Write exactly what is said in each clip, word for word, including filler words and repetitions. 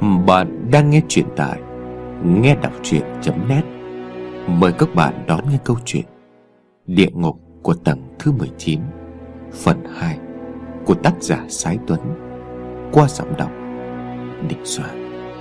Bạn đang nghe truyện tại nghe đọc truyện.net. Mời các bạn đón nghe câu chuyện Địa ngục của tầng thứ mười chín, phần hai của tác giả Sái Tuấn, qua giọng đọc Đình Soạn.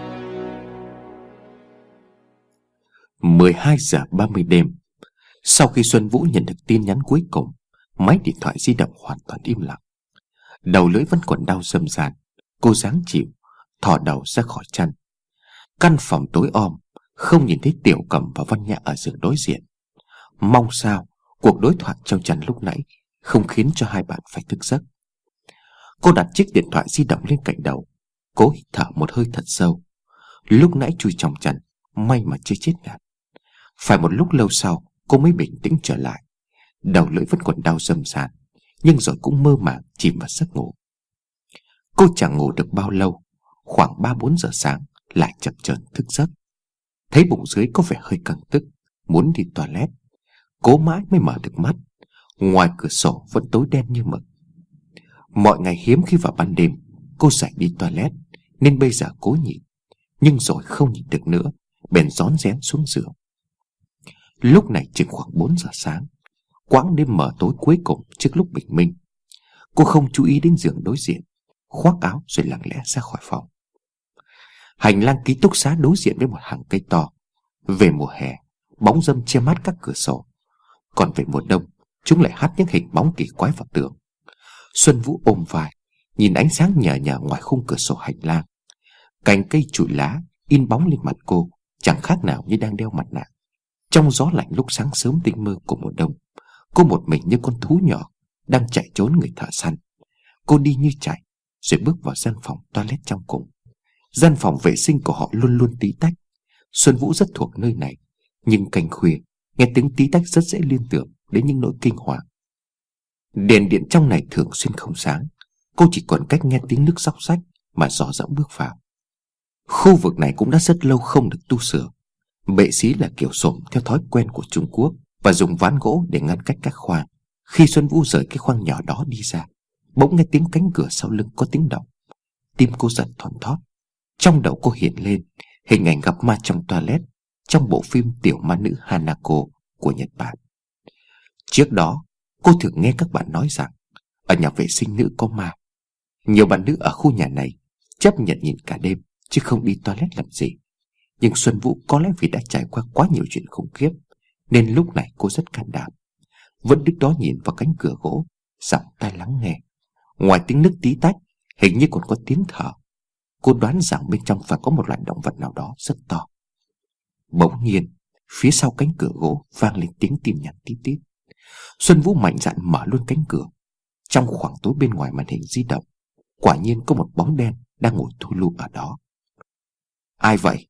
mười hai giờ ba mươi đêm, sau khi Xuân Vũ nhận được tin nhắn cuối cùng, máy điện thoại di động hoàn toàn im lặng. Đầu lưỡi vẫn còn đau râm ran. Cô ráng chịu, thò đầu ra khỏi chăn. Căn phòng tối om, không nhìn thấy Tiểu Cầm và Văn Nhã ở giường đối diện. Mong sao cuộc đối thoại trong chăn lúc nãy không khiến cho hai bạn phải thức giấc. Cô đặt chiếc điện thoại di động lên cạnh đầu, cố hít thở một hơi thật sâu. Lúc nãy chui trong chăn, may mà chưa chết ngạt. Phải một lúc lâu sau, cô mới bình tĩnh trở lại. Đầu lưỡi vẫn còn đau râm ran, nhưng rồi cũng mơ màng chìm vào giấc ngủ. Cô chẳng ngủ được bao lâu, khoảng ba bốn giờ sáng lại chập chờn thức giấc. Thấy bụng dưới có vẻ hơi căng tức, muốn đi toilet. Cố mãi mới mở được mắt. Ngoài cửa sổ vẫn tối đen như mực. Mọi ngày hiếm khi vào ban đêm cô dậy đi toilet, nên bây giờ cố nhịn. Nhưng rồi không nhịn được nữa, bèn rón rén xuống giường. Lúc này chừng khoảng bốn giờ sáng, quãng đêm mờ tối cuối cùng trước lúc bình minh. Cô không chú ý đến giường đối diện, khoác áo rồi lặng lẽ ra khỏi phòng. Hành lang ký túc xá đối diện với một hàng cây to. Về mùa hè, bóng râm che mát các cửa sổ, còn về mùa đông, chúng lại hắt những hình bóng kỳ quái vào tường. Xuân Vũ ôm vai, nhìn ánh sáng nhờ nhờ ngoài khung cửa sổ hành lang. Cành cây trụi lá in bóng lên mặt cô, chẳng khác nào như đang đeo mặt nạ. Trong gió lạnh lúc sáng sớm tinh mơ của mùa đông, cô một mình như con thú nhỏ đang chạy trốn người thợ săn. Cô đi như chạy, rồi bước vào gian phòng toilet trong cùng. Gian phòng vệ sinh của họ luôn luôn tí tách. Xuân Vũ rất thuộc nơi này, nhưng canh khuya nghe tiếng tí tách rất dễ liên tưởng đến những nỗi kinh hoàng. Đèn điện trong này thường xuyên không sáng. Cô chỉ còn cách nghe tiếng nước róc rách mà dò dẫm bước vào. Khu vực này cũng đã rất lâu không được tu sửa. Bệ xí là kiểu xổm theo thói quen của Trung Quốc và dùng ván gỗ để ngăn cách các khoang. Khi Xuân Vũ rời cái khoang nhỏ đó đi ra, bỗng nghe tiếng cánh cửa sau lưng có tiếng động. Tim cô giật thon thót. Trong đầu cô hiện lên hình ảnh gặp ma trong toilet trong bộ phim Tiểu Ma Nữ Hanako của Nhật Bản. Trước đó cô thường nghe các bạn nói rằng ở nhà vệ sinh nữ có ma. Nhiều bạn nữ ở khu nhà này chấp nhận nhìn cả đêm chứ không đi toilet làm gì. Nhưng Xuân Vũ có lẽ vì đã trải qua quá nhiều chuyện khủng khiếp, nên lúc này cô rất can đảm, vẫn đứng đó nhìn vào cánh cửa gỗ, giọng tai lắng nghe. Ngoài tiếng nước tí tách, hình như còn có tiếng thở. Cô đoán rằng bên trong phải có một loại động vật nào đó rất to. Bỗng nhiên, phía sau cánh cửa gỗ vang lên tiếng tin nhắn tít tít. Xuân Vũ mạnh dạn mở luôn cánh cửa. Trong khoảng tối bên ngoài màn hình di động, quả nhiên có một bóng đen đang ngồi thu lu ở đó. Ai vậy?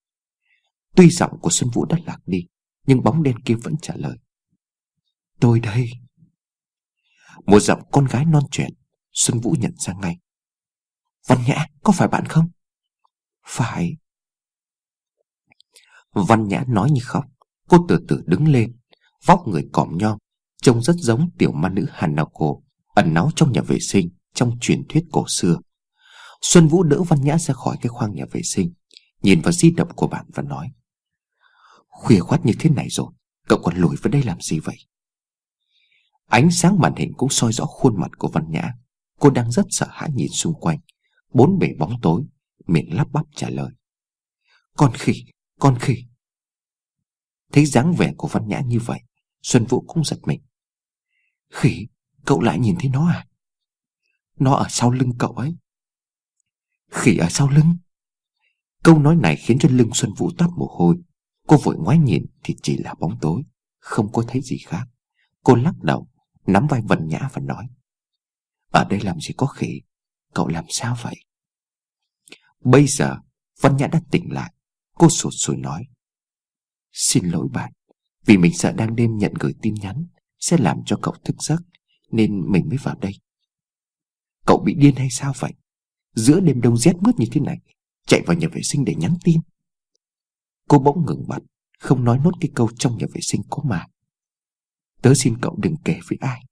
Tuy giọng của Xuân Vũ đã lạc đi, nhưng bóng đen kia vẫn trả lời. Tôi đây. Một giọng con gái non trẻ. Xuân Vũ nhận ra ngay. Văn Nhã, có phải bạn không? Phải. Văn Nhã nói như khóc. Cô từ từ đứng lên, vóc người còm nhom, trông rất giống Tiểu Ma Nữ Hanako ẩn náu trong nhà vệ sinh trong truyền thuyết cổ xưa. Xuân Vũ đỡ Văn Nhã ra khỏi cái khoang nhà vệ sinh, nhìn vào di động của bạn và nói. Khuya khoắt như thế này rồi, cậu còn lùi vào đây làm gì vậy? Ánh sáng màn hình cũng soi rõ khuôn mặt của Văn Nhã. Cô đang rất sợ hãi nhìn xung quanh, bốn bề bóng tối, miệng lắp bắp trả lời. Con khỉ, con khỉ. Thấy dáng vẻ của Văn Nhã như vậy, Xuân Vũ cũng giật mình. Khỉ, cậu lại nhìn thấy nó à? Nó ở sau lưng cậu ấy. Khỉ ở sau lưng? Câu nói này khiến cho lưng Xuân Vũ toát mồ hôi. Cô vội ngoái nhìn thì chỉ là bóng tối, không có thấy gì khác. Cô lắc đầu, nắm vai Văn Nhã và nói. Ở đây làm gì có khỉ, cậu làm sao vậy? Bây giờ Văn Nhã đã tỉnh lại. Cô sụt sùi nói. Xin lỗi bạn, vì mình sợ đang đêm nhận gửi tin nhắn sẽ làm cho cậu thức giấc, nên mình mới vào đây. Cậu bị điên hay sao vậy? Giữa đêm đông rét mướt như thế này, chạy vào nhà vệ sinh để nhắn tin. Cô bỗng ngừng bặt, không nói nốt cái câu trong nhà vệ sinh có ma. Tớ xin cậu đừng kể với ai.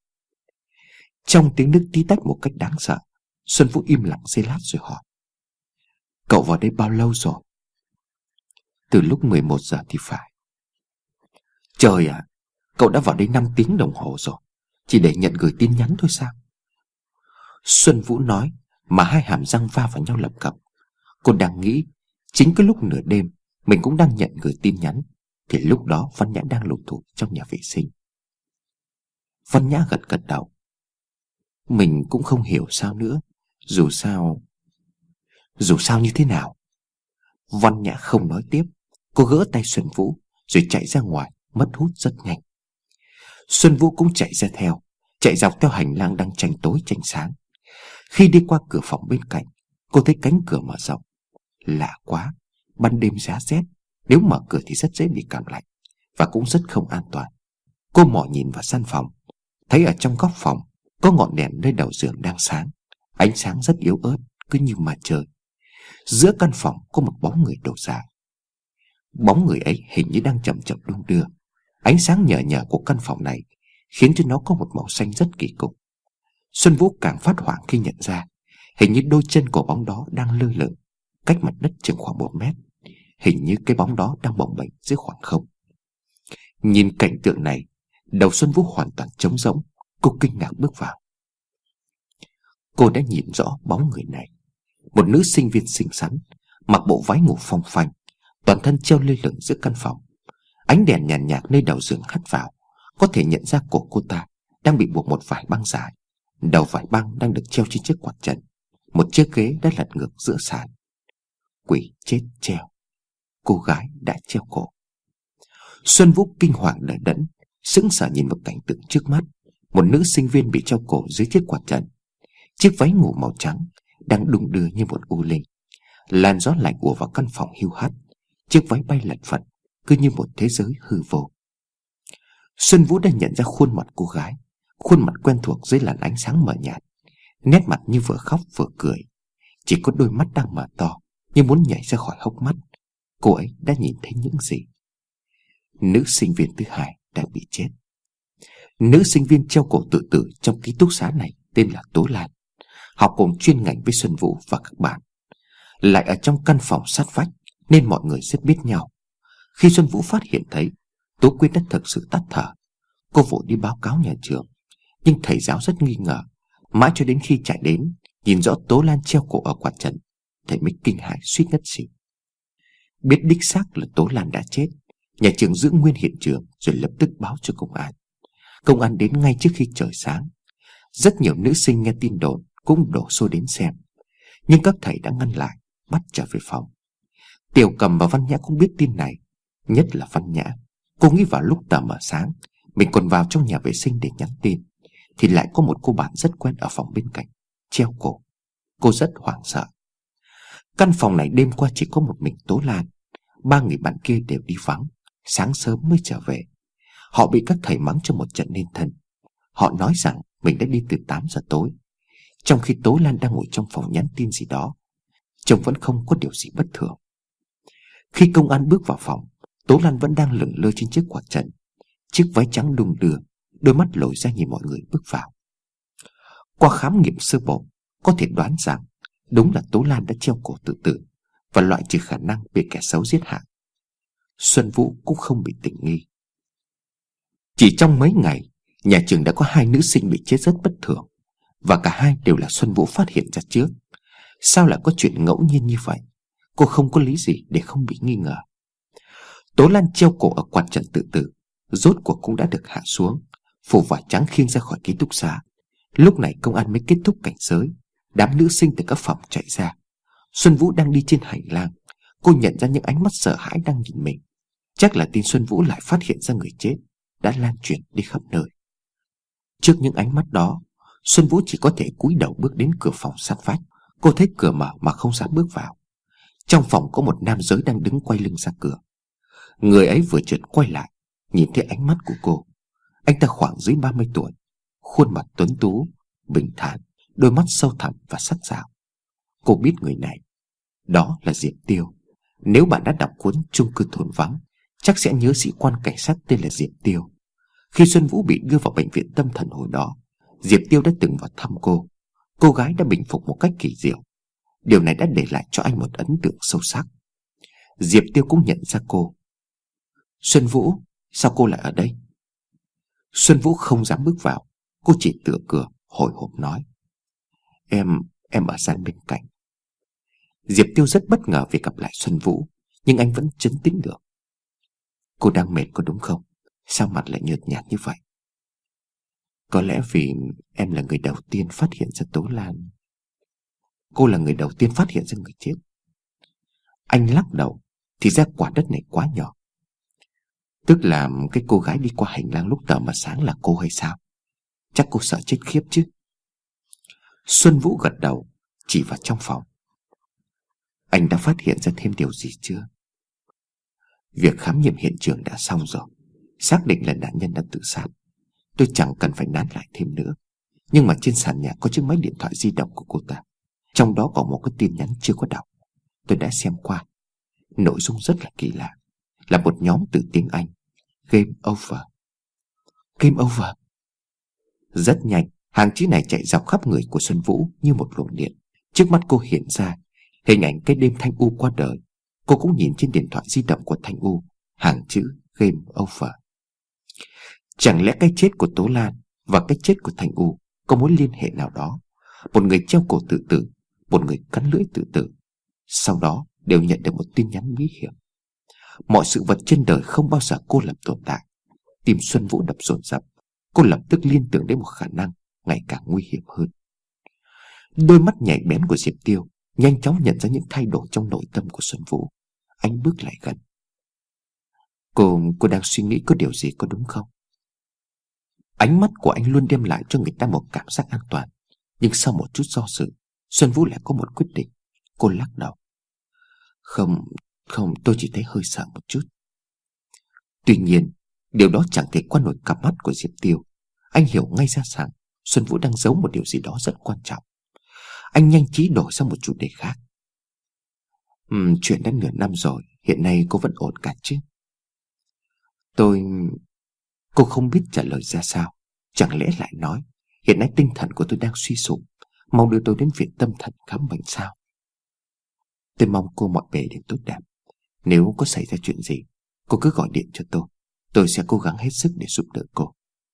Trong tiếng nước tí tách một cách đáng sợ, Xuân Vũ im lặng giây lát rồi hỏi. Cậu vào đây bao lâu rồi? Từ lúc mười một giờ thì phải. Trời ạ, à, cậu đã vào đây năm tiếng đồng hồ rồi, chỉ để nhận gửi tin nhắn thôi sao? Xuân Vũ nói mà hai hàm răng va vào nhau lập cập. Cô đang nghĩ chính cái lúc nửa đêm mình cũng đang nhận gửi tin nhắn, thì lúc đó Văn Nhã đang lủi thủi trong nhà vệ sinh. Văn Nhã gật gật đầu. Mình cũng không hiểu sao nữa. Dù sao Dù sao như thế nào? Văn Nhã không nói tiếp. Cô gỡ tay Xuân Vũ rồi chạy ra ngoài, mất hút rất nhanh. Xuân Vũ cũng chạy ra theo, chạy dọc theo hành lang đang tranh tối tranh sáng. Khi đi qua cửa phòng bên cạnh, cô thấy cánh cửa mở rộng. Lạ quá, ban đêm giá rét, nếu mở cửa thì rất dễ bị cảm lạnh, và cũng rất không an toàn. Cô mò nhìn vào gian phòng, thấy ở trong góc phòng có ngọn đèn nơi đầu giường đang sáng. Ánh sáng rất yếu ớt, cứ như mà trời. Giữa căn phòng có một bóng người đổ dài. Bóng người ấy hình như đang chậm chậm đung đưa. Ánh sáng nhờ nhờ của căn phòng này khiến cho nó có một màu xanh rất kỳ cục. Xuân Vũ càng phát hoảng khi nhận ra hình như đôi chân của bóng đó đang lơ lửng cách mặt đất chừng khoảng một mét. Hình như cái bóng đó đang bồng bềnh giữa khoảng không. Nhìn cảnh tượng này, đầu Xuân Vũ hoàn toàn trống rỗng. Cô kinh ngạc bước vào. Cô đã nhìn rõ bóng người này. Một nữ sinh viên xinh xắn, mặc bộ váy ngủ phong phanh, toàn thân treo lơ lửng giữa căn phòng. Ánh đèn nhàn nhạt, nhạt nơi đầu giường hắt vào, có thể nhận ra cổ cô ta đang bị buộc một vải băng dài. Đầu vải băng đang được treo trên chiếc quạt trần. Một chiếc ghế đã lật ngược giữa sàn. Quỷ chết treo. Cô gái đã treo cổ. Xuân Vũ kinh hoàng đờ đẫn, sững sờ nhìn vào cảnh tượng trước mắt. Một nữ sinh viên bị treo cổ dưới chiếc quạt trần. Chiếc váy ngủ màu trắng đang đung đưa như một u linh. Làn gió lạnh ùa vào căn phòng hiu hắt. Chiếc váy bay lật phật, cứ như một thế giới hư vô. Xuân Vũ đã nhận ra khuôn mặt cô gái, khuôn mặt quen thuộc dưới làn ánh sáng mờ nhạt. Nét mặt như vừa khóc vừa cười. Chỉ có đôi mắt đang mở to, như muốn nhảy ra khỏi hốc mắt. Cô ấy đã nhìn thấy những gì? Nữ sinh viên thứ hai đã bị chết. Nữ sinh viên treo cổ tự tử trong ký túc xá này tên là Tố Lan, học cùng chuyên ngành với Xuân Vũ và các bạn. Lại ở trong căn phòng sát vách nên mọi người rất biết nhau. Khi Xuân Vũ phát hiện thấy, Tố Quyên đã thực sự tắt thở. Cô vội đi báo cáo nhà trường, nhưng thầy giáo rất nghi ngờ. Mãi cho đến khi chạy đến, nhìn rõ Tố Lan treo cổ ở quạt trần, thầy mới kinh hãi suýt ngất xỉu. Biết đích xác là Tố Lan đã chết, nhà trường giữ nguyên hiện trường rồi lập tức báo cho công an. Công an đến ngay trước khi trời sáng. Rất nhiều nữ sinh nghe tin đồn cũng đổ xô đến xem, nhưng các thầy đã ngăn lại, bắt trở về phòng. Tiểu Cầm và Văn Nhã cũng biết tin này, nhất là Văn Nhã. Cô nghĩ vào lúc tờ mờ sáng mình còn vào trong nhà vệ sinh để nhắn tin, thì lại có một cô bạn rất quen ở phòng bên cạnh treo cổ. Cô rất hoảng sợ. Căn phòng này đêm qua chỉ có một mình Tố Lan. Ba người bạn kia đều đi vắng, sáng sớm mới trở về. Họ bị các thầy mắng cho một trận nên thân. Họ nói rằng mình đã đi từ tám giờ tối, trong khi Tố Lan đang ngồi trong phòng nhắn tin gì đó. Trông vẫn không có điều gì bất thường. Khi công an bước vào phòng, Tố Lan vẫn đang lững lơ trên chiếc quạt trần. Chiếc váy trắng đung đưa, đôi mắt lồi ra nhìn mọi người bước vào. Qua khám nghiệm sơ bộ, có thể đoán rằng đúng là Tố Lan đã treo cổ tự tử, và loại trừ khả năng bị kẻ xấu giết hại. Xuân Vũ cũng không bị tình nghi. Chỉ trong mấy ngày, nhà trường đã có hai nữ sinh bị chết rất bất thường, và cả hai đều là Xuân Vũ phát hiện ra trước. Sao lại có chuyện ngẫu nhiên như vậy? Cô không có lý gì để không bị nghi ngờ. Tố Lan treo cổ ở quạt trần tự tử, rốt cuộc cũng đã được hạ xuống, phủ vải trắng khiêng ra khỏi ký túc xá. Lúc này công an mới kết thúc cảnh giới. Đám nữ sinh từ các phòng chạy ra. Xuân Vũ đang đi trên hành lang. Cô nhận ra những ánh mắt sợ hãi đang nhìn mình. Chắc là tin Xuân Vũ lại phát hiện ra người chết đã lan truyền đi khắp nơi. Trước những ánh mắt đó, Xuân Vũ chỉ có thể cúi đầu bước đến cửa phòng sát vách. Cô thấy cửa mở mà không dám bước vào. Trong phòng có một nam giới đang đứng quay lưng ra cửa. Người ấy vừa chợt quay lại, nhìn thấy ánh mắt của cô. Anh ta khoảng dưới ba mươi tuổi, khuôn mặt tuấn tú, bình thản, đôi mắt sâu thẳm và sắc sảo. Cô biết người này, đó là Diệp Tiêu. Nếu bạn đã đọc cuốn Chung cư thôn vắng, chắc sẽ nhớ sĩ quan cảnh sát tên là Diệp Tiêu. Khi Xuân Vũ bị đưa vào bệnh viện tâm thần hồi đó, Diệp Tiêu đã từng vào thăm cô. Cô gái đã bình phục một cách kỳ diệu. Điều này đã để lại cho anh một ấn tượng sâu sắc. Diệp Tiêu cũng nhận ra cô. Xuân Vũ, sao cô lại ở đây? Xuân Vũ không dám bước vào. Cô chỉ tựa cửa hồi hộp nói: Em, em ở gian bên cạnh. Diệp Tiêu rất bất ngờ vì gặp lại Xuân Vũ, nhưng anh vẫn trấn tĩnh được. Cô đang mệt có đúng không? Sao mặt lại nhợt nhạt như vậy? Có lẽ vì em là người đầu tiên phát hiện ra Tố Lan. Cô là người đầu tiên phát hiện ra người chết. Anh lắc đầu. Thì ra quả đất này quá nhỏ. Tức là cái cô gái đi qua hành lang lúc tờ mờ sáng là cô hay sao? Chắc cô sợ chết khiếp chứ. Xuân Vũ gật đầu, chỉ vào trong phòng. Anh đã phát hiện ra thêm điều gì chưa? Việc khám nghiệm hiện trường đã xong rồi. Xác định là nạn nhân đã tự sát. Tôi chẳng cần phải nán lại thêm nữa. Nhưng mà trên sàn nhà có chiếc máy điện thoại di động của cô ta. Trong đó có một cái tin nhắn chưa có đọc. Tôi đã xem qua. Nội dung rất là kỳ lạ. Là một nhóm từ tiếng Anh. Game over. Game over. Rất nhanh, hàng chữ này chạy dọc khắp người của Xuân Vũ như một luồng điện. Trước mắt cô hiện ra hình ảnh cái đêm Thanh U qua đời. Cô cũng nhìn trên điện thoại di động của Thanh U hàng chữ game over. Chẳng lẽ cái chết của Tố Lan và cái chết của Thanh U có mối liên hệ nào đó? Một người treo cổ tự tử, một người cắn lưỡi tự tử, sau đó đều nhận được một tin nhắn nguy hiểm. Mọi sự vật trên đời không bao giờ cô lập tồn tại. Tim Xuân Vũ đập dồn dập. Cô lập tức liên tưởng đến một khả năng ngày càng nguy hiểm hơn. Đôi mắt nhạy bén của Diệp Tiêu nhanh chóng nhận ra những thay đổi trong nội tâm của Xuân Vũ. Anh bước lại gần. Cô, cô đang suy nghĩ có điều gì có đúng không? Ánh mắt của anh luôn đem lại cho người ta một cảm giác an toàn. Nhưng sau một chút do dự, Xuân Vũ lại có một quyết định. Cô lắc đầu. Không, không, tôi chỉ thấy hơi sợ một chút. Tuy nhiên, điều đó chẳng thể qua nổi cặp mắt của Diệp Tiêu. Anh hiểu ngay ra rằng Xuân Vũ đang giấu một điều gì đó rất quan trọng. Anh nhanh trí đổi sang một chủ đề khác. uhm, Chuyện đã nửa năm rồi, hiện nay cô vẫn ổn cả chứ? Tôi... Cô không biết trả lời ra sao. Chẳng lẽ lại nói hiện nay tinh thần của tôi đang suy sụp, mong đưa tôi đến viện tâm thần khám bệnh sao? Tôi mong cô mọi bề đều tốt đẹp. Nếu có xảy ra chuyện gì, cô cứ gọi điện cho tôi. Tôi sẽ cố gắng hết sức để giúp đỡ cô.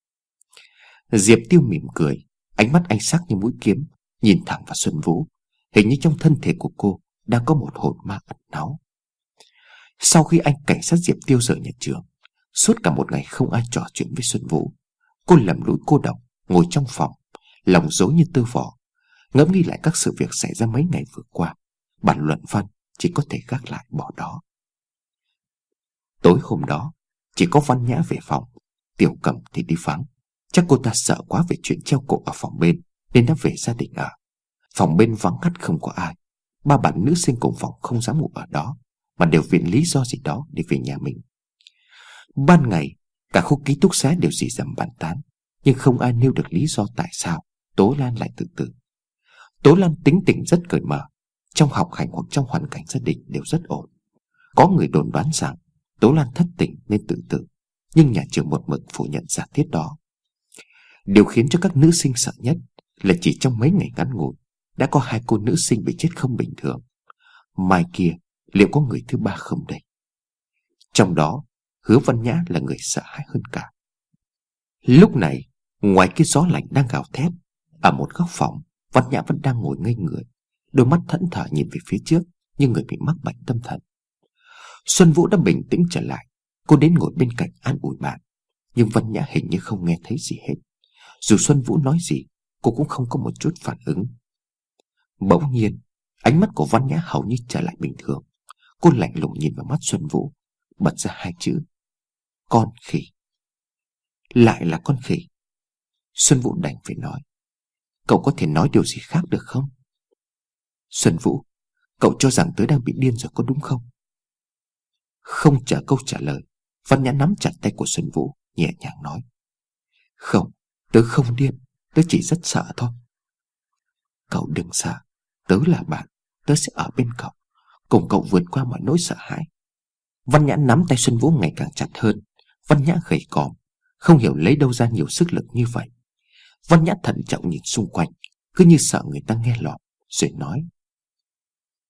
Diệp Tiêu mỉm cười. Ánh mắt anh sắc như mũi kiếm, nhìn thẳng vào Xuân Vũ. Hình như trong thân thể của cô đang có một hồn ma ẩn náu. Sau khi anh cảnh sát Diệp Tiêu rời nhà trường, suốt cả một ngày không ai trò chuyện với Xuân Vũ. Cô lầm lũi cô độc ngồi trong phòng, lòng rối như tơ vò, ngẫm nghĩ lại các sự việc xảy ra mấy ngày vừa qua. Bản luận văn chỉ có thể gác lại bỏ đó. Tối hôm đó chỉ có Văn Nhã về phòng. Tiểu Cẩm thì đi vắng. Chắc cô ta sợ quá về chuyện treo cổ ở phòng bên nên đã về gia đình ở. Phòng bên vắng ngắt không có ai. Ba bạn nữ sinh cùng phòng không dám ngủ ở đó, mà đều viện lý do gì đó để về nhà mình. Ban ngày cả khu ký túc xá đều rì rầm bàn tán, nhưng không ai nêu được lý do tại sao Tố Lan lại tự tử. Tố Lan tính tình rất cởi mở, trong học hành hoặc trong hoàn cảnh gia đình đều rất ổn. Có người đồn đoán rằng Tố Lan thất tình nên tự tử, nhưng nhà trường một mực phủ nhận giả thiết đó. Điều khiến cho các nữ sinh sợ nhất là chỉ trong mấy ngày ngắn ngủi đã có hai cô nữ sinh bị chết không bình thường. Mai kia liệu có người thứ ba không đây? Trong đó Hứa Văn Nhã là người sợ hãi hơn cả. Lúc này ngoài kia gió lạnh đang gào thét. Ở một góc phòng, Văn Nhã vẫn đang ngồi ngây người, đôi mắt thẫn thờ nhìn về phía trước như người bị mắc bệnh tâm thần. Xuân Vũ đã bình tĩnh trở lại. Cô đến ngồi bên cạnh an ủi bạn, nhưng Văn Nhã hình như không nghe thấy gì hết. Dù Xuân Vũ nói gì, cô cũng không có một chút phản ứng. Bỗng nhiên ánh mắt của Văn Nhã hầu như trở lại bình thường. Cô lạnh lùng nhìn vào mắt Xuân Vũ, bật ra hai chữ: con khỉ. Lại là con khỉ. Xuân Vũ đành phải nói: cậu có thể nói điều gì khác được không? Xuân Vũ, cậu cho rằng tớ đang bị điên rồi có đúng không? Không chờ câu trả lời, Văn Nhã nắm chặt tay của Xuân Vũ, nhẹ nhàng nói: không, tớ không điên, tớ chỉ rất sợ thôi. Cậu đừng sợ, tớ là bạn, tớ sẽ ở bên cậu, cùng cậu vượt qua mọi nỗi sợ hãi. Văn Nhã nắm tay Xuân Vũ ngày càng chặt hơn. Văn Nhã gầy còm, không hiểu lấy đâu ra nhiều sức lực như vậy. Văn Nhã thận trọng nhìn xung quanh, cứ như sợ người ta nghe lọt, rồi nói: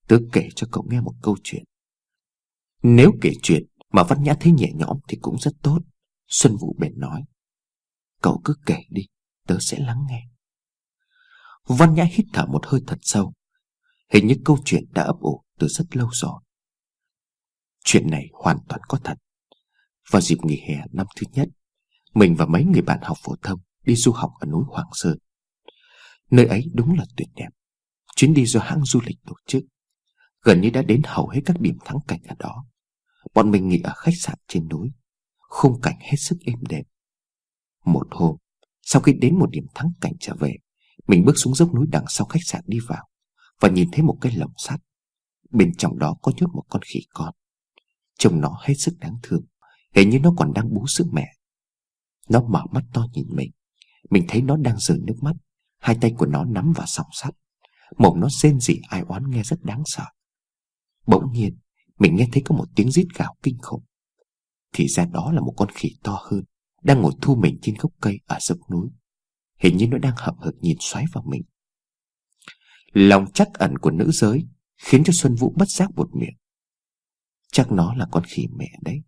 Tớ kể cho cậu nghe một câu chuyện. Nếu kể chuyện mà Văn Nhã thấy nhẹ nhõm thì cũng rất tốt. Xuân Vũ bèn nói: Cậu cứ kể đi, tớ sẽ lắng nghe. Văn Nhã hít thở một hơi thật sâu. Hình như câu chuyện đã ấp ủ từ rất lâu rồi. Chuyện này hoàn toàn có thật. Vào dịp nghỉ hè năm thứ nhất, mình và mấy người bạn học phổ thông đi du học ở núi Hoàng Sơn. Nơi ấy đúng là tuyệt đẹp. Chuyến đi do hãng du lịch tổ chức, gần như đã đến hầu hết các điểm thắng cảnh ở đó. Bọn mình nghỉ ở khách sạn trên núi, khung cảnh hết sức êm đềm. Một hôm, sau khi đến một điểm thắng cảnh trở về, mình bước xuống dốc núi đằng sau khách sạn đi vào và nhìn thấy một cái lồng sắt. Bên trong đó có nhốt một con khỉ con. Trông nó hết sức đáng thương, hình như nó còn đang bú sữa mẹ. Nó mở mắt to nhìn mình. Mình thấy nó đang rơi nước mắt. Hai tay của nó nắm vào sòng sắt, mồm nó rên rỉ ai oán nghe rất đáng sợ. Bỗng nhiên mình nghe thấy có một tiếng rít gào kinh khủng. Thì ra đó là một con khỉ to hơn đang ngồi thu mình trên gốc cây ở dốc núi. Hình như nó đang hậm hực nhìn xoáy vào mình. Lòng trắc ẩn của nữ giới khiến cho Xuân Vũ bất giác buột miệng. Chắc nó là con khỉ mẹ đấy.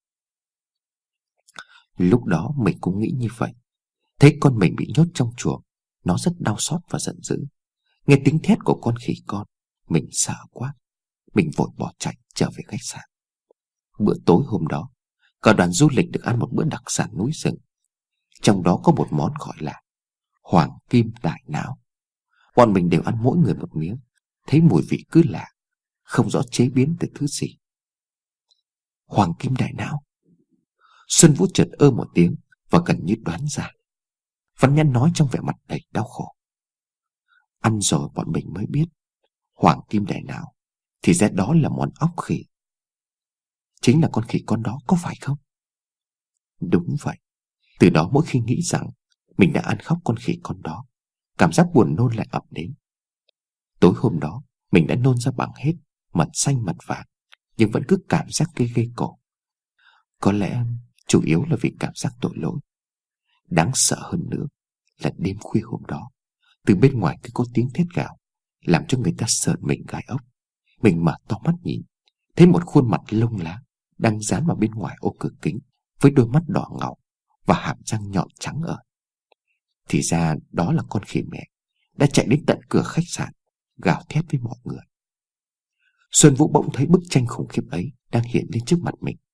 Lúc đó mình cũng nghĩ như vậy. Thấy con mình bị nhốt trong chuồng, nó rất đau xót và giận dữ. Nghe tiếng thét của con khỉ con, mình sợ quá. Mình vội bỏ chạy trở về khách sạn. Bữa tối hôm đó, cả đoàn du lịch được ăn một bữa đặc sản núi rừng. Trong đó có một món gọi là hoàng kim đại não. Bọn mình đều ăn mỗi người một miếng. Thấy mùi vị cứ lạ, không rõ chế biến từ thứ gì. Hoàng kim đại não. Xuân Vũ chợt ơ một tiếng và gần như đoán ra. Văn Nhã nói trong vẻ mặt đầy đau khổ: Ăn rồi bọn mình mới biết, hoàng kim đại não thì ra đó là món óc khỉ. Chính là con khỉ con đó, có phải không? Đúng vậy. Từ đó mỗi khi nghĩ rằng mình đã ăn khóc con khỉ con đó, cảm giác buồn nôn lại ập đến. Tối hôm đó mình đã nôn ra bằng hết, mật xanh mật vàng, nhưng vẫn cứ cảm giác ghê ghê cổ. Có lẽ chủ yếu là vì cảm giác tội lỗi. Đáng sợ hơn nữa là đêm khuya hôm đó, từ bên ngoài cứ có tiếng thét gào, làm cho người ta sợn mình gai ốc. Mình mở to mắt nhìn, thấy một khuôn mặt lông lá đang dán vào bên ngoài ô cửa kính, với đôi mắt đỏ ngầu và hàm răng nhọn trắng ợn. Thì ra đó là con khỉ mẹ đã chạy đến tận cửa khách sạn, gào thét với mọi người. Xuân Vũ bỗng thấy bức tranh khủng khiếp ấy đang hiện lên trước mặt mình.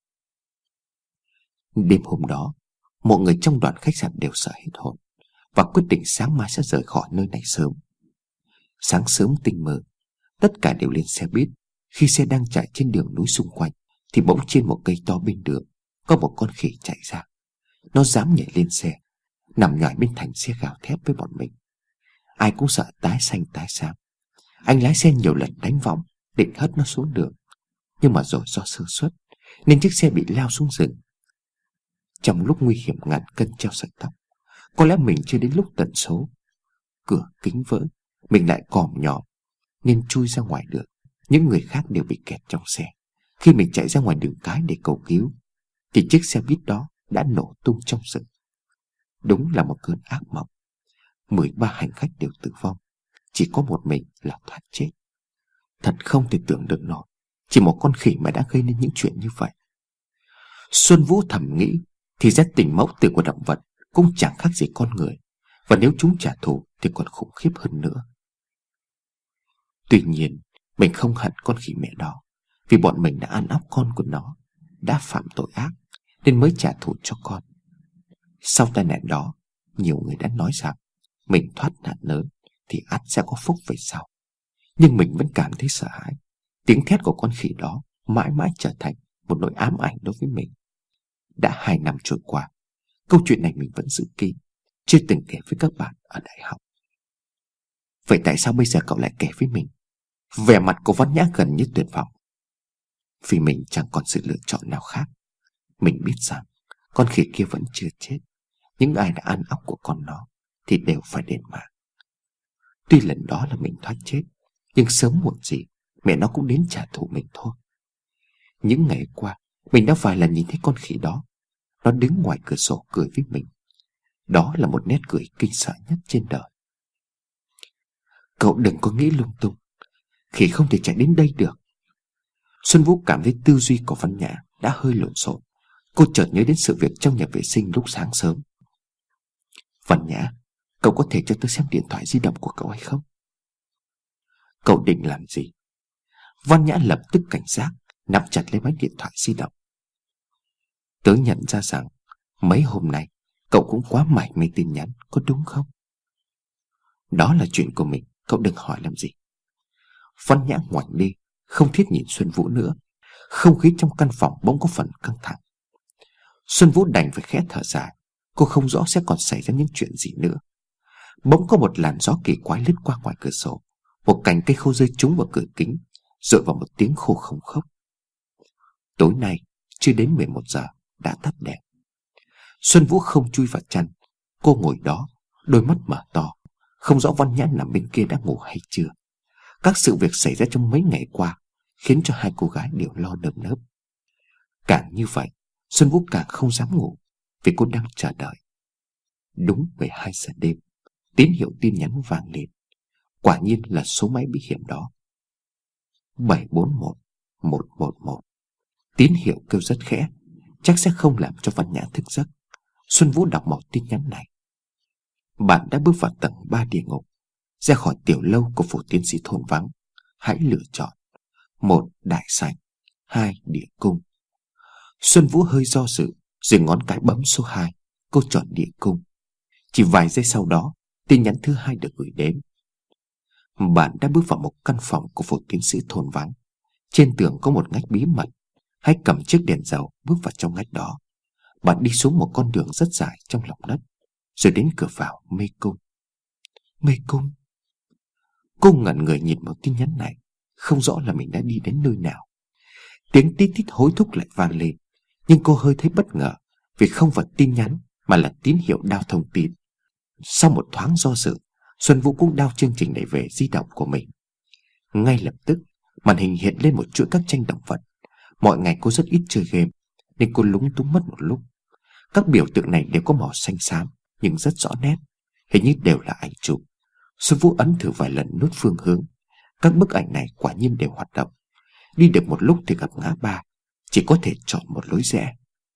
Đêm hôm đó, mọi người trong đoàn khách sạn đều sợ hết hồn và quyết định sáng mai sẽ rời khỏi nơi này sớm. Sáng sớm tinh mơ, tất cả đều lên xe buýt. Khi xe đang chạy trên đường núi xung quanh thì bỗng trên một cây to bên đường có một con khỉ chạy ra. Nó dám nhảy lên xe, nằm nhòi bên thành xe gào thét với bọn mình. Ai cũng sợ tái xanh tái xám. Anh lái xe nhiều lần đánh võng định hất nó xuống đường, nhưng mà rồi do sơ suất nên chiếc xe bị lao xuống rừng. Trong lúc nguy hiểm ngàn cân treo sợi tóc, có lẽ mình chưa đến lúc tận số. Cửa kính vỡ, mình lại còm nhòm nên chui ra ngoài được. Những người khác đều bị kẹt trong xe. Khi mình chạy ra ngoài đường cái để cầu cứu thì chiếc xe buýt đó đã nổ tung trong rừng. Đúng là một cơn ác mộng. Mười ba hành khách đều tử vong, chỉ có một mình là thoát chết. Thật không thể tưởng được nổi, chỉ một con khỉ mà đã gây nên những chuyện như vậy. Xuân Vũ thầm nghĩ, thì ra tình mẫu tử của động vật cũng chẳng khác gì con người, và nếu chúng trả thù thì còn khủng khiếp hơn nữa. Tuy nhiên mình không hận con khỉ mẹ đó, vì bọn mình đã ăn óc con của nó, đã phạm tội ác nên mới trả thù cho con. Sau tai nạn đó, nhiều người đã nói rằng mình thoát nạn lớn thì ắt sẽ có phúc về sau. Nhưng mình vẫn cảm thấy sợ hãi. Tiếng thét của con khỉ đó mãi mãi trở thành một nỗi ám ảnh đối với mình. Đã hai năm trôi qua, câu chuyện này mình vẫn giữ kín, chưa từng kể với các bạn ở đại học. Vậy tại sao bây giờ cậu lại kể với mình? Vẻ mặt của Văn Nhã gần như tuyệt vọng. Vì mình chẳng còn sự lựa chọn nào khác. Mình biết rằng con khỉ kia vẫn chưa chết. Những ai đã ăn óc của con nó thì đều phải đền mạng. Tuy lần đó là mình thoát chết, nhưng sớm muộn gì mẹ nó cũng đến trả thù mình thôi. Những ngày qua mình đã vài lần nhìn thấy con khỉ đó. Nó đứng ngoài cửa sổ cười với mình. Đó là một nét cười kinh sợ nhất trên đời. Cậu đừng có nghĩ lung tung. khỉ không thể chạy đến đây được. Xuân Vũ cảm thấy tư duy của Văn Nhã đã hơi lộn xộn. Cô chợt nhớ đến sự việc trong nhà vệ sinh lúc sáng sớm. Văn Nhã, cậu có thể cho tôi xem điện thoại di động của cậu hay không? Cậu định làm gì? Văn Nhã lập tức cảnh giác, nắm chặt lấy máy điện thoại di động. Tớ nhận ra rằng mấy hôm nay cậu cũng quá mải mê tin nhắn, có đúng không? Đó là chuyện của mình, cậu đừng hỏi làm gì. Văn Nhã ngoảnh đi, không thiết nhìn Xuân Vũ nữa. Không khí trong căn phòng bỗng có phần căng thẳng. Xuân Vũ đành phải khẽ thở dài. Cô không rõ sẽ còn xảy ra những chuyện gì nữa. Bỗng có một làn gió kỳ quái lướt qua ngoài cửa sổ. Một cành cây khô rơi trúng vào cửa kính, rội vào một tiếng khô không khốc. Tối nay chưa đến mười một giờ đã tắt đèn. Xuân Vũ không chui vào chăn. Cô ngồi đó, đôi mắt mở to, không rõ Văn Nhã nằm bên kia đã ngủ hay chưa. Các sự việc xảy ra trong mấy ngày qua khiến cho hai cô gái đều lo nơm nớp. Càng như vậy, Xuân Vũ càng không dám ngủ, vì cô đang chờ đợi. Đúng mười hai giờ đêm, tín hiệu tin nhắn vang lên. Quả nhiên là số máy bí hiểm đó. Bảy bốn một một một một. Tín hiệu kêu rất khẽ, chắc sẽ không làm cho Văn Nhã thức giấc. Xuân Vũ đọc một tin nhắn này. Bạn đã bước vào tầng ba địa ngục. Ra khỏi tiểu lâu của phủ tiến sĩ thôn vắng, hãy lựa chọn: một đại sảnh, hai địa cung. Xuân Vũ hơi do dự, rồi ngón cái bấm số hai. Cô chọn địa cung. Chỉ vài giây sau đó, tin nhắn thứ hai được gửi đến. Bạn đã bước vào một căn phòng của phủ tiến sĩ thôn vắng. Trên tường có một ngách bí mật. Hãy cầm chiếc đèn dầu bước vào trong ngách đó. Bạn đi xuống một con đường rất dài trong lòng đất, rồi đến cửa vào mê cung. Mê cung? Cô ngẩn người nhìn vào tin nhắn này, không rõ là mình đã đi đến nơi nào. Tiếng tít tít hối thúc lại vang lên, nhưng cô hơi thấy bất ngờ, vì không phải tin nhắn mà là tín hiệu đao thông tin. Sau một thoáng do dự, Xuân Vũ cũng đao chương trình này về di động của mình. Ngay lập tức, màn hình hiện lên một chuỗi các tranh động vật. Mọi ngày cô rất ít chơi game, nên cô lúng túng mất một lúc. Các biểu tượng này đều có màu xanh xám, nhưng rất rõ nét, hình như đều là ảnh chụp. Xuân Vũ ấn thử vài lần nút phương hướng. Các bức ảnh này quả nhiên đều hoạt động. Đi được một lúc thì gặp ngã ba, chỉ có thể chọn một lối rẽ.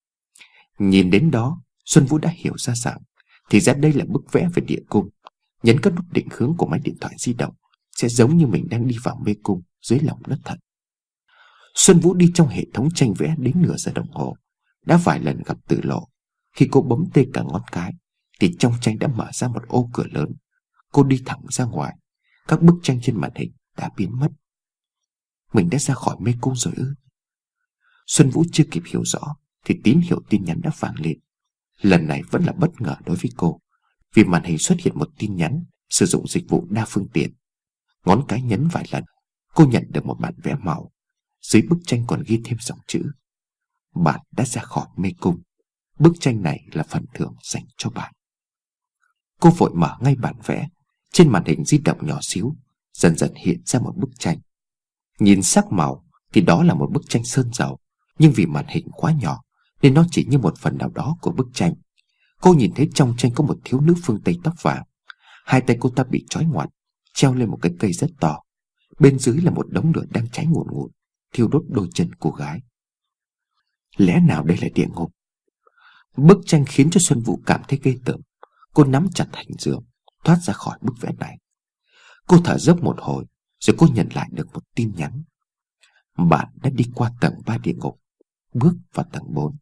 Nhìn đến đó, Xuân Vũ đã hiểu ra rằng thì ra đây là bức vẽ về địa cung. Nhấn các nút định hướng của máy điện thoại di động sẽ giống như mình đang đi vào mê cung dưới lòng đất thật. Xuân Vũ đi trong hệ thống tranh vẽ đến nửa giờ đồng hồ. Đã vài lần gặp Tử Lộ. Khi cô bấm tê cả ngón cái thì trong tranh đã mở ra một ô cửa lớn. Cô đi thẳng ra ngoài. Các bức tranh trên màn hình đã biến mất. Mình đã ra khỏi mê cung rồi ư? Xuân Vũ chưa kịp hiểu rõ thì tín hiệu tin nhắn đã vang lên. Lần này vẫn là bất ngờ đối với cô, vì màn hình xuất hiện một tin nhắn sử dụng dịch vụ đa phương tiện. Ngón cái nhấn vài lần, cô nhận được một bản vẽ màu. Dưới bức tranh còn ghi thêm dòng chữ: bạn đã ra khỏi mê cung. Bức tranh này là phần thưởng dành cho bạn. Cô vội mở ngay bản vẽ. Trên màn hình di động nhỏ xíu dần dần hiện ra một bức tranh. Nhìn sắc màu thì đó là một bức tranh sơn dầu, nhưng vì màn hình quá nhỏ nên nó chỉ như một phần nào đó của bức tranh. Cô nhìn thấy trong tranh có một thiếu nữ phương Tây tóc vàng. Hai tay cô ta bị trói ngoặt, treo lên một cái cây rất to. Bên dưới là một đống lửa đang cháy ngùn ngụt, thiêu đốt đôi chân cô gái. Lẽ nào đây là địa ngục? Bức tranh khiến cho Xuân Vũ cảm thấy ghê tởm. Cô nắm chặt thành giường, thoát ra khỏi bức vẽ này. Cô thở dốc một hồi, rồi cô nhận lại được một tin nhắn: bạn đã đi qua tầng ba địa ngục, bước vào tầng bốn.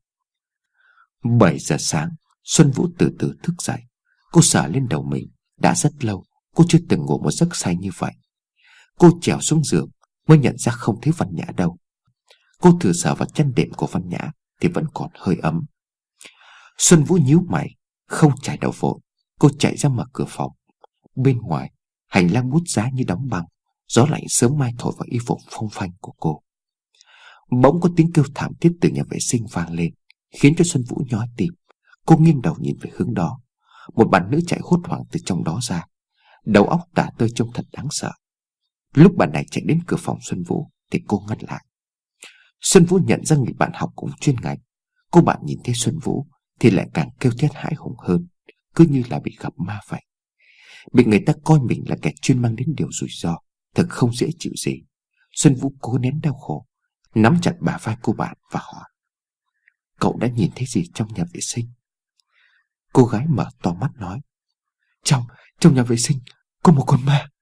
Bảy giờ sáng, Xuân Vũ từ từ thức dậy. Cô sờ lên đầu mình. Đã rất lâu cô chưa từng ngủ một giấc say như vậy. Cô trèo xuống giường mới nhận ra không thấy Văn Nhã đâu. Cô thử sờ vào chân đệm của Văn Nhã thì vẫn còn hơi ấm. Xuân Vũ nhíu mày, không chải đầu vội. Cô chạy ra mở cửa phòng. Bên ngoài, hành lang bút giá như đóng băng. Gió lạnh sớm mai thổi vào y phục phong phanh của cô. Bỗng có tiếng kêu thảm thiết từ nhà vệ sinh vang lên, khiến cho Xuân Vũ nhói tim. Cô nghiêng đầu nhìn về hướng đó. Một bạn nữ chạy hốt hoảng từ trong đó ra, đầu óc tả tơi trông thật đáng sợ. Lúc bạn này chạy đến cửa phòng Xuân Vũ thì cô ngăn lại. Xuân Vũ nhận ra người bạn học cùng chuyên ngành. Cô bạn nhìn thấy Xuân Vũ thì lại càng kêu thét hãi hùng hơn, cứ như là bị gặp ma vậy. Bị người ta coi mình là kẻ chuyên mang đến điều rủi ro, thật không dễ chịu gì. Xuân Vũ cố nén đau khổ, nắm chặt bả vai cô bạn và hỏi: Cậu đã nhìn thấy gì trong nhà vệ sinh? Cô gái mở to mắt nói: Trong, trong nhà vệ sinh có một con ma.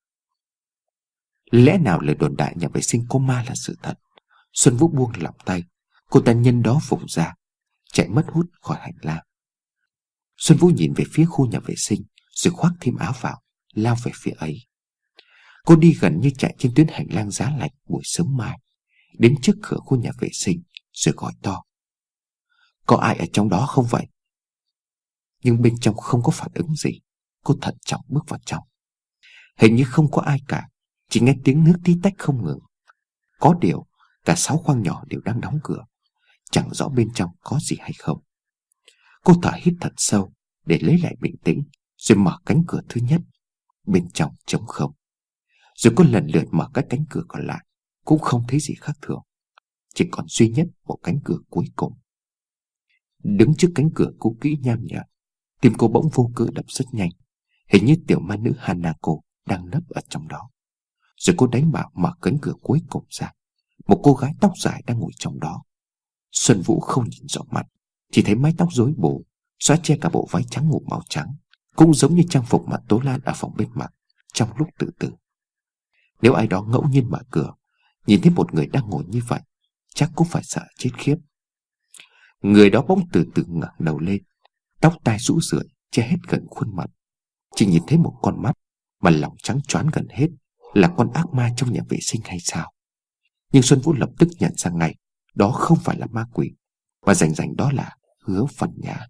Lẽ nào lời đồn đại nhà vệ sinh có ma là sự thật? Xuân Vũ buông lỏng tay. Cô ta nhân đó vùng ra, chạy mất hút khỏi hành lang. Xuân Vũ nhìn về phía khu nhà vệ sinh, rồi khoác thêm áo vào, lao về phía ấy. Cô đi gần như chạy trên tuyến hành lang giá lạnh buổi sớm mai, đến trước cửa khu nhà vệ sinh, rồi gọi to: Có ai ở trong đó không vậy? Nhưng bên trong không có phản ứng gì. Cô thận trọng bước vào trong. Hình như không có ai cả, chỉ nghe tiếng nước tí tách không ngừng. Có điều cả sáu khoang nhỏ đều đang đóng cửa, chẳng rõ bên trong có gì hay không. Cô thở hít thật sâu để lấy lại bình tĩnh, rồi mở cánh cửa thứ nhất. Bên trong trống không. Rồi cô lần lượt mở các cánh cửa còn lại, cũng không thấy gì khác thường. Chỉ còn duy nhất một cánh cửa cuối cùng. Đứng trước cánh cửa cũ kỹ nham nhở, tim cô bỗng vô cớ đập rất nhanh. Hình như tiểu ma nữ Hanako đang nấp ở trong đó. Rồi cô đánh bảo mở cánh cửa cuối cùng ra. Một cô gái tóc dài đang ngồi trong đó. Xuân Vũ không nhìn rõ mặt, chỉ thấy mái tóc rối bù, xóa che cả bộ váy trắng ngủ màu trắng, cũng giống như trang phục mà Tố Lan ở phòng bên mặc trong lúc tự tử. Nếu ai đó ngẫu nhiên mở cửa, nhìn thấy một người đang ngồi như vậy, chắc cũng phải sợ chết khiếp. Người đó bỗng từ từ ngẩng đầu lên, tóc tai rũ rượi che hết gần khuôn mặt. Chỉ nhìn thấy một con mắt mà lòng trắng choáng gần hết. Là con ác ma trong nhà vệ sinh hay sao? Nhưng Xuân Vũ lập tức nhận ra ngay, đó không phải là ma quỷ, mà rành rành đó là Hứa Văn Nhã.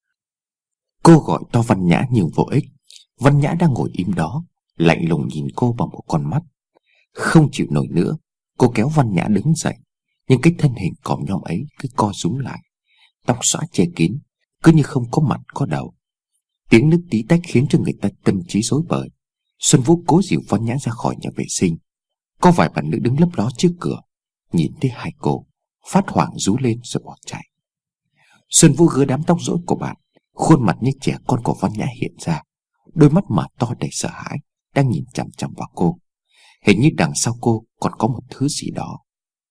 Cô gọi to Văn Nhã nhưng vô ích. Văn Nhã đang ngồi im đó, lạnh lùng nhìn cô bằng một con mắt. Không chịu nổi nữa, cô kéo Văn Nhã đứng dậy. Nhưng cái thân hình còm nhom ấy cứ co rúm lại, tóc xõa che kín, cứ như không có mặt có đầu. Tiếng nước tí tách khiến cho người ta tâm trí rối bời. Xuân Vũ cố dìu Văn Nhã ra khỏi nhà vệ sinh. Có vài bạn nữ đứng lấp ló trước cửa, nhìn thấy hai cô, phát hoảng rú lên rồi bỏ chạy. Xuân Vũ gỡ đám tóc rối của bạn, khuôn mặt như trẻ con của Văn Nhã hiện ra, đôi mắt mở to đầy sợ hãi, đang nhìn chằm chằm vào cô. Hình như đằng sau cô còn có một thứ gì đó.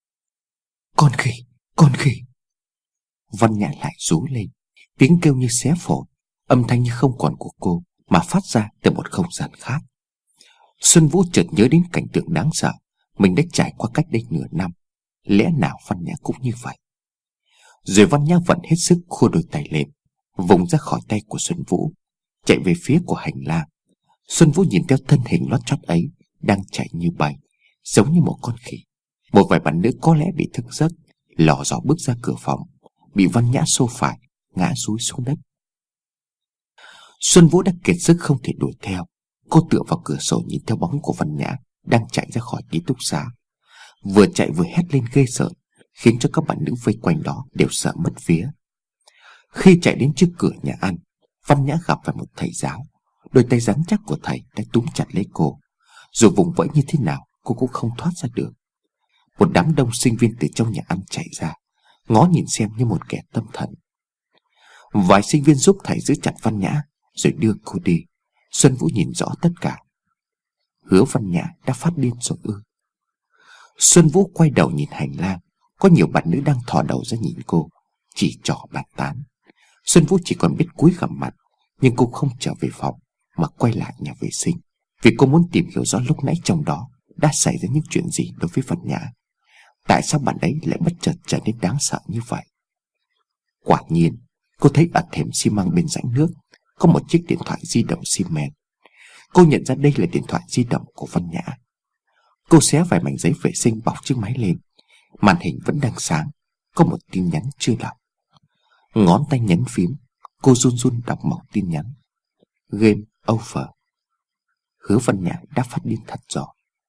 Con khỉ, con khỉ. Văn Nhã lại rú lên, tiếng kêu như xé phổi, âm thanh như không còn của cô mà phát ra từ một không gian khác. Xuân Vũ chợt nhớ đến cảnh tượng đáng sợ mình đã trải qua cách đây nửa năm. Lẽ nào Văn Nhã cũng như vậy? Rồi Văn Nhã vận hết sức khua đôi tay lên, vùng ra khỏi tay của Xuân Vũ, chạy về phía của hành lang. Xuân Vũ nhìn theo thân hình lót chót ấy đang chạy như bay, giống như một con khỉ. Một vài bạn nữ có lẽ bị thức giấc, lò dò bước ra cửa phòng, bị Văn Nhã xô phải, ngã rúi xuống đất. Xuân Vũ đã kiệt sức không thể đuổi theo. Cô tựa vào cửa sổ nhìn theo bóng của Văn Nhã đang chạy ra khỏi ký túc xá. Vừa chạy vừa hét lên ghê sợ, khiến cho các bạn nữ vây quanh đó đều sợ mất vía. Khi chạy đến trước cửa nhà ăn, Văn Nhã gặp phải một thầy giáo. Đôi tay rắn chắc của thầy đã túm chặt lấy cô. Dù vùng vẫy như thế nào, cô cũng không thoát ra được. Một đám đông sinh viên từ trong nhà ăn chạy ra, ngó nhìn xem như một kẻ tâm thần. Vài sinh viên giúp thầy giữ chặt Văn Nhã, rồi đưa cô đi. Xuân Vũ nhìn rõ tất cả. Hứa Văn Nhã đã phát điên rồi ư? Xuân Vũ quay đầu nhìn hành lang. Có nhiều bạn nữ đang thò đầu ra nhìn cô, chỉ trỏ bàn tán. Xuân Vũ chỉ còn biết cúi gằm mặt. Nhưng cô không trở về phòng mà quay lại nhà vệ sinh, vì cô muốn tìm hiểu rõ lúc nãy trong đó đã xảy ra những chuyện gì đối với Văn Nhã. Tại sao bạn ấy lại bất chợt trở nên đáng sợ như vậy? Quả nhiên, cô thấy ở thềm xi măng bên rãnh nước có một chiếc điện thoại di động xi men. Cô nhận ra đây là điện thoại di động của Văn Nhã. Cô xé vài mảnh giấy vệ sinh bọc chiếc máy lên. Màn hình vẫn đang sáng, có một tin nhắn chưa đọc. Ngón tay nhấn phím, cô run run đọc mẩu tin nhắn. Game over. Hứa Văn Nhã đã phát điên thật rồi.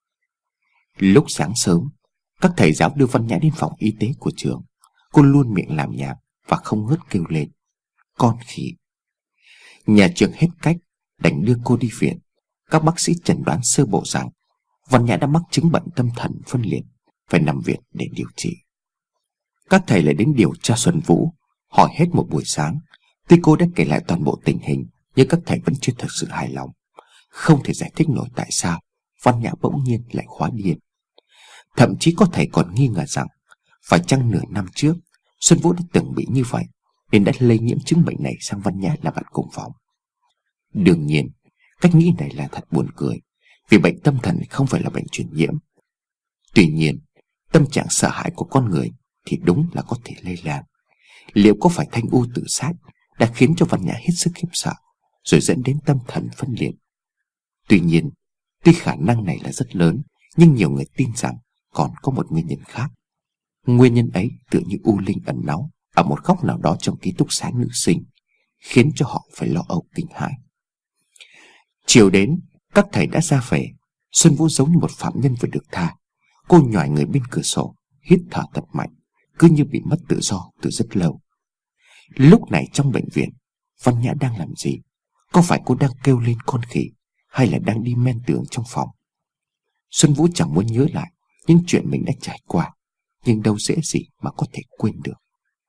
Lúc sáng sớm, các thầy giáo đưa Văn Nhã đến phòng y tế của trường. Cô luôn miệng làm nhảm và không ngớt kêu lên: con khỉ. Nhà trường hết cách, đành đưa cô đi viện. Các bác sĩ chẩn đoán sơ bộ rằng Văn Nhã đã mắc chứng bệnh tâm thần phân liệt, phải nằm viện để điều trị. Các thầy lại đến điều tra Xuân Vũ, hỏi hết một buổi sáng. Tuy cô đã kể lại toàn bộ tình hình, nhưng các thầy vẫn chưa thật sự hài lòng, không thể giải thích nổi tại sao Văn Nhã bỗng nhiên lại hóa điên. Thậm chí có thầy còn nghi ngờ rằng phải chăng nửa năm trước Xuân Vũ đã từng bị như vậy, nên đã lây nhiễm chứng bệnh này sang Văn Nhã là bạn cùng phòng. Đương nhiên, cách nghĩ này là thật buồn cười, vì bệnh tâm thần không phải là bệnh truyền nhiễm. Tuy nhiên, tâm trạng sợ hãi của con người thì đúng là có thể lây lan. Liệu có phải Thanh U tự sát đã khiến cho Văn Nhã hết sức khiếp sợ, rồi dẫn đến tâm thần phân liệt? Tuy nhiên, tuy khả năng này là rất lớn, nhưng nhiều người tin rằng còn có một nguyên nhân khác. Nguyên nhân ấy tựa như u linh ẩn náu ở một góc nào đó trong ký túc xá nữ sinh, khiến cho họ phải lo âu kinh hãi. Chiều đến, các thầy đã ra về. Xuân Vũ giống như một phạm nhân vừa được tha. Cô nhoài người bên cửa sổ, hít thở thật mạnh, cứ như bị mất tự do từ rất lâu. Lúc này trong bệnh viện, Văn Nhã đang làm gì? Có phải cô đang kêu lên con khỉ, hay là đang đi men tường trong phòng? Xuân Vũ chẳng muốn nhớ lại những chuyện mình đã trải qua, nhưng đâu dễ gì mà có thể quên được.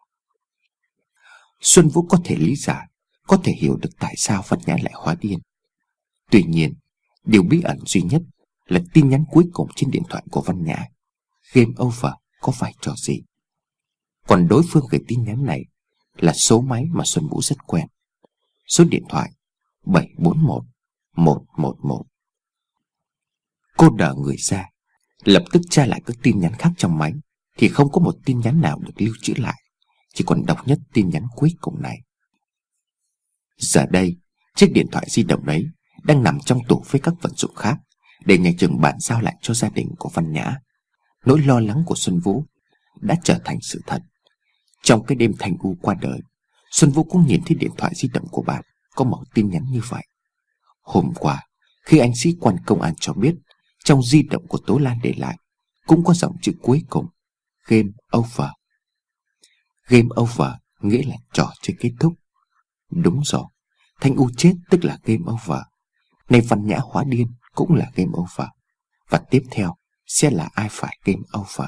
Xuân Vũ có thể lý giải, có thể hiểu được tại sao Văn Nhã lại hóa điên. Tuy nhiên, điều bí ẩn duy nhất là tin nhắn cuối cùng trên điện thoại của Văn Nhã. Game over có vai trò gì? Còn đối phương gửi tin nhắn này là số máy mà Xuân Vũ rất quen. Số điện thoại bảy bốn một một một một. Cô đờ người ra, lập tức tra lại các tin nhắn khác trong máy, thì không có một tin nhắn nào được lưu trữ lại, chỉ còn độc nhất tin nhắn cuối cùng này. Giờ đây, chiếc điện thoại di động đấy đang nằm trong tủ với các vật dụng khác, để nhà trường bàn giao lại cho gia đình của Văn Nhã. Nỗi lo lắng của Xuân Vũ đã trở thành sự thật. Trong cái đêm Thanh U qua đời, Xuân Vũ cũng nhìn thấy điện thoại di động của bạn có một tin nhắn như vậy. Hôm qua, khi anh sĩ quan công an cho biết trong di động của Tố Lan để lại cũng có dòng chữ cuối cùng: Game over. Game over nghĩa là trò chơi kết thúc. Đúng rồi, Thanh U chết tức là game over. Nay Văn Nhã hóa điên cũng là game over. Và tiếp theo sẽ là ai phải game over?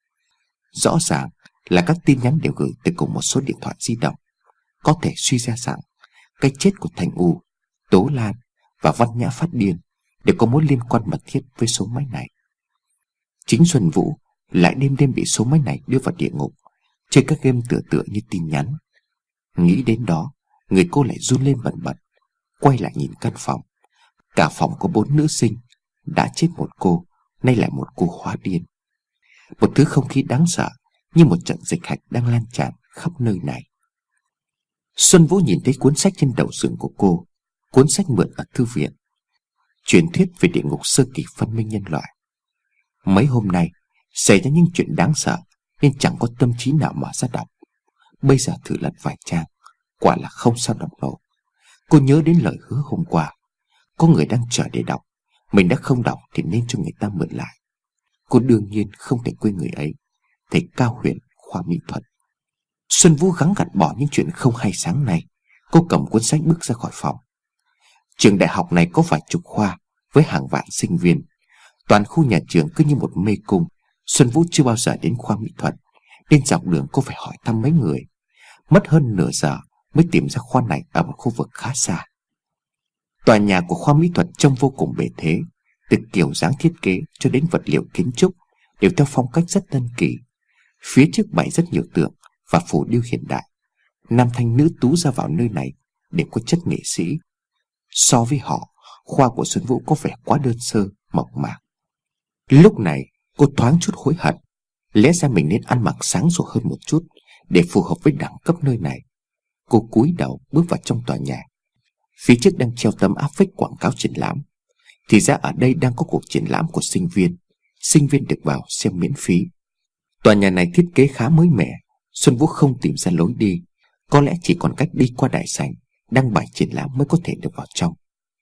Rõ ràng là các tin nhắn đều gửi từ cùng một số điện thoại di động. Có thể suy ra rằng cái chết của Thanh U, Tố Lan và Văn Nhã phát điên đều có mối liên quan mật thiết với số máy này. Chính Xuân Vũ lại đêm đêm bị số máy này đưa vào địa ngục, chơi các game tựa tựa như tin nhắn. Nghĩ đến đó, người cô lại run lên bần bật. Quay lại nhìn căn phòng. Cả phòng có bốn nữ sinh, đã chết một cô, nay lại một cô hóa điên. Một thứ không khí đáng sợ, như một trận dịch hạch đang lan tràn khắp nơi này. Xuân Vũ nhìn thấy cuốn sách trên đầu giường của cô, cuốn sách mượn ở thư viện, truyền thuyết về địa ngục sơ kỳ phân minh nhân loại. Mấy hôm nay xảy ra những chuyện đáng sợ nên chẳng có tâm trí nào mở ra đọc. Bây giờ thử lật vài trang, quả là không sao đọc nổi. Cô nhớ đến lời hứa hôm qua, có người đang chờ để đọc, mình đã không đọc thì nên cho người ta mượn lại. Cô đương nhiên không thể quên người ấy, thầy Cao Huyền, khoa mỹ thuật. Xuân Vũ gắng gặt bỏ những chuyện không hay sáng nay. Cô cầm cuốn sách bước ra khỏi phòng. Trường đại học này có vài chục khoa với hàng vạn sinh viên. Toàn khu nhà trường cứ như một mê cung. Xuân Vũ chưa bao giờ đến khoa mỹ thuật, nên dọc đường cô phải hỏi thăm mấy người. Mất hơn nửa giờ mới tìm ra khoa này ở một khu vực khá xa. Tòa nhà của khoa mỹ thuật trông vô cùng bề thế, từ kiểu dáng thiết kế cho đến vật liệu kiến trúc đều theo phong cách rất tân kỳ. Phía trước bày rất nhiều tượng và phù điêu hiện đại. Nam thanh nữ tú ra vào nơi này đều có chất nghệ sĩ. So với họ, khoa của Xuân Vũ có vẻ quá đơn sơ, mộc mạc. Lúc này cô thoáng chút hối hận. Lẽ ra mình nên ăn mặc sáng sủa hơn một chút để phù hợp với đẳng cấp nơi này. Cô cúi đầu bước vào trong tòa nhà. Phía trước đang treo tấm áp phích quảng cáo triển lãm. Thì ra ở đây đang có cuộc triển lãm của sinh viên. Sinh viên được vào xem miễn phí. Tòa nhà này thiết kế khá mới mẻ. Xuân Vũ không tìm ra lối đi. Có lẽ chỉ còn cách đi qua đại sảnh đang bày triển lãm mới có thể được vào trong.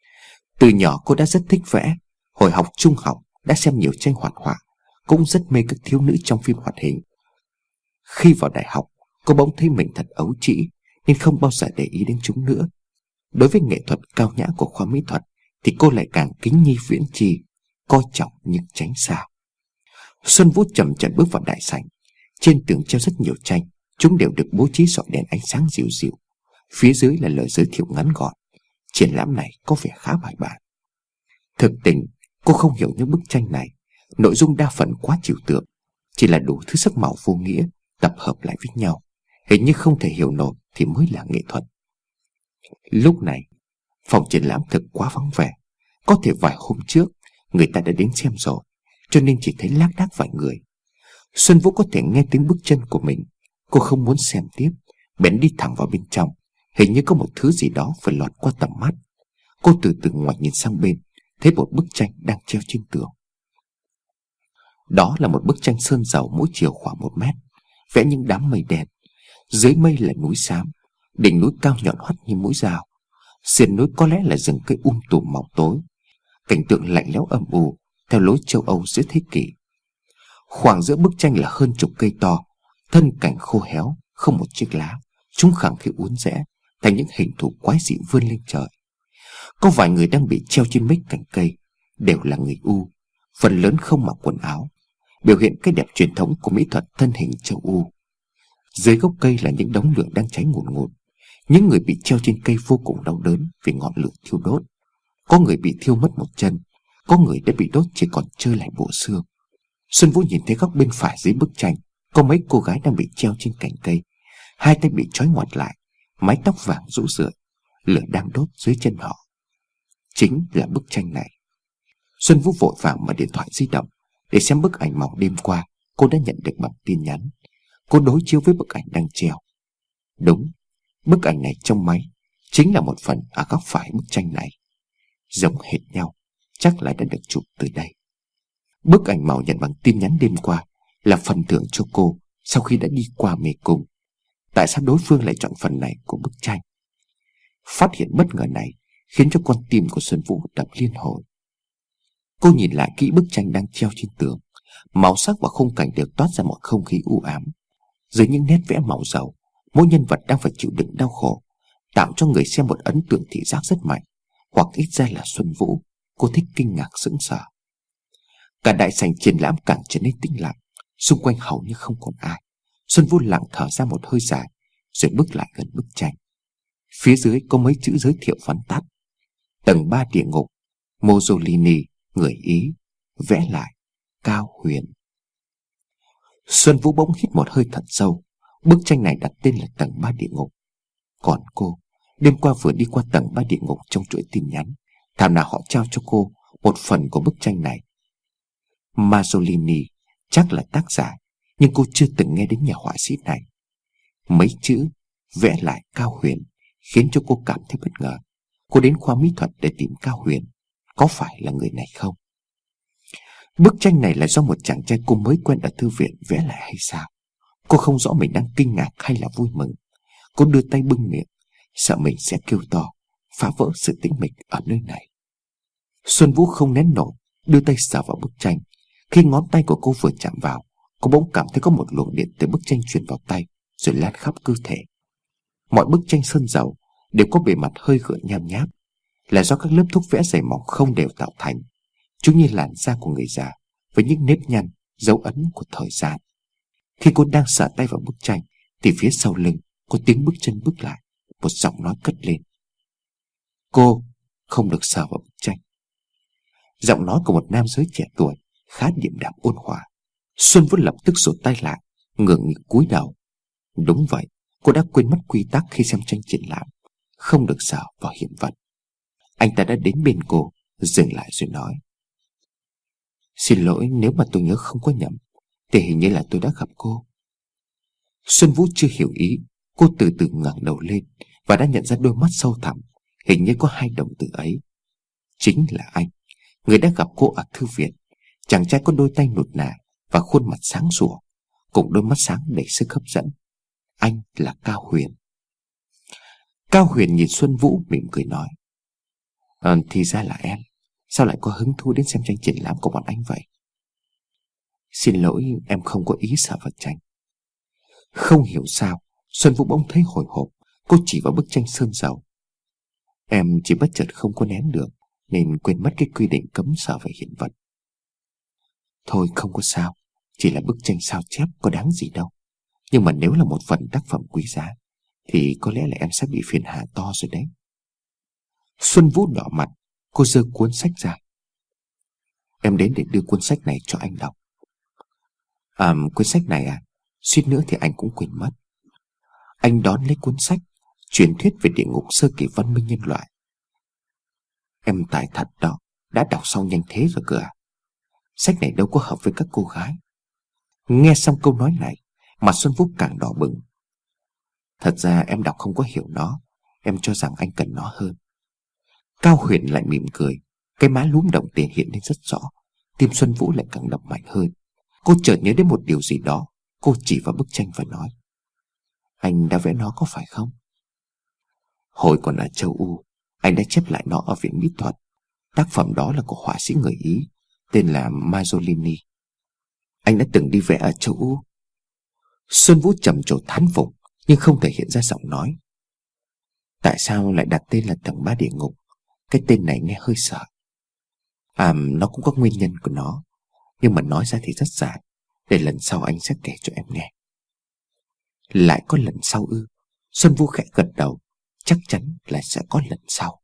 Từ nhỏ cô đã rất thích vẽ. Hồi học trung học đã xem nhiều tranh hoạt họa, cũng rất mê các thiếu nữ trong phim hoạt hình. Khi vào đại học, cô bỗng thấy mình thật ấu trĩ nên không bao giờ để ý đến chúng nữa. Đối với nghệ thuật cao nhã của khoa mỹ thuật thì cô lại càng kính nhi viễn chi, coi trọng nhưng tránh xa. Xuân Vũ chậm chậm bước vào đại sảnh. Trên tường treo rất nhiều tranh, chúng đều được bố trí dọi đèn ánh sáng dịu dịu. Phía dưới là lời giới thiệu ngắn gọn. Triển lãm này có vẻ khá bài bản. Thực tình cô không hiểu những bức tranh này, Nội dung đa phần quá trừu tượng, chỉ là đủ thứ sắc màu vô nghĩa tập hợp lại với nhau, hình như không thể hiểu nổi thì mới là nghệ thuật. Lúc này phòng triển lãm thực quá vắng vẻ. Có thể vài hôm trước người ta đã đến xem rồi, cho nên chỉ thấy lác đác vài người. Xuân Vũ có thể nghe tiếng bước chân của mình. Cô không muốn xem tiếp, bèn đi thẳng vào bên trong. Hình như có một thứ gì đó phải lọt qua tầm mắt. Cô từ từ ngoảnh nhìn sang bên, thấy một bức tranh đang treo trên tường. Đó là một bức tranh sơn dầu mỗi chiều khoảng một mét, vẽ những đám mây đen. Dưới mây là núi xám, đỉnh núi cao nhọn hoắt như mũi dao. Sườn núi có lẽ là rừng cây um tùm màu tối. Cảnh tượng lạnh lẽo âm u theo lối châu Âu giữa thế kỷ. Khoảng giữa bức tranh là hơn chục cây to, thân cảnh khô héo, không một chiếc lá. Chúng khẳng khi uốn rẽ thành những hình thù quái dị vươn lên trời. Có vài người đang bị treo trên mấy cành cây, đều là người U, phần lớn không mặc quần áo, biểu hiện cái đẹp truyền thống của mỹ thuật thân hình châu U. Dưới gốc cây là những đống lửa đang cháy ngùn ngụt. Những người bị treo trên cây vô cùng đau đớn vì ngọn lửa thiêu đốt. Có người bị thiêu mất một chân, có người đã bị đốt chỉ còn trơ lại bộ xương. Xuân Vũ nhìn thấy góc bên phải dưới bức tranh có mấy cô gái đang bị treo trên cành cây, hai tay bị trói ngoặt lại, mái tóc vàng rũ rượi, lửa đang đốt dưới chân họ. Chính là bức tranh này. Xuân Vũ vội vàng mở điện thoại di động để xem bức ảnh màu đêm qua cô đã nhận được bằng tin nhắn. Cô đối chiếu với bức ảnh đang treo. Đúng, bức ảnh này trong máy chính là một phần ở góc phải bức tranh này. Giống hệt nhau, chắc là đã được chụp từ đây. Bức ảnh màu nhận bằng tin nhắn đêm qua là phần thưởng cho cô sau khi đã đi qua mê cung. Tại sao đối phương lại chọn phần này của bức tranh? Phát hiện bất ngờ này khiến cho con tim của Xuân Vũ đập liên hồi. Cô nhìn lại kỹ bức tranh đang treo trên tường. Màu sắc và khung cảnh đều toát ra một không khí u ám. Dưới những nét vẽ màu dầu, mỗi nhân vật đang phải chịu đựng đau khổ, tạo cho người xem một ấn tượng thị giác rất mạnh. Hoặc ít ra là Xuân Vũ, cô thích kinh ngạc sững sờ. Cả đại sảnh triển lãm càng trở nên tĩnh lặng, xung quanh hầu như không còn ai. Xuân Vũ lặng thở ra một hơi dài, rồi bước lại gần bức tranh. Phía dưới có mấy chữ giới thiệu vắn tắt: tầng ba địa ngục, Mussolini, người Ý, vẽ lại Cao Huyền. Xuân Vũ bỗng hít một hơi thật sâu. Bức tranh này đặt tên là tầng ba địa ngục. Còn cô, đêm qua vừa đi qua tầng ba địa ngục trong chuỗi tin nhắn. Thảo nào họ trao cho cô một phần của bức tranh này. Mussolini chắc là tác giả, nhưng cô chưa từng nghe đến nhà họa sĩ này. Mấy chữ vẽ lại Cao Huyền khiến cho cô cảm thấy bất ngờ. Cô đến khoa mỹ thuật để tìm Cao Huyền. Có phải là người này không? Bức tranh này là do một chàng trai cô mới quen ở thư viện vẽ lại hay sao? Cô không rõ mình đang kinh ngạc hay là vui mừng. Cô đưa tay bưng miệng, sợ mình sẽ kêu to, phá vỡ sự tĩnh mịch ở nơi này. Xuân Vũ không nén nổi, đưa tay sờ vào bức tranh. Khi ngón tay của cô vừa chạm vào, cô bỗng cảm thấy có một luồng điện từ bức tranh truyền vào tay, rồi lan khắp cơ thể. Mọi bức tranh sơn dầu đều có bề mặt hơi gượng nham nháp, là do các lớp thuốc vẽ dày mỏng không đều tạo thành. Chúng như làn da của người già, với những nếp nhăn, dấu ấn của thời gian. Khi cô đang sờ tay vào bức tranh, thì phía sau lưng có tiếng bước chân bước lại, một giọng nói cất lên: cô không được sờ vào bức tranh. Giọng nói của một nam giới trẻ tuổi, khá điềm đạm ôn hòa. Xuân Vũ lập tức rụt tay lại, ngượng nghịu cúi đầu. Đúng vậy, cô đã quên mất quy tắc khi xem tranh triển lãm: không được sờ vào hiện vật. Anh ta đã đến bên cô, dừng lại rồi nói: xin lỗi, nếu mà tôi nhớ không có nhầm thì hình như là tôi đã gặp cô. Xuân Vũ chưa hiểu ý. Cô từ từ ngẩng đầu lên và đã nhận ra đôi mắt sâu thẳm, hình như có hai đồng tử ấy. Chính là anh, người đã gặp cô ở thư viện. Chàng trai có đôi tay nụt nà và khuôn mặt sáng sủa, cùng đôi mắt sáng đầy sức hấp dẫn. Anh là Cao Huyền. Cao Huyền nhìn Xuân Vũ mỉm cười nói: à, thì ra là em. Sao lại có hứng thú đến xem tranh triển lãm của bọn anh vậy? Xin lỗi, em không có ý sờ vào tranh. Không hiểu sao Xuân Vũ bỗng thấy hồi hộp. Cô chỉ vào bức tranh sơn dầu. Em chỉ bất chợt không có nén được, nên quên mất cái quy định cấm sờ về hiện vật. Thôi không có sao, chỉ là bức tranh sao chép có đáng gì đâu. Nhưng mà nếu là một phần tác phẩm quý giá thì có lẽ là em sẽ bị phiền hà to rồi đấy. Xuân Vũ đỏ mặt. Cô giơ cuốn sách ra. Em đến để đưa cuốn sách này cho anh đọc. À, cuốn sách này à? Suýt nữa thì anh cũng quên mất. Anh đón lấy cuốn sách Truyền thuyết về địa ngục sơ kỳ văn minh nhân loại. Em tài thật đó, đã đọc xong nhanh thế rồi cơ à? Sách này đâu có hợp với các cô gái. Nghe xong câu nói này, mặt Xuân Vũ càng đỏ bừng. Thật ra em đọc không có hiểu nó, em cho rằng anh cần nó hơn. Cao Huyền lại mỉm cười, cái má lúm đồng tiền hiện lên rất rõ. Tim Xuân Vũ lại càng đập mạnh hơn. Cô chợt nhớ đến một điều gì đó. Cô chỉ vào bức tranh và nói: Anh đã vẽ nó có phải không? Hồi còn ở châu Âu, anh đã chép lại nó ở viện mỹ thuật. Tác phẩm đó là của họa sĩ người Ý tên là Mazzolini. Anh đã từng đi vẽ ở châu Âu. Xuân Vũ trầm trồ thán phục nhưng không thể hiện ra giọng nói. Tại sao lại đặt tên là tầng ba địa ngục? Cái tên này nghe hơi sợ. À, nó cũng có nguyên nhân của nó, nhưng mà nói ra thì rất dài. Để lần sau anh sẽ kể cho em nghe. Lại có lần sau ư? Xuân Vũ khẽ gật đầu. Chắc chắn là sẽ có lần sau.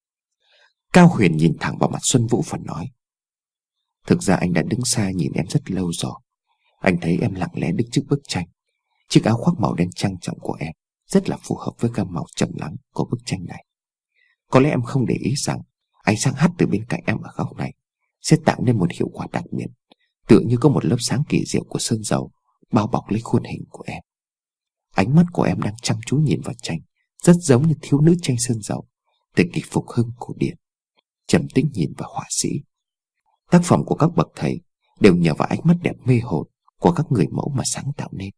Cao Huyền nhìn thẳng vào mặt Xuân Vũ và nói: Thực ra anh đã đứng xa nhìn em rất lâu rồi. Anh thấy em lặng lẽ đứng trước bức tranh. Chiếc áo khoác màu đen trang trọng của em rất là phù hợp với gam màu trầm lắng của bức tranh này. Có lẽ em không để ý rằng ánh sáng hắt từ bên cạnh em ở góc này sẽ tạo nên một hiệu quả đặc biệt, tựa như có một lớp sáng kỳ diệu của sơn dầu bao bọc lấy khuôn hình của em. Ánh mắt của em đang chăm chú nhìn vào tranh, rất giống như thiếu nữ tranh sơn dầu từ kịch phục hưng cổ điển, trầm tĩnh nhìn vào họa sĩ. Tác phẩm của các bậc thầy đều nhờ vào ánh mắt đẹp mê hồn của các người mẫu mà sáng tạo nên.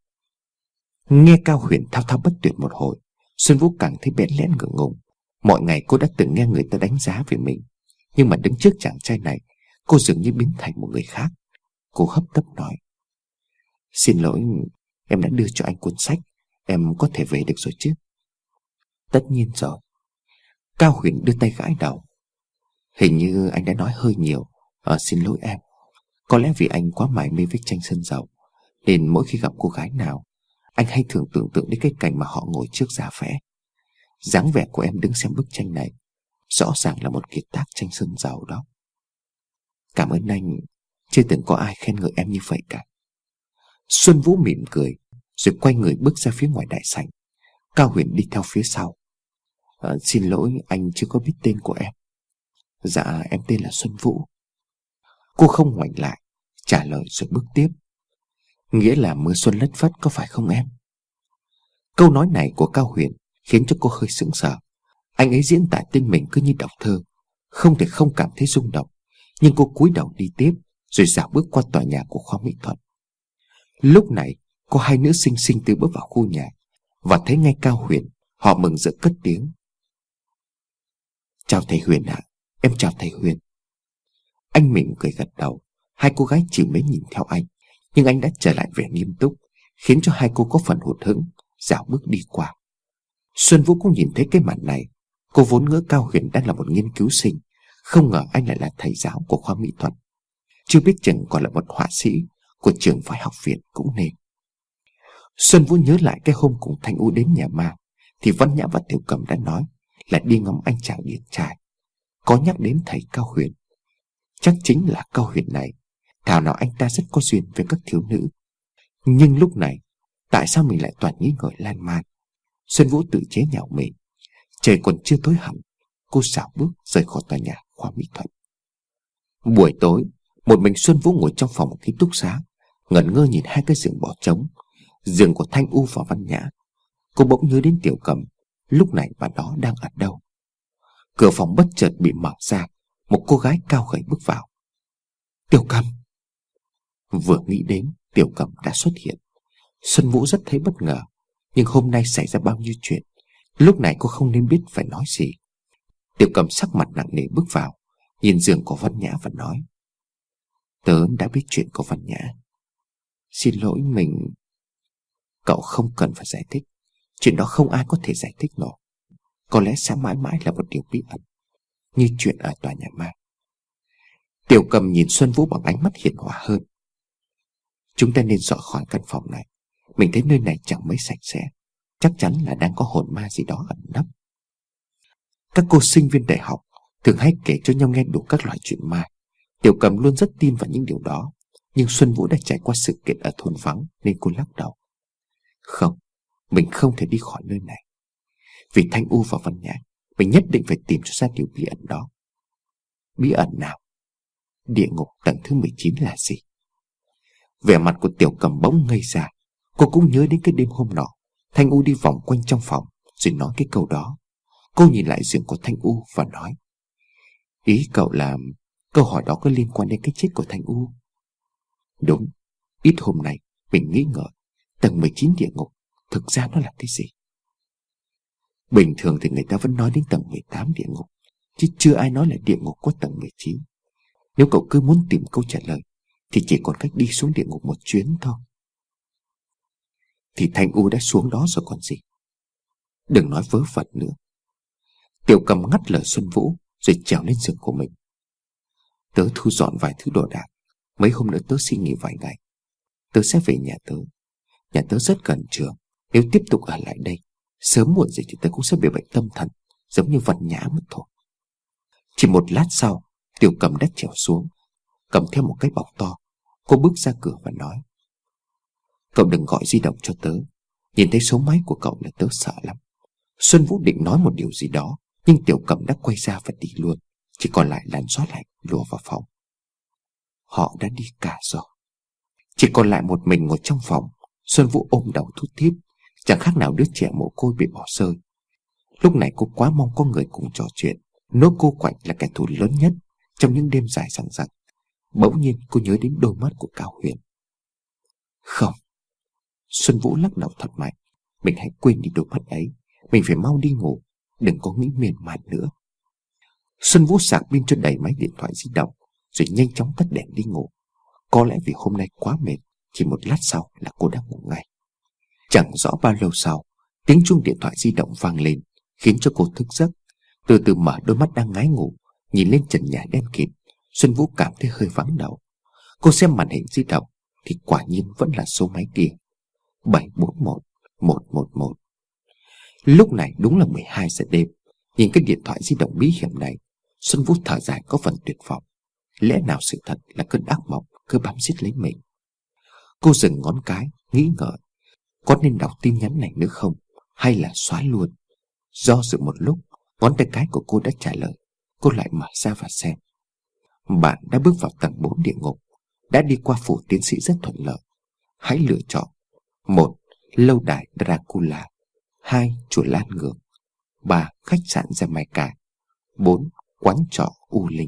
Nghe Cao Huyền thao thao bất tuyệt một hồi, Xuân Vũ càng thấy bẽn lẽn ngượng ngùng. Mọi ngày cô đã từng nghe người ta đánh giá về mình, nhưng mà đứng trước chàng trai này, cô dường như biến thành một người khác. Cô hấp tấp nói: Xin lỗi, em đã đưa cho anh cuốn sách. Em có thể về được rồi chứ? Tất nhiên rồi. Cao Huyền đưa tay gãi đầu. Hình như anh đã nói hơi nhiều. Ờ, xin lỗi em. Có lẽ vì anh quá mải mê với tranh sơn dầu, nên mỗi khi gặp cô gái nào, anh hay thường tưởng tượng đến cái cảnh mà họ ngồi trước giá vẽ. Dáng vẻ của em đứng xem bức tranh này rõ ràng là một kiệt tác tranh sơn dầu đó. Cảm ơn anh. Chưa từng có ai khen ngợi em như vậy cả. Xuân Vũ mỉm cười rồi quay người bước ra phía ngoài đại sảnh. Cao Huyền đi theo phía sau. à, Xin lỗi, anh chưa có biết tên của em. Dạ, em tên là Xuân Vũ. Cô không ngoảnh lại, trả lời rồi bước tiếp. Nghĩa là mưa xuân lất phất có phải không em? Câu nói này của Cao Huyền khiến cho cô hơi sững sờ. Anh ấy diễn tả tên mình cứ như đọc thơ, không thể không cảm thấy rung động. Nhưng cô cúi đầu đi tiếp, rồi dạo bước qua tòa nhà của khoa mỹ thuật. Lúc này có hai nữ sinh sinh từ bước vào khu nhà và thấy ngay Cao Huyền. Họ mừng rỡ cất tiếng: Chào thầy Huyền ạ. À, em chào thầy Huyền. Anh mỉm cười gật đầu. Hai cô gái chỉ mới nhìn theo anh, nhưng anh đã trở lại vẻ nghiêm túc, khiến cho hai cô có phần hụt hẫng, dạo bước đi qua. Xuân Vũ cũng nhìn thấy cái màn này. Cô vốn ngỡ Cao Huyền đang là một nghiên cứu sinh, không ngờ anh lại là thầy giáo của khoa mỹ thuật. Chưa biết chừng còn là một họa sĩ của trường phái học viện cũng nên. Xuân Vũ nhớ lại cái hôm cùng Thanh U đến nhà ma, thì Văn Nhã và Tiểu Cầm đã nói là đi ngắm anh chàng điển trai. Có nhắc đến thầy Cao Huyền. Chắc chính là Cao Huyền này. Thảo nào anh ta rất có duyên với các thiếu nữ. Nhưng lúc này, tại sao mình lại toàn nghĩ ngợi lan man? Xuân Vũ tự chế nhạo mình. Trời còn chưa tối hẳn, cô xảo bước rời khỏi tòa nhà khoa mỹ thuật. Buổi tối, một mình Xuân Vũ ngồi trong phòng ký túc xá, ngẩn ngơ nhìn hai cái giường bỏ trống, giường của Thanh U và Văn Nhã. Cô bỗng nhớ đến Tiểu Cầm. Lúc này bà đó đang ở đâu? Cửa phòng bất chợt bị mở ra. Một cô gái cao gầy bước vào. Tiểu Cầm. Vừa nghĩ đến, Tiểu Cầm đã xuất hiện. Xuân Vũ rất thấy bất ngờ. Nhưng hôm nay xảy ra bao nhiêu chuyện, lúc này cô không nên biết phải nói gì. Tiểu Cầm sắc mặt nặng nề bước vào, nhìn giường của Văn Nhã và nói: Tớ đã biết chuyện của Văn Nhã. Xin lỗi mình. Cậu không cần phải giải thích. Chuyện đó không ai có thể giải thích nổi. Có lẽ sẽ mãi mãi là một điều bí ẩn, như chuyện ở tòa nhà ma. Tiểu Cầm nhìn Xuân Vũ bằng ánh mắt hiền hòa hơn. Chúng ta nên dọn khỏi căn phòng này. Mình thấy nơi này chẳng mấy sạch sẽ. Chắc chắn là đang có hồn ma gì đó ẩn nấp. Các cô sinh viên đại học thường hay kể cho nhau nghe đủ các loại chuyện ma. Tiểu Cầm luôn rất tin vào những điều đó, nhưng Xuân Vũ đã trải qua sự kiện ở thôn vắng nên cô lắc đầu. Không, mình không thể đi khỏi nơi này. Vì Thanh U và Văn Nhã, mình nhất định phải tìm cho ra điều bí ẩn đó. Bí ẩn nào? Địa ngục tầng thứ mười chín là gì? Vẻ mặt của Tiểu Cầm bỗng ngây ra. Cô cũng nhớ đến cái đêm hôm nọ Thanh U đi vòng quanh trong phòng rồi nói cái câu đó. Cô nhìn lại giường của Thanh U và nói, ý cậu là câu hỏi đó có liên quan đến cái chết của Thanh U? Đúng. Ít hôm nay mình nghĩ ngợi tầng mười chín địa ngục thực ra nó là cái gì. Bình thường thì người ta vẫn nói đến tầng mười tám địa ngục, chứ chưa ai nói là địa ngục có tầng mười chín. Nếu cậu cứ muốn tìm câu trả lời thì chỉ còn cách đi xuống địa ngục một chuyến thôi. Thì Thanh U đã xuống đó rồi còn gì. Đừng nói vớ vẩn nữa. Tiểu Cầm ngắt lời Xuân Vũ rồi trèo lên giường của mình. Tớ thu dọn vài thứ đồ đạc. Mấy hôm nữa tớ xin nghỉ vài ngày. Tớ sẽ về nhà tớ. Nhà tớ rất gần trường. Nếu tiếp tục ở lại đây, sớm muộn gì thì tớ cũng sẽ bị bệnh tâm thần, giống như Văn Nhã mất thôi. Chỉ một lát sau, Tiểu Cầm đã trèo xuống, cầm theo một cái bọc to. Cô bước ra cửa và nói, cậu đừng gọi di động cho tớ. Nhìn thấy số máy của cậu là tớ sợ lắm. Xuân Vũ định nói một điều gì đó, nhưng Tiểu Cầm đã quay ra và đi luôn. Chỉ còn lại làn gió lạnh lùa vào phòng. Họ đã đi cả rồi. Chỉ còn lại một mình ngồi trong phòng. Xuân Vũ ôm đầu thút thít, chẳng khác nào đứa trẻ mồ côi bị bỏ rơi. Lúc này cô quá mong có người cùng trò chuyện. Nỗi cô quạnh là kẻ thù lớn nhất trong những đêm dài dằng dặc. Bỗng nhiên cô nhớ đến đôi mắt của Cao Huyền. Không. Xuân Vũ lắc đầu thật mạnh. Mình hãy quên đi đôi mắt ấy. Mình phải mau đi ngủ, đừng có nghĩ miên man nữa. Xuân Vũ sạc pin cho đầy máy điện thoại di động, rồi nhanh chóng tắt đèn đi ngủ. Có lẽ vì hôm nay quá mệt, chỉ một lát sau là cô đã ngủ ngay. Chẳng rõ bao lâu sau, tiếng chuông điện thoại di động vang lên, khiến cho cô thức giấc. Từ từ mở đôi mắt đang ngái ngủ, nhìn lên trần nhà đen kịt. Xuân Vũ cảm thấy hơi vắng đầu. Cô xem màn hình di động thì quả nhiên vẫn là số máy kia, bảy bốn một một một một. Lúc này đúng là mười hai giờ đêm. Nhìn cái điện thoại di động bí hiểm này, Xuân Vũ thở dài có phần tuyệt vọng. Lẽ nào sự thật là cơn ác mộng cứ bám giết lấy mình? Cô dừng ngón cái, nghĩ ngợi, có nên đọc tin nhắn này nữa không, hay là xóa luôn? Do dự một lúc, ngón tay cái của cô đã trả lời. Cô lại mở ra và xem. Bạn đã bước vào tầng bốn địa ngục, đã đi qua phủ tiến sĩ rất thuận lợi. Hãy lựa chọn: một. Lâu đài Dracula. Hai. Chùa Lan Ngược. Ba. Khách sạn Jamaica. Bốn. Quán trọ U Linh.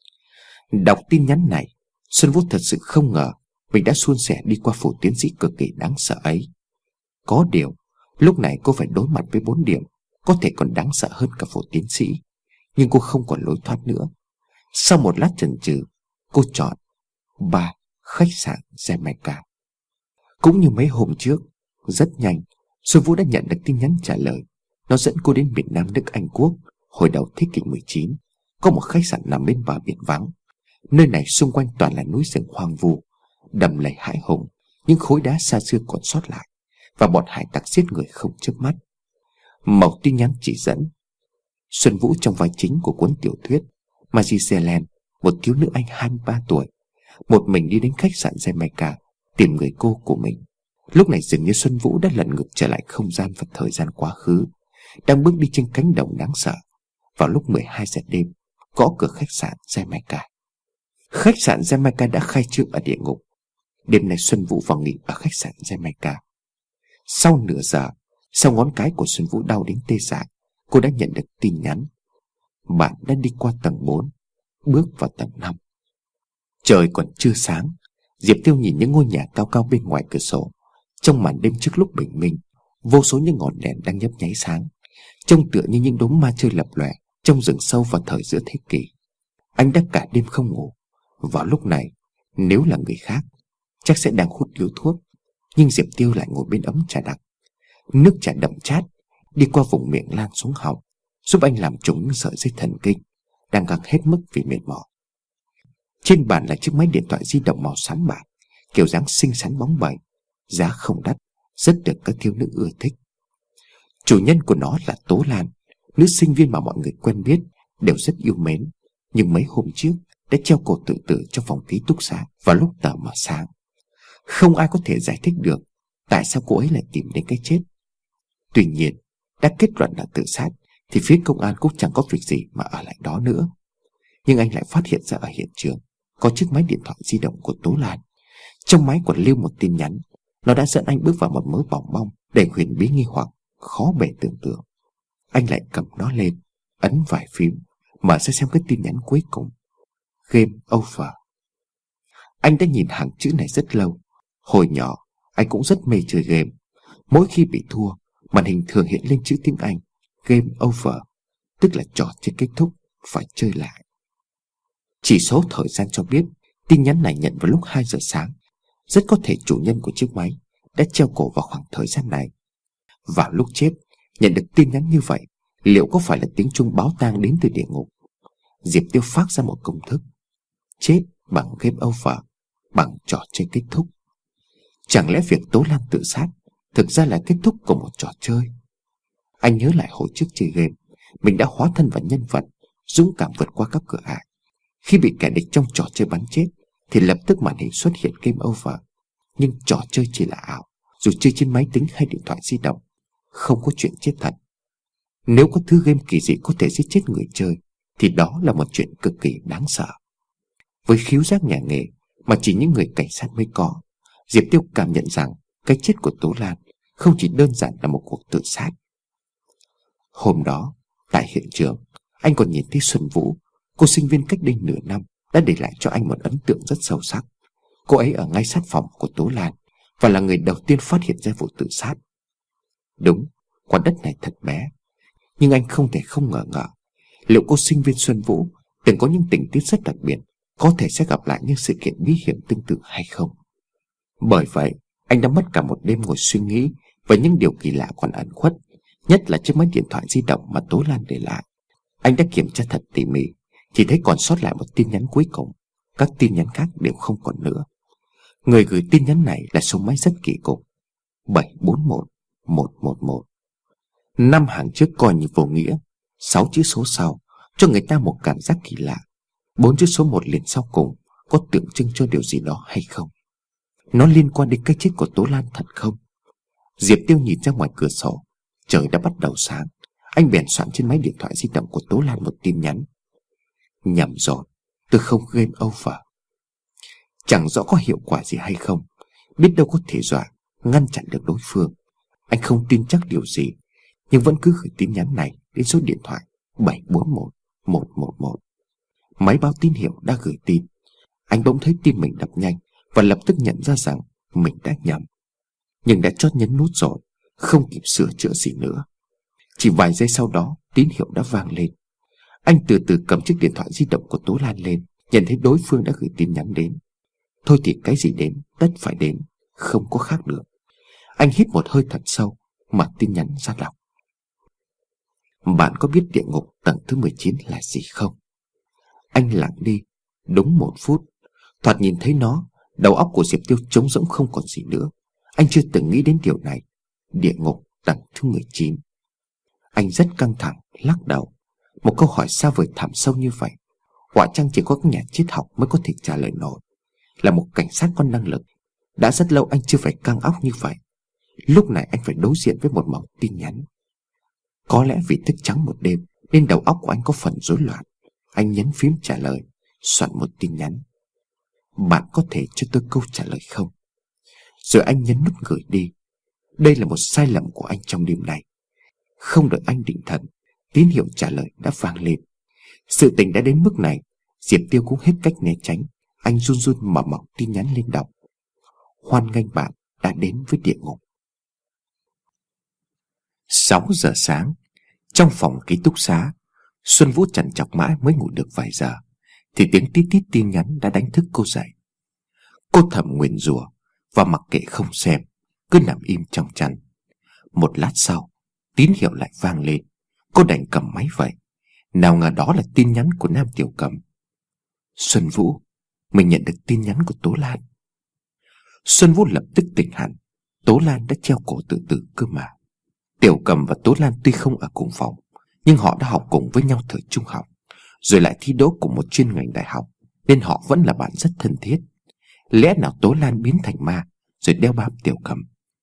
Đọc tin nhắn này, Xuân Vũ thật sự không ngờ mình đã suôn sẻ đi qua phủ tiến sĩ cực kỳ đáng sợ ấy. Có điều, lúc này cô phải đối mặt với bốn điểm có thể còn đáng sợ hơn cả phủ tiến sĩ. Nhưng cô không còn lối thoát nữa. Sau một lát chần chừ, cô chọn ba. Khách sạn Jamaica. Cũng như mấy hôm trước, rất nhanh Xuân Vũ đã nhận được tin nhắn trả lời. Nó dẫn cô đến miền Nam nước Anh Quốc. Hồi đầu thế kỷ mười chín, có một khách sạn nằm bên bờ biển vắng. Nơi này xung quanh toàn là núi rừng hoang vu, đầm lầy hãi hùng, những khối đá xa xưa còn sót lại, và bọn hải tặc giết người không chớp mắt. Mẩu tin nhắn chỉ dẫn: Xuân Vũ trong vai chính của cuốn tiểu thuyết Magicellen, một thiếu nữ Anh hai mươi ba tuổi, một mình đi đến khách sạn Jamaica tìm người cô của mình. Lúc này dường như Xuân Vũ đã lẩn ngược trở lại không gian và thời gian quá khứ, đang bước đi trên cánh đồng đáng sợ. Vào lúc mười hai giờ đêm, gõ cửa khách sạn Jamaica. Khách sạn Jamaica đã khai trương ở địa ngục. Đêm nay Xuân Vũ vào nghỉ ở khách sạn Jamaica. Sau nửa giờ, sau ngón cái của Xuân Vũ đau đến tê dại, cô đã nhận được tin nhắn: bạn đã đi qua tầng bốn, bước vào tầng năm. Trời còn chưa sáng, Diệp Tiêu nhìn những ngôi nhà cao cao bên ngoài cửa sổ. Trong màn đêm trước lúc bình minh, vô số những ngọn đèn đang nhấp nháy sáng, trông tựa như những đốm ma chơi lập lòe trong rừng sâu vào thời giữa thế kỷ. Anh đã cả đêm không ngủ. Vào lúc này, nếu là người khác, chắc sẽ đang hút điếu thuốc, nhưng Diệp Tiêu lại ngồi bên ấm trà đặc. Nước trà đậm chát đi qua vùng miệng lan xuống họng, giúp anh làm trùng những sợi dây thần kinh đang gắng hết mức vì mệt mỏi. Trên bàn là chiếc máy điện thoại di động màu xám bạc, kiểu dáng xinh xắn bóng bẩy, giá không đắt, rất được các thiếu nữ ưa thích. Chủ nhân của nó là Tố Lan, nữ sinh viên mà mọi người quen biết đều rất yêu mến. Nhưng mấy hôm trước, đã treo cổ tự tử trong phòng ký túc xá vào lúc tờ mờ sáng. Không ai có thể giải thích được tại sao cô ấy lại tìm đến cái chết. Tuy nhiên, đã kết luận là tự sát thì phía công an cũng chẳng có việc gì mà ở lại đó nữa. Nhưng anh lại phát hiện ra ở hiện trường có chiếc máy điện thoại di động của Tố Lan. Trong máy còn lưu một tin nhắn. Nó đã dẫn anh bước vào một mớ bòng bong đầy huyền bí nghi hoặc, khó bề tưởng tượng. Anh lại cầm nó lên, ấn vài phím, mở ra xem cái tin nhắn cuối cùng. Game over. Anh đã nhìn hàng chữ này rất lâu. Hồi nhỏ anh cũng rất mê chơi game. Mỗi khi bị thua, màn hình thường hiện lên chữ tiếng Anh Game over, tức là trò chơi kết thúc, phải chơi lại. Chỉ số thời gian cho biết tin nhắn này nhận vào lúc hai giờ sáng. Rất có thể chủ nhân của chiếc máy đã treo cổ vào khoảng thời gian này. Vào lúc chết, nhận được tin nhắn như vậy, liệu có phải là tiếng chuông báo tang đến từ địa ngục? Diệp Tiêu phát ra một công thức: chết bằng game over, bằng trò chơi kết thúc. Chẳng lẽ việc Tố Lan tự sát thực ra là kết thúc của một trò chơi? Anh nhớ lại hồi trước chơi game, mình đã hóa thân vào nhân vật, dũng cảm vượt qua các cửa ải. Khi bị kẻ địch trong trò chơi bắn chết thì lập tức màn hình xuất hiện game over. Nhưng trò chơi chỉ là ảo, dù chơi trên máy tính hay điện thoại di động, không có chuyện chết thật. Nếu có thứ game kỳ dị có thể giết chết người chơi thì đó là một chuyện cực kỳ đáng sợ. Với khiếu giác nhà nghề mà chỉ những người cảnh sát mới có, Diệp Tiêu cảm nhận rằng cái chết của Tố Lan không chỉ đơn giản là một cuộc tự sát. Hôm đó, tại hiện trường, anh còn nhìn thấy Xuân Vũ, cô sinh viên cách đây nửa năm, đã để lại cho anh một ấn tượng rất sâu sắc. Cô ấy ở ngay sát phòng của Tố Lan và là người đầu tiên phát hiện ra vụ tự sát. Đúng, quả đất này thật bé, nhưng anh không thể không ngờ ngợ liệu cô sinh viên Xuân Vũ từng có những tình tiết rất đặc biệt, có thể sẽ gặp lại những sự kiện bí hiểm tương tự hay không. Bởi vậy, anh đã mất cả một đêm ngồi suy nghĩ về những điều kỳ lạ còn ẩn khuất, nhất là chiếc máy điện thoại di động mà Tố Lan để lại. Anh đã kiểm tra thật tỉ mỉ, chỉ thấy còn sót lại một tin nhắn cuối cùng. Các tin nhắn khác đều không còn nữa. Người gửi tin nhắn này là số máy rất kỳ cục: bảy bốn một một một một. Năm hàng trước coi như vô nghĩa, sáu chữ số sau cho người ta một cảm giác kỳ lạ. Bốn chữ số một liền sau cùng có tượng trưng cho điều gì đó hay không? Nó liên quan đến cái chết của Tố Lan thật không? Diệp Tiêu nhìn ra ngoài cửa sổ. Trời đã bắt đầu sáng. Anh bèn soạn trên máy điện thoại di động của Tố Lan một tin nhắn: nhầm rồi, tôi không game over. Chẳng rõ có hiệu quả gì hay không, biết đâu có thể dọa, ngăn chặn được đối phương. Anh không tin chắc điều gì, nhưng vẫn cứ gửi tin nhắn này đến số điện thoại bảy bốn một một một một. Máy báo tín hiệu đã gửi tin. Anh bỗng thấy tim mình đập nhanh và lập tức nhận ra rằng mình đã nhầm. Nhưng đã chót nhấn nút rồi, không kịp sửa chữa gì nữa. Chỉ vài giây sau đó, tín hiệu đã vang lên. Anh từ từ cầm chiếc điện thoại di động của Tố Lan lên, nhận thấy đối phương đã gửi tin nhắn đến. Thôi thì cái gì đến, tất phải đến, không có khác được. Anh hít một hơi thật sâu, mở tin nhắn ra đọc: bạn có biết địa ngục tầng thứ mười chín là gì không? Anh lặng đi đúng một phút. Thoạt nhìn thấy nó, đầu óc của Diệp Tiêu trống rỗng không còn gì nữa. Anh chưa từng nghĩ đến điều này. Địa ngục tầng thứ mười chín. Anh rất căng thẳng, lắc đầu. Một câu hỏi xa vời thẳm sâu như vậy, quả chăng chỉ có các nhà triết học mới có thể trả lời nổi. Là một cảnh sát có năng lực, đã rất lâu anh chưa phải căng óc như vậy. Lúc này anh phải đối diện với một mẩu tin nhắn. Có lẽ vì thức trắng một đêm nên đầu óc của anh có phần rối loạn. Anh nhấn phím trả lời, soạn một tin nhắn: bạn có thể cho tôi câu trả lời không? Rồi anh nhấn nút gửi đi. Đây là một sai lầm của anh trong đêm này. Không đợi anh định thần, tín hiệu trả lời đã vang lên. Sự tình đã đến mức này, Diệp Tiêu cũng hết cách né tránh. Anh run run mở mỏng tin nhắn lên đọc: hoan nghênh bạn đã đến với địa ngục. Sáu giờ sáng, trong phòng ký túc xá, Xuân Vũ trằn trọc mãi mới ngủ được vài giờ thì tiếng tít tít tin nhắn đã đánh thức cô dậy. Cô thầm nguyền rủa và mặc kệ không xem, cứ nằm im trong chăn. Một lát sau, tín hiệu lại vang lên. Cô đành cầm máy vậy. Nào ngờ đó là tin nhắn của Nam Tiểu Cầm: Xuân Vũ, mình nhận được tin nhắn của Tố Lan. Xuân Vũ lập tức tỉnh hẳn. Tố Lan đã treo cổ tự tử cơ mà. Tiểu Cầm và Tố Lan tuy không ở cùng phòng, nhưng họ đã học cùng với nhau thời trung học, rồi lại thi đỗ cùng một chuyên ngành đại học. nên họ vẫn là bạn rất thân thiết. Lẽ nào Tố Lan biến thành ma rồi đeo bám Tiểu Cầm?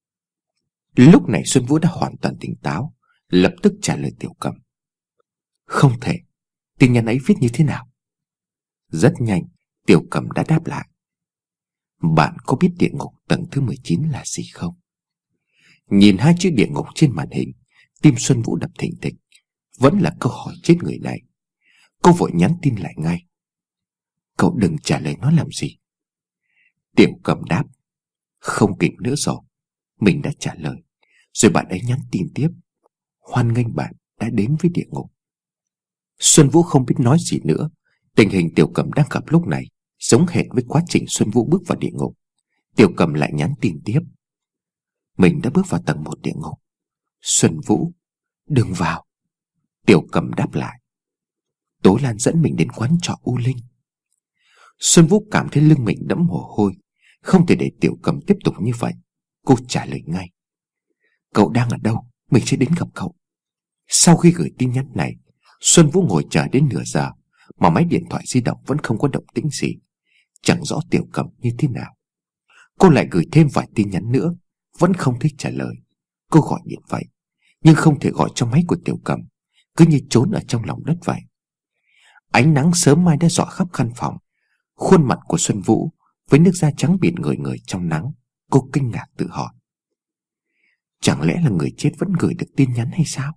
Lúc này Xuân Vũ đã hoàn toàn tỉnh táo, lập tức trả lời Tiểu Cầm. Không thể. Tin nhắn ấy viết như thế nào? Rất nhanh Tiểu Cầm đã đáp lại. Bạn có biết địa ngục tầng thứ mười chín là gì không? Nhìn hai chữ địa ngục trên màn hình, tim Xuân Vũ đập thình thịch. Vẫn là câu hỏi chết người này. Cô vội nhắn tin lại ngay. Cậu đừng trả lời nó làm gì. Tiểu Cầm đáp. Không kịp nữa rồi. Mình đã trả lời. Rồi bạn ấy nhắn tin tiếp. Hoan nghênh bạn đã đến với địa ngục. Xuân Vũ không biết nói gì nữa. Tình hình Tiểu Cầm đang gặp lúc này giống hệt với quá trình Xuân Vũ bước vào địa ngục. Tiểu Cầm lại nhắn tin tiếp. Mình đã bước vào tầng một địa ngục. Xuân Vũ, đừng vào. Tiểu Cầm đáp lại. Tố Lan dẫn mình đến quán trọ U Linh. Xuân Vũ cảm thấy lưng mình đẫm mồ hôi. Không thể để Tiểu Cầm tiếp tục như vậy. Cô trả lời ngay. Cậu đang ở đâu? Mình sẽ đến gặp cậu. Sau khi gửi tin nhắn này, Xuân Vũ ngồi chờ đến nửa giờ mà máy điện thoại di động vẫn không có động tĩnh gì. Chẳng rõ Tiểu Cầm như thế nào. Cô lại gửi thêm vài tin nhắn nữa, vẫn không thấy trả lời. Cô gọi điện vậy, nhưng không thể gọi cho máy của Tiểu Cầm, cứ như trốn ở trong lòng đất vậy. Ánh nắng sớm mai đã rọi khắp căn phòng. Khuôn mặt của Xuân Vũ với nước da trắng bịt người người trong nắng. Cô kinh ngạc tự hỏi. Chẳng lẽ là người chết vẫn gửi được tin nhắn hay sao?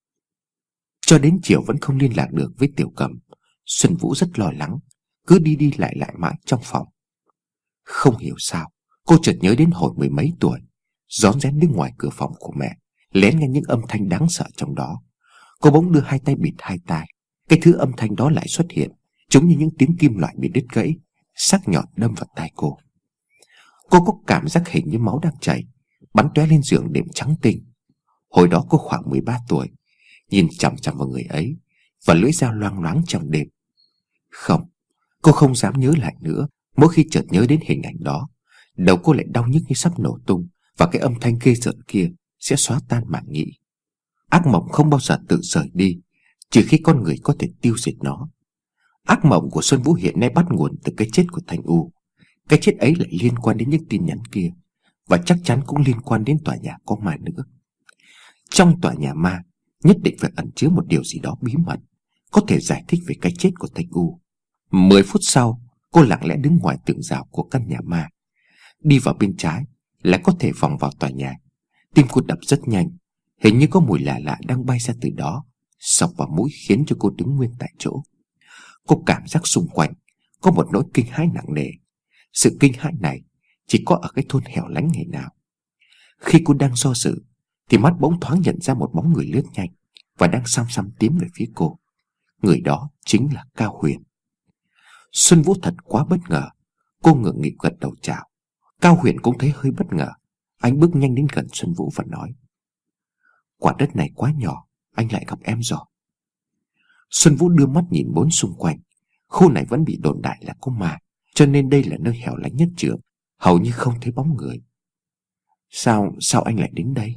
Cho đến chiều vẫn không liên lạc được với Tiểu Cầm. Xuân Vũ rất lo lắng, cứ đi đi lại lại mãi trong phòng. Không hiểu sao, cô chợt nhớ đến hồi mười mấy tuổi, rón rén đứng ngoài cửa phòng của mẹ, lén nghe những âm thanh đáng sợ trong đó. Cô bỗng đưa hai tay bịt hai tai. Cái thứ âm thanh đó lại xuất hiện, giống như những tiếng kim loại bị đứt gãy, sắc nhọn đâm vào tai cô. Cô có cảm giác hình như máu đang chảy, bắn tóe lên giường đệm trắng tinh. Hồi đó cô khoảng mười ba tuổi, nhìn chằm chằm vào người ấy, và lưỡi dao loang loáng trong đêm. Không, cô không dám nhớ lại nữa. Mỗi khi chợt nhớ đến hình ảnh đó, đầu cô lại đau nhức như sắp nổ tung, và cái âm thanh ghê rợn kia sẽ xóa tan màng nhĩ. Ác mộng không bao giờ tự rời đi, trừ khi con người có thể tiêu diệt nó. Ác mộng của Xuân Vũ hiện nay bắt nguồn từ cái chết của Thanh U. Cái chết ấy lại liên quan đến những tin nhắn kia, và chắc chắn cũng liên quan đến tòa nhà có ma nữa. Trong tòa nhà ma nhất định phải ẩn chứa một điều gì đó bí mật, có thể giải thích về cái chết của Thanh U. Mười phút sau, cô lặng lẽ đứng ngoài tường rào của căn nhà ma. Đi vào bên trái là có thể vòng vào tòa nhà. Tim cô đập rất nhanh, hình như có mùi lạ lạ đang bay ra từ đó, xộc vào mũi khiến cho cô đứng nguyên tại chỗ. Cô cảm giác xung quanh có một nỗi kinh hãi nặng nề. Sự kinh hãi này chỉ có ở cái thôn hẻo lánh ngày nào. Khi cô đang do dự thì mắt bỗng thoáng nhận ra một bóng người lướt nhanh và đang xăm xăm tiến về phía cô. Người đó chính là Cao Huyền. Xuân Vũ thật quá bất ngờ. Cô ngượng nghịu gật đầu chào. Cao Huyền cũng thấy hơi bất ngờ. Anh bước nhanh đến gần Xuân Vũ và nói: Quả đất này quá nhỏ, anh lại gặp em rồi. Xuân Vũ đưa mắt nhìn bốn xung quanh. Khu này vẫn bị đồn đại là có ma, cho nên đây là nơi hẻo lánh nhất trường, hầu như không thấy bóng người. Sao, sao anh lại đến đây?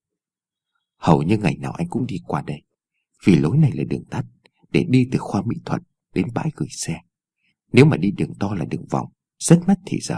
Hầu như ngày nào anh cũng đi qua đây, vì lối này là đường tắt để đi từ khoa mỹ thuật đến bãi gửi xe. Nếu mà đi đường to là đường vòng, rất mất thì giờ.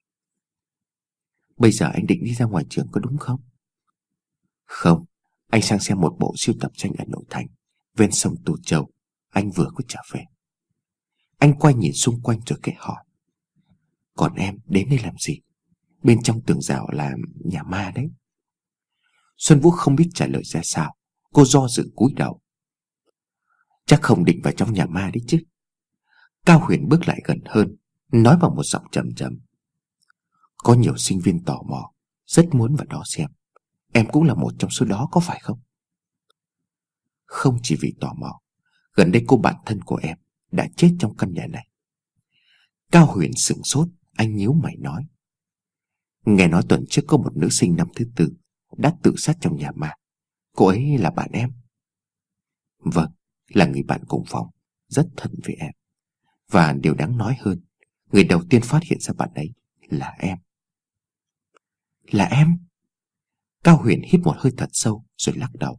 Bây giờ anh định đi ra ngoài trường có đúng không? Không, anh sang xem một bộ sưu tập tranh ở nội thành, ven sông Tô Châu. Anh vừa có trở về. Anh quay nhìn xung quanh rồi kệ hỏi: Còn em đến đây làm gì? Bên trong tường rào là nhà ma đấy. Xuân Vũ không biết trả lời ra sao. Cô do dự cúi đầu. Chắc không định vào trong nhà ma đấy chứ? Cao Huyền bước lại gần hơn, nói bằng một giọng trầm trầm: Có nhiều sinh viên tò mò, rất muốn vào đó xem. Em cũng là một trong số đó, có phải không? Không chỉ vì tò mò, gần đây cô bạn thân của em đã chết trong căn nhà này. Cao Huyền sửng sốt. Anh nhíu mày nói: Nghe nói tuần trước có một nữ sinh năm thứ tư đã tự sát trong nhà ma. Cô ấy là bạn em? Vâng, là người bạn cùng phòng, rất thân với em. Và điều đáng nói hơn, người đầu tiên phát hiện ra bạn ấy là em. Là em? Cao Huyền hít một hơi thật sâu rồi lắc đầu.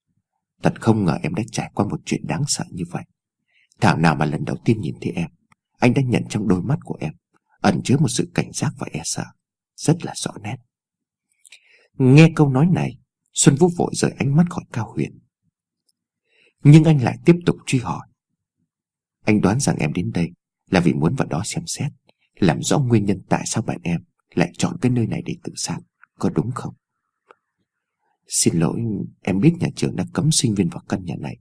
Thật không ngờ em đã trải qua một chuyện đáng sợ như vậy. Thảo nào mà lần đầu tiên nhìn thấy em, anh đã nhận trong đôi mắt của em ẩn chứa một sự cảnh giác và e sợ rất là rõ nét. Nghe câu nói này, Xuân Vũ vội rời ánh mắt khỏi Cao Huyền. Nhưng anh lại tiếp tục truy hỏi. Anh đoán rằng em đến đây là vì muốn vào đó xem xét, làm rõ nguyên nhân tại sao bạn em lại chọn cái nơi này để tự sát, có đúng không? Xin lỗi, em biết nhà trường đã cấm sinh viên vào căn nhà này.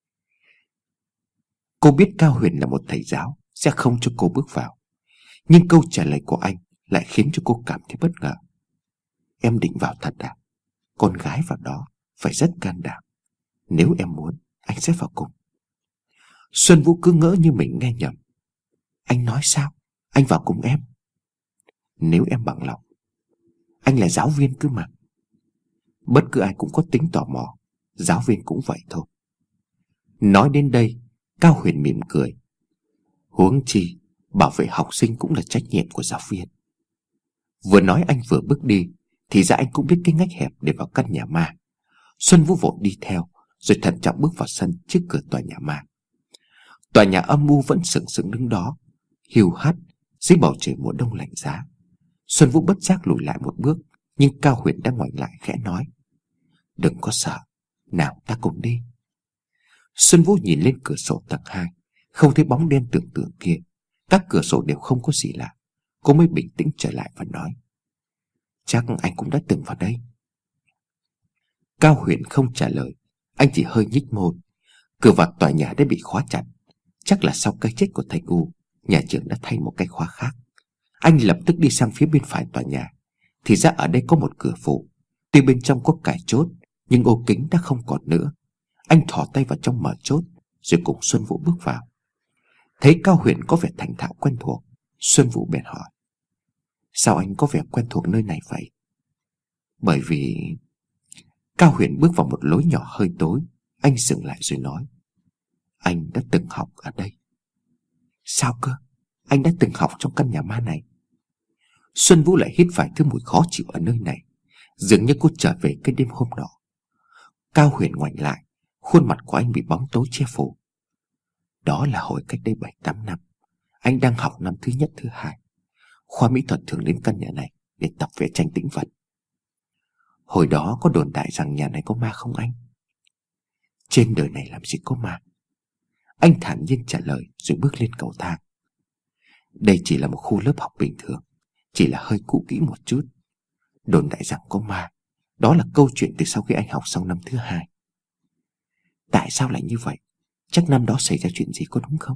Cô biết Cao Huyền là một thầy giáo, sẽ không cho cô bước vào. Nhưng câu trả lời của anh lại khiến cho cô cảm thấy bất ngờ. Em định vào thật à? Con gái vào đó phải rất can đảm. Nếu em muốn, anh sẽ vào cùng. Xuân Vũ cứ ngỡ như mình nghe nhầm. Anh nói sao? Anh vào cùng em? Nếu em bằng lòng. Anh là giáo viên cơ mà. Bất cứ ai cũng có tính tò mò, giáo viên cũng vậy thôi. Nói đến đây, Cao Huyền mỉm cười. Huống chi, bảo vệ học sinh cũng là trách nhiệm của giáo viên. Vừa nói anh vừa bước đi, thì ra anh cũng biết cái ngách hẹp để vào căn nhà ma. Xuân Vũ vội đi theo, rồi thận trọng bước vào sân trước cửa tòa nhà ma. Tòa nhà âm u vẫn sừng sững đứng đó, hiu hắt dưới bầu trời mùa đông lạnh giá. Xuân Vũ bất giác lùi lại một bước, nhưng Cao Huyền đã ngoảnh lại khẽ nói. Đừng có sợ, nào ta cùng đi. Xuân Vũ nhìn lên cửa sổ tầng hai, không thấy bóng đen tưởng tượng kia. Các cửa sổ đều không có gì lạ. Cô mới bình tĩnh trở lại và nói. Chắc anh cũng đã từng vào đây. Cao Huyền không trả lời. Anh chỉ hơi nhích môi. Cửa vào tòa nhà đã bị khóa chặt. Chắc là sau cái chết của thầy U, nhà trường đã thay một cái khóa khác. Anh lập tức đi sang phía bên phải tòa nhà. Thì ra ở đây có một cửa phụ. Tuy bên trong có cài chốt, nhưng ô kính đã không còn nữa. Anh thò tay vào trong mở chốt, rồi cùng Xuân Vũ bước vào. Thấy Cao Huyền có vẻ thành thạo quen thuộc, Xuân Vũ bèn hỏi. Sao anh có vẻ quen thuộc nơi này vậy? Bởi vì... Cao Huyền bước vào một lối nhỏ hơi tối. Anh dừng lại rồi nói. Anh đã từng học ở đây. Sao cơ? Anh đã từng học trong căn nhà ma này? Xuân Vũ lại hít phải thứ mùi khó chịu ở nơi này. Dường như cô trở về cái đêm hôm nọ. Cao Huyền ngoảnh lại, khuôn mặt của anh bị bóng tối che phủ. Đó là hồi cách đây bảy tám năm. Anh đang học năm thứ nhất thứ hai. Khoa mỹ thuật thường đến căn nhà này để tập vẽ tranh tĩnh vật. Hồi đó có đồn đại rằng nhà này có ma không anh? Trên đời này làm gì có ma. Anh thản nhiên trả lời rồi bước lên cầu thang. Đây chỉ là một khu lớp học bình thường, chỉ là hơi cũ kỹ một chút. Đồn đại rằng có ma, đó là câu chuyện từ sau khi anh học xong năm thứ hai. Tại sao lại như vậy? Chắc năm đó xảy ra chuyện gì có đúng không?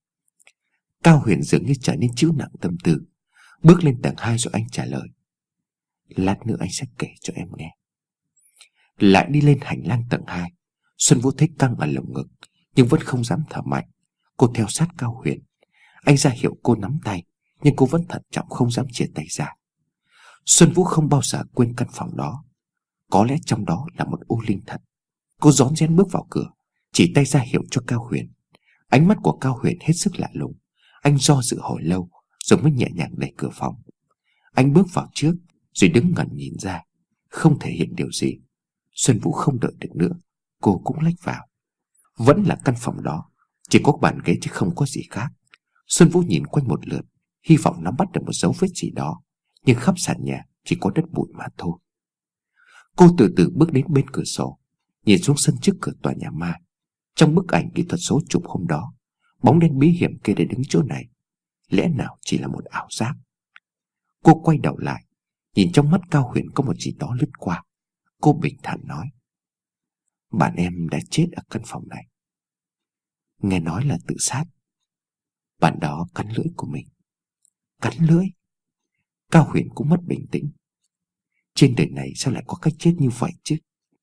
Cao Huyền dường như trở nên trĩu nặng tâm tư. Bước lên tầng hai rồi anh trả lời. Lát nữa anh sẽ kể cho em nghe. Lại đi lên hành lang tầng hai. Xuân Vũ thấy căng ở lồng ngực, nhưng vẫn không dám thở mạnh. Cô theo sát Cao Huyền. Anh ra hiệu cô nắm tay, nhưng cô vẫn thận trọng không dám chia tay ra. Xuân Vũ không bao giờ quên căn phòng đó. Có lẽ trong đó là một u linh thật. Cô rón rén bước vào cửa, chỉ tay ra hiệu cho Cao Huyền. Ánh mắt của Cao Huyền hết sức lạ lùng. Anh do dự hồi lâu rồi mới nhẹ nhàng đẩy cửa phòng. Anh bước vào trước rồi đứng ngẩn nhìn ra, không thể hiện điều gì. Xuân Vũ không đợi được nữa, cô cũng lách vào. Vẫn là căn phòng đó, chỉ có bàn ghế chứ không có gì khác. Xuân Vũ nhìn quanh một lượt, hy vọng nắm bắt được một dấu vết gì đó, nhưng khắp sàn nhà chỉ có đất bụi mà thôi. Cô từ từ bước đến bên cửa sổ, nhìn xuống sân trước cửa tòa nhà ma. Trong bức ảnh kỹ thuật số chụp hôm đó, bóng đen bí hiểm kia để đứng chỗ này, lẽ nào chỉ là một ảo giác? Cô quay đầu lại, nhìn trong mắt Cao Huyền có một gì đó lướt qua. Cô bình thản nói. Bạn em đã chết ở căn phòng này. Nghe nói là tự sát. Bạn đó cắn lưỡi của mình. Cắn lưỡi? Cao Huyền cũng mất bình tĩnh. Trên đời này sao lại có cách chết như vậy chứ?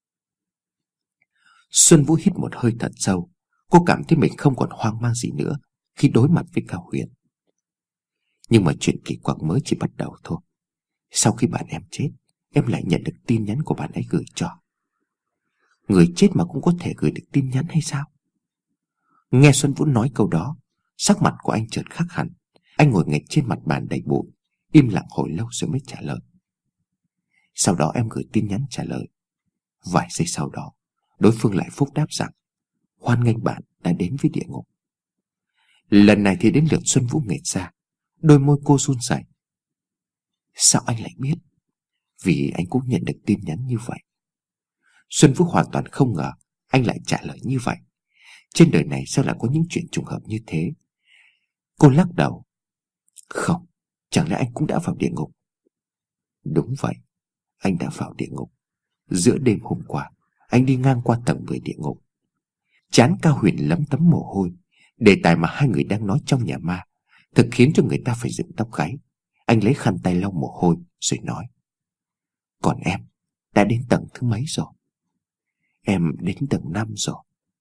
Xuân Vũ hít một hơi thật sâu. Cô cảm thấy mình không còn hoang mang gì nữa khi đối mặt với Cao Huyền. Nhưng mà chuyện kỳ quặc mới chỉ bắt đầu thôi. Sau khi bạn em chết, em lại nhận được tin nhắn của bạn ấy gửi cho. Người chết mà cũng có thể gửi được tin nhắn hay sao? Nghe Xuân Vũ nói câu đó, sắc mặt của anh chợt khác hẳn. Anh ngồi nghệch trên mặt bàn đầy bụi, im lặng hồi lâu rồi mới trả lời. Sau đó em gửi tin nhắn trả lời. Vài giây sau đó, đối phương lại phúc đáp rằng hoan nghênh bạn đã đến với địa ngục. Lần này thì đến lượt Xuân Vũ nghệt ra. Đôi môi cô run rẩy. Sao anh lại biết? Vì anh cũng nhận được tin nhắn như vậy. Xuân Vũ hoàn toàn không ngờ anh lại trả lời như vậy. Trên đời này sao lại có những chuyện trùng hợp như thế? Cô lắc đầu. Không, chẳng lẽ anh cũng đã vào địa ngục? Đúng vậy, anh đã vào địa ngục. Giữa đêm hôm qua, anh đi ngang qua tầng mười địa ngục. Trán Cao Huyền lấm tấm mồ hôi. Đề tài mà hai người đang nói trong nhà ma thực khiến cho người ta phải dựng tóc gáy. Anh lấy khăn tay lau mồ hôi rồi nói. Còn em đã đến tầng thứ mấy rồi? Em đến tầng năm rồi.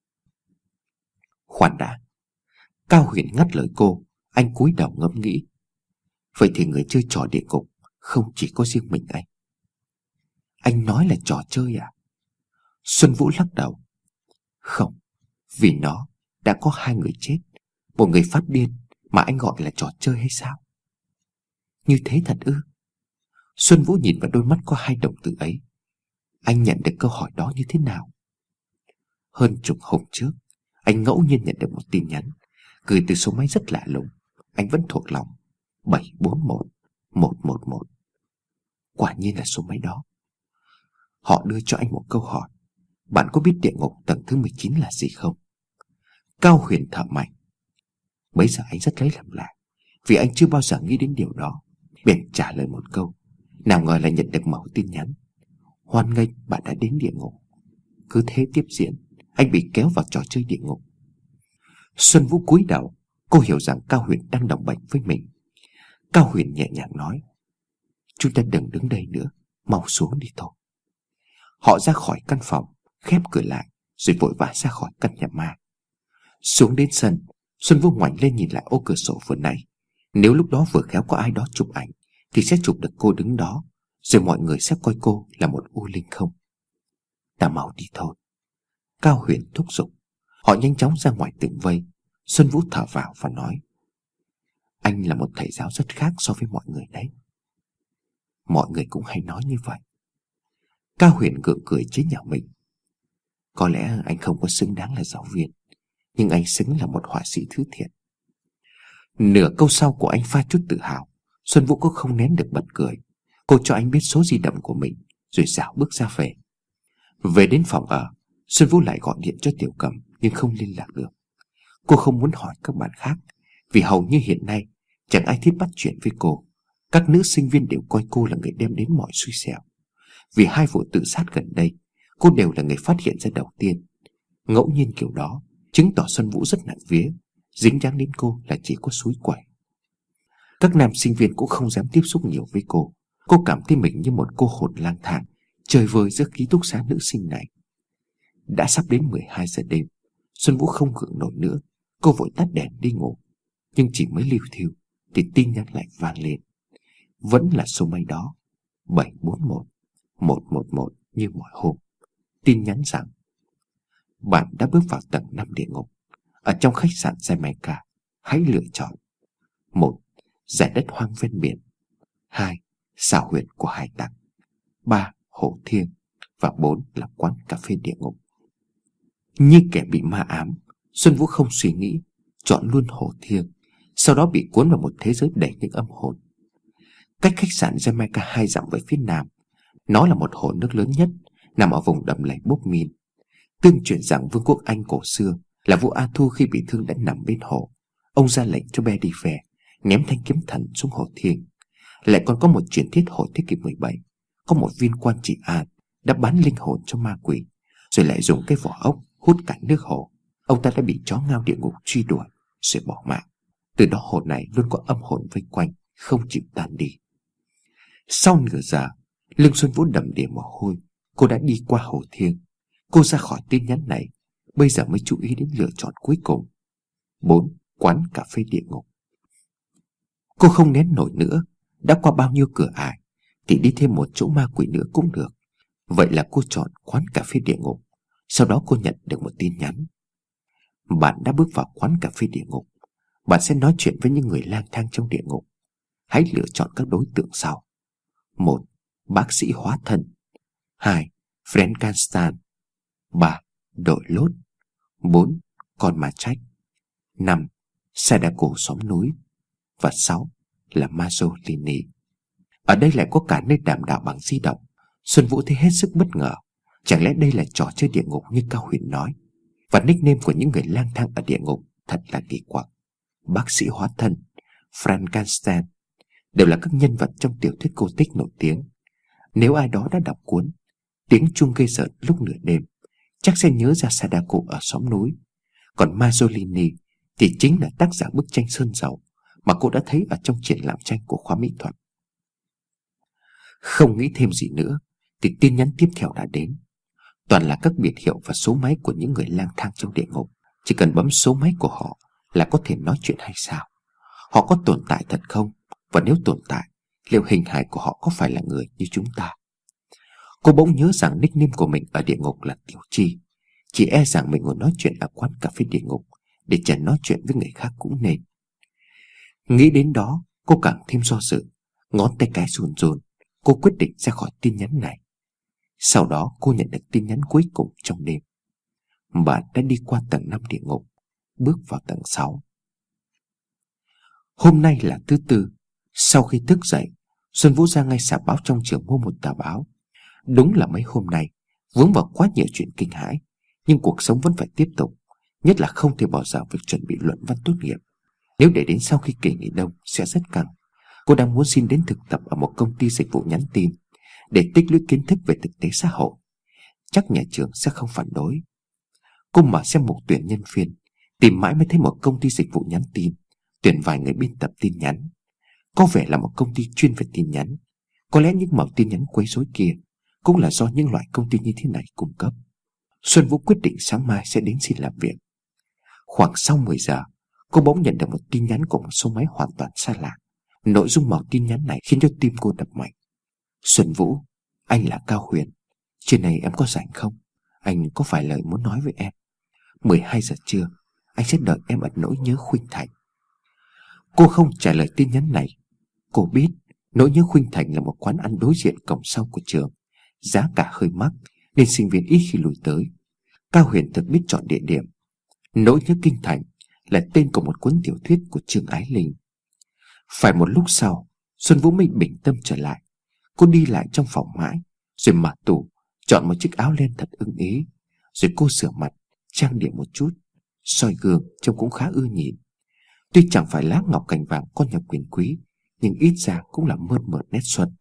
Khoan đã. Cao Huyền ngắt lời cô. Anh cúi đầu ngẫm nghĩ. Vậy thì người chơi trò địa ngục không chỉ có riêng mình anh. Anh nói là trò chơi à? Xuân Vũ lắc đầu. Không, vì nó đã có hai người chết. Một người phát điên mà anh gọi là trò chơi hay sao? Như thế thật ư? Xuân Vũ nhìn vào đôi mắt có hai đồng tử ấy. Anh nhận được câu hỏi đó như thế nào? Hơn chục hôm trước, anh ngẫu nhiên nhận được một tin nhắn gửi từ số máy rất lạ lùng. Anh vẫn thuộc lòng. Bảy bốn một một một một. Quả nhiên là số máy đó. Họ đưa cho anh một câu hỏi. Bạn có biết địa ngục tầng thứ mười chín là gì không? Cao Huyền thở mạnh. Bấy giờ anh rất lấy làm lạ, vì anh chưa bao giờ nghĩ đến điều đó. Bèn trả lời một câu. Nào ngờ lại nhận được mẩu tin nhắn. Hoan nghênh bạn đã đến địa ngục. Cứ thế tiếp diễn, anh bị kéo vào trò chơi địa ngục. Xuân Vũ cúi đầu. Cô hiểu rằng Cao Huyền đang đồng bệnh với mình. Cao Huyền nhẹ nhàng nói. Chúng ta đừng đứng đây nữa, mau xuống đi thôi. Họ ra khỏi căn phòng, khép cửa lại, rồi vội vã ra khỏi căn nhà ma. Xuống đến sân, Xuân Vũ ngoảnh lên nhìn lại ô cửa sổ vừa nãy. Nếu lúc đó vừa khéo có ai đó chụp ảnh thì sẽ chụp được cô đứng đó, rồi mọi người sẽ coi cô là một u linh không. Ta mau đi thôi. Cao Huyền thúc giục. Họ nhanh chóng ra ngoài tường vây. Xuân Vũ thở vào và nói. Anh là một thầy giáo rất khác so với mọi người đấy. Mọi người cũng hay nói như vậy. Cao Huyền gượng cười chế nhạo mình. Có lẽ anh không có xứng đáng là giáo viên, nhưng anh xứng là một họa sĩ thứ thiện. Nửa câu sau của anh pha chút tự hào. Xuân Vũ cũng không nén được bật cười. Cô cho anh biết số di động của mình, rồi dạo bước ra về. Về đến phòng ở, Xuân Vũ lại gọi điện cho Tiểu Cầm, nhưng không liên lạc được. Cô không muốn hỏi các bạn khác, vì hầu như hiện nay chẳng ai thích bắt chuyện với cô. Các nữ sinh viên đều coi cô là người đem đến mọi xui xẻo. Vì hai vụ tự sát gần đây, cô đều là người phát hiện ra đầu tiên. Ngẫu nhiên kiểu đó chứng tỏ Xuân Vũ rất nặng vía. Dính dáng đến cô là chỉ có suối quẩy. Các nam sinh viên cũng không dám tiếp xúc nhiều với cô. Cô cảm thấy mình như một cô hồn lang thang chơi vơi giữa ký túc xá nữ sinh này. Đã sắp đến mười hai giờ đêm. Xuân Vũ không gượng nổi nữa. Cô vội tắt đèn đi ngủ. Nhưng chỉ mới liu thiu thì tin nhắn lại vang lên. Vẫn là số máy đó, bảy bốn một một một một như mọi hôm. Tin nhắn rằng bạn đã bước vào tầng năm địa ngục. Ở trong khách sạn Jamaica, hãy lựa chọn: một. Giải đất hoang ven biển. Hai. Xào huyệt của hải tặc. Ba. Hồ thiêng. Và bốn là quán cà phê địa ngục. Như kẻ bị ma ám, Xuân Vũ không suy nghĩ, chọn luôn Hồ thiêng. Sau đó bị cuốn vào một thế giới đầy những âm hồn. Cách khách sạn Jamaica hai dặm về phía nam, nó là một hồ nước lớn nhất nằm ở vùng đầm lầy Bốc Min. Tương truyền rằng vương quốc Anh cổ xưa là vua A Thu khi bị thương đã nằm bên hồ. Ông ra lệnh cho Bedivere ném thanh kiếm thần xuống hồ thiêng. Lại còn có một truyền thuyết hồi thế kỷ mười bảy, có một viên quan trị an đã bán linh hồn cho ma quỷ, rồi lại dùng cái vỏ ốc hút cả nước hồ. Ông ta đã bị chó ngao địa ngục truy đuổi rồi bỏ mạng. Từ đó hồ này luôn có âm hồn vây quanh, không chịu tan đi. Sau nửa giờ, lưng Xuân Vũ đầm đìa mồ hôi. Cô đã đi qua hồ thiêng. Cô ra khỏi tin nhắn này, bây giờ mới chú ý đến lựa chọn cuối cùng: bốn. Quán cà phê địa ngục. Cô không nén nổi nữa. Đã qua bao nhiêu cửa ải thì đi thêm một chỗ ma quỷ nữa cũng được. Vậy là cô chọn quán cà phê địa ngục. Sau đó cô nhận được một tin nhắn: bạn đã bước vào quán cà phê địa ngục. Bạn sẽ nói chuyện với những người lang thang trong địa ngục. Hãy lựa chọn các đối tượng sau: một. Bác sĩ hóa thân. Hai. Frankenstein. Ba. Đội lốt. Bốn. Con ma trách. Năm. Sadako xóm núi, và sáu là Mazzolini. Ở đây lại có cả nơi đàm đạo bằng di động. Xuân Vũ thấy hết sức bất ngờ. Chẳng lẽ đây là trò chơi địa ngục như Cao Huyền nói? Và nickname của những người lang thang ở địa ngục thật là kỳ quặc. Bác sĩ hóa thân, Frankenstein đều là các nhân vật trong tiểu thuyết cô tích nổi tiếng. Nếu ai đó đã đọc cuốn Tiếng chuông gây rợn lúc nửa đêm, chắc sẽ nhớ ra Sadako ở xóm núi. Còn Mazzolini thì chính là tác giả bức tranh sơn dầu mà cô đã thấy ở trong triển lãm tranh của khoa mỹ thuật. Không nghĩ thêm gì nữa thì tin nhắn tiếp theo đã đến. Toàn là các biệt hiệu và số máy của những người lang thang trong địa ngục. Chỉ cần bấm số máy của họ là có thể nói chuyện hay sao? Họ có tồn tại thật không? Và nếu tồn tại, liệu hình hài của họ có phải là người như chúng ta? Cô bỗng nhớ rằng nickname của mình ở địa ngục là Tiểu Chi. Chỉ e rằng mình ngồi nói chuyện ở quán cà phê địa ngục để chẳng nói chuyện với người khác cũng nên. Nghĩ đến đó, cô càng thêm do dự. Ngón tay cái run run, cô quyết định ra khỏi tin nhắn này. Sau đó cô nhận được tin nhắn cuối cùng trong đêm. Bạn đã đi qua tầng năm địa ngục, bước vào tầng sáu. Hôm nay là thứ tư. Sau khi thức dậy, Xuân Vũ ra ngay sạp báo trong trường mua một tờ báo. Đúng là mấy hôm nay vướng vào quá nhiều chuyện kinh hãi, nhưng cuộc sống vẫn phải tiếp tục. Nhất là không thể bỏ dở việc chuẩn bị luận văn tốt nghiệp. Nếu để đến sau khi kỳ nghỉ đông sẽ rất căng. Cô đang muốn xin đến thực tập ở một công ty dịch vụ nhắn tin để tích lũy kiến thức về thực tế xã hội. Chắc nhà trường sẽ không phản đối. Cô mở xem mục tuyển nhân viên, tìm mãi mới thấy một công ty dịch vụ nhắn tin tuyển vài người biên tập tin nhắn. Có vẻ là một công ty chuyên về tin nhắn. Có lẽ những mẫu tin nhắn quấy rối kia cũng là do những loại công ty như thế này cung cấp. Xuân Vũ quyết định sáng mai sẽ đến xin làm việc. Khoảng sau mười giờ, cô bỗng nhận được một tin nhắn của một số máy hoàn toàn xa lạ. Nội dung mẫu tin nhắn này khiến cho tim cô đập mạnh. Xuân Vũ, anh là Cao Huyền. Trưa nay em có rảnh không? Anh có vài lời muốn nói với em. mười hai giờ trưa, anh sẽ đợi em ở Nỗi Nhớ Khuynh Thành. Cô không trả lời tin nhắn này. Cô biết Nỗi Nhớ Khuynh Thành là một quán ăn đối diện cổng sau của trường. Giá cả hơi mắc nên sinh viên ít khi lùi tới. Cao Huyền thực biết chọn địa điểm. Nỗi Nhớ Kinh Thành là tên của một cuốn tiểu thuyết của Trương Ái Linh. Phải một lúc sau, Xuân Vũ mới bình tâm trở lại. Cô đi lại trong phòng mãi, rồi mở tủ, chọn một chiếc áo len thật ưng ý. Rồi cô rửa mặt, trang điểm một chút, soi gương trông cũng khá ưa nhìn. Tuy chẳng phải lá ngọc cành vàng con nhà quyền quý, nhưng ít ra cũng là mơn mởn nét xuân.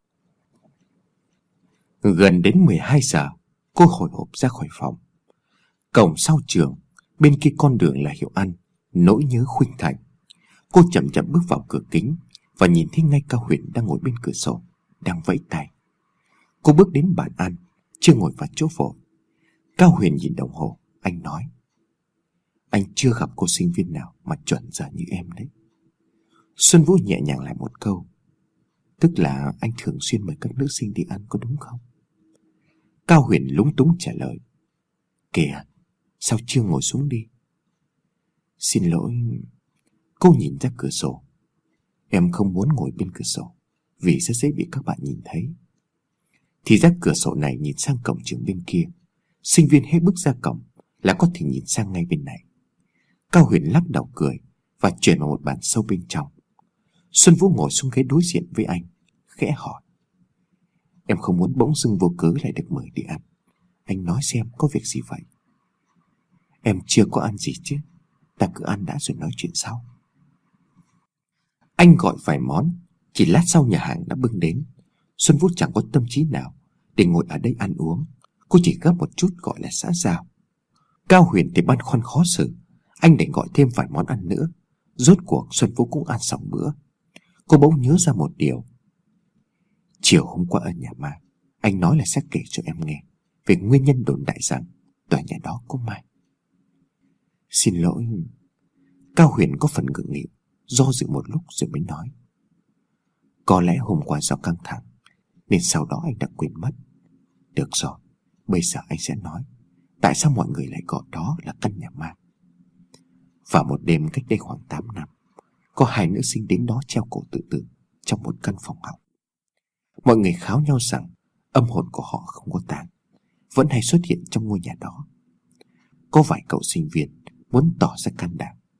Gần đến mười hai giờ, cô hồi hộp ra khỏi phòng. Cổng sau trường, bên kia con đường là hiệu ăn Nỗi Nhớ Khuynh Thành. Cô chậm chậm bước vào cửa kính và nhìn thấy ngay Cao Huyền đang ngồi bên cửa sổ, đang vẫy tay. Cô bước đến bàn ăn, chưa ngồi vào chỗ vội. Cao Huyền nhìn đồng hồ, anh nói: Anh chưa gặp cô sinh viên nào mà chuẩn giờ như em đấy. Xuân Vũ nhẹ nhàng lại một câu: Tức là anh thường xuyên mời các nữ sinh đi ăn có đúng không? Cao Huyền lúng túng trả lời: Kìa, sao chưa ngồi xuống đi? Xin lỗi. Cô nhìn ra cửa sổ. Em không muốn ngồi bên cửa sổ vì rất dễ bị các bạn nhìn thấy. Thì ra cửa sổ này nhìn sang cổng trường bên kia. Sinh viên hết bước ra cổng là có thể nhìn sang ngay bên này. Cao Huyền lắc đầu cười và chuyển vào một bàn sâu bên trong. Xuân Vũ ngồi xuống ghế đối diện với anh, khẽ hỏi: Em không muốn bỗng dưng vô cớ lại được mời đi ăn. Anh nói xem có việc gì vậy? Em chưa có ăn gì chứ. Ta cứ ăn đã rồi nói chuyện sau. Anh gọi vài món, chỉ lát sau nhà hàng đã bưng đến. Xuân Vũ chẳng có tâm trí nào để ngồi ở đây ăn uống. Cô chỉ gấp một chút gọi là xã giao. Cao Huyền thì băn khoăn khó xử. Anh định gọi thêm vài món ăn nữa. Rốt cuộc Xuân Vũ cũng ăn xong bữa. Cô bỗng nhớ ra một điều. Chiều hôm qua ở nhà ma, anh nói là sẽ kể cho em nghe về nguyên nhân đồn đại rằng tòa nhà đó có ma. Xin lỗi. Cao Huyền có phần ngượng nghịu, do dự một lúc rồi mới nói: Có lẽ hôm qua do căng thẳng nên sau đó anh đã quên mất. Được rồi, bây giờ anh sẽ nói tại sao mọi người lại gọi đó là căn nhà ma. Vào một đêm cách đây khoảng tám năm, có hai nữ sinh đến đó treo cổ tự tử trong một căn phòng học. Mọi người kháo nhau rằng âm hồn của họ không có tang, vẫn hay xuất hiện trong ngôi nhà đó. Có vài cậu sinh viên muốn tỏ ra can đảm,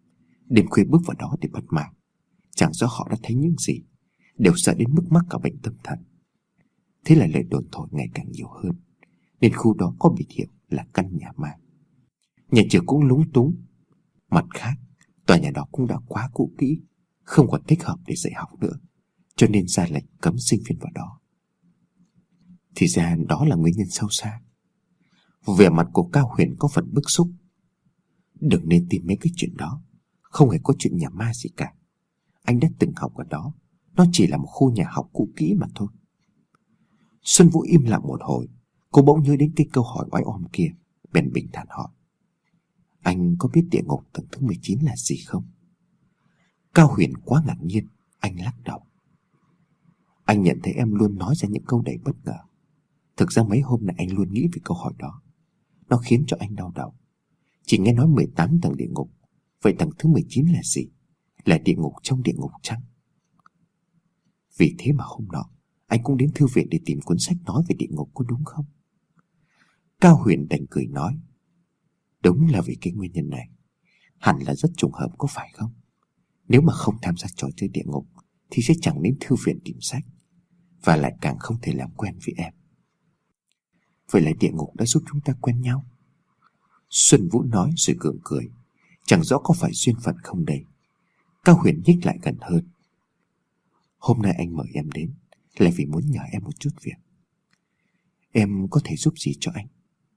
Đêm khuya bước vào đó để bắt ma. Chẳng rõ họ đã thấy những gì, đều sợ đến mức mắc cả bệnh tâm thần. Thế là lời đồn thổi ngày càng nhiều hơn, nên khu đó có biệt hiệu là căn nhà ma. Nhà trường cũng lúng túng. Mặt khác, tòa nhà đó cũng đã quá cũ kỹ, không còn thích hợp để dạy học nữa, cho nên ra lệnh cấm sinh viên vào đó. Thì ra đó là nguyên nhân sâu xa. Vẻ mặt của Cao Huyền có phần bức xúc. Đừng nên tin mấy cái chuyện đó, không hề có chuyện nhà ma gì cả. Anh đã từng học ở đó, nó chỉ là một khu nhà học cũ kỹ mà thôi. Xuân Vũ im lặng một hồi, cô bỗng nhớ đến cái câu hỏi oái oăm kia, bèn bình thản hỏi: Anh có biết địa ngục tầng thứ mười chín là gì không? Cao Huyền quá ngạc nhiên, anh lắc đầu. Anh nhận thấy em luôn nói ra những câu đầy bất ngờ. Thực ra mấy hôm nay anh luôn nghĩ về câu hỏi đó. Nó khiến cho anh đau đầu. Chỉ nghe nói mười tám tầng địa ngục, vậy tầng thứ mười chín là gì? Là địa ngục trong địa ngục chăng? Vì thế mà hôm nọ anh cũng đến thư viện để tìm cuốn sách nói về địa ngục, có đúng không? Cao Huyền đành cười nói: Đúng là vì cái nguyên nhân này. Hẳn là rất trùng hợp, có phải không? Nếu mà không tham gia trò chơi địa ngục thì sẽ chẳng đến thư viện tìm sách, và lại càng không thể làm quen với em. Vậy là địa ngục đã giúp chúng ta quen nhau. Xuân Vũ nói rồi gượng cười. Chẳng rõ có phải duyên phận không đây. Cao Huyền nhích lại gần hơn. Hôm nay anh mời em đến là vì muốn nhờ em một chút việc. Em có thể giúp gì cho anh?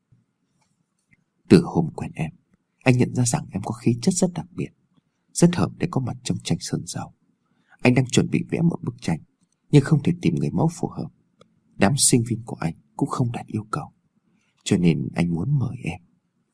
Từ hôm quen em, anh nhận ra rằng em có khí chất rất đặc biệt, rất hợp để có mặt trong tranh sơn dầu. Anh đang chuẩn bị vẽ một bức tranh, nhưng không thể tìm người mẫu phù hợp. Đám sinh viên của anh cũng không đạt yêu cầu, cho nên anh muốn mời em.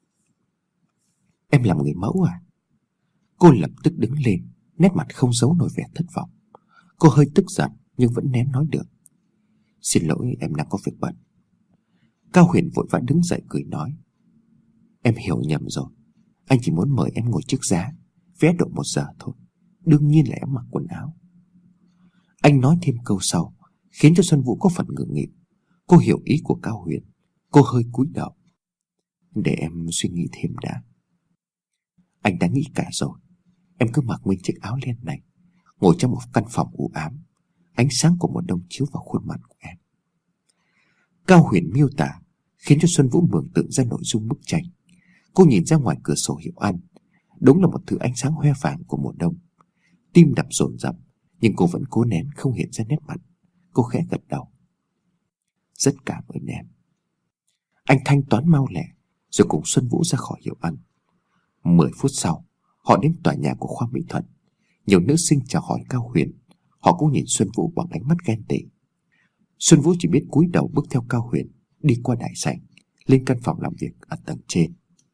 Em làm người mẫu à? Cô lập tức đứng lên, nét mặt không giấu nổi vẻ thất vọng. Cô hơi tức giận nhưng vẫn nén nói được. Xin lỗi, em đang có việc bận. Cao Huyền vội vã đứng dậy cười nói: Em hiểu nhầm rồi. Anh chỉ muốn mời em ngồi trước giá, vẽ độ một giờ thôi. Đương nhiên là em mặc quần áo. Anh nói thêm câu sau khiến cho Xuân Vũ có phần ngượng nghịu. Cô hiểu ý của Cao Huyền. Cô hơi cúi đầu. Để em suy nghĩ thêm đã. Anh đã nghĩ cả rồi. Em cứ mặc nguyên chiếc áo len này, ngồi trong một căn phòng u ám. Ánh sáng của một đống chiếu vào khuôn mặt của em. Cao Huyền miêu tả khiến cho Xuân Vũ mường tượng ra nội dung bức tranh. Cô nhìn ra ngoài cửa sổ hiệu ăn. Đúng là một thứ ánh sáng hoe vàng của mùa đông. Tim đập dồn dập, nhưng cô vẫn cố nén không hiện ra nét mặt. Cô khẽ gật đầu. Rất cảm ơn em. Anh thanh toán mau lẹ rồi cùng Xuân Vũ ra khỏi hiệu ăn. Mười phút sau, họ đến tòa nhà của khoa mỹ thuật. Nhiều nữ sinh chào hỏi Cao Huyền. Họ cũng nhìn Xuân Vũ bằng ánh mắt ghen tị. Xuân Vũ chỉ biết cúi đầu bước theo Cao Huyền, đi qua đại sảnh, lên căn phòng làm việc ở tầng trên.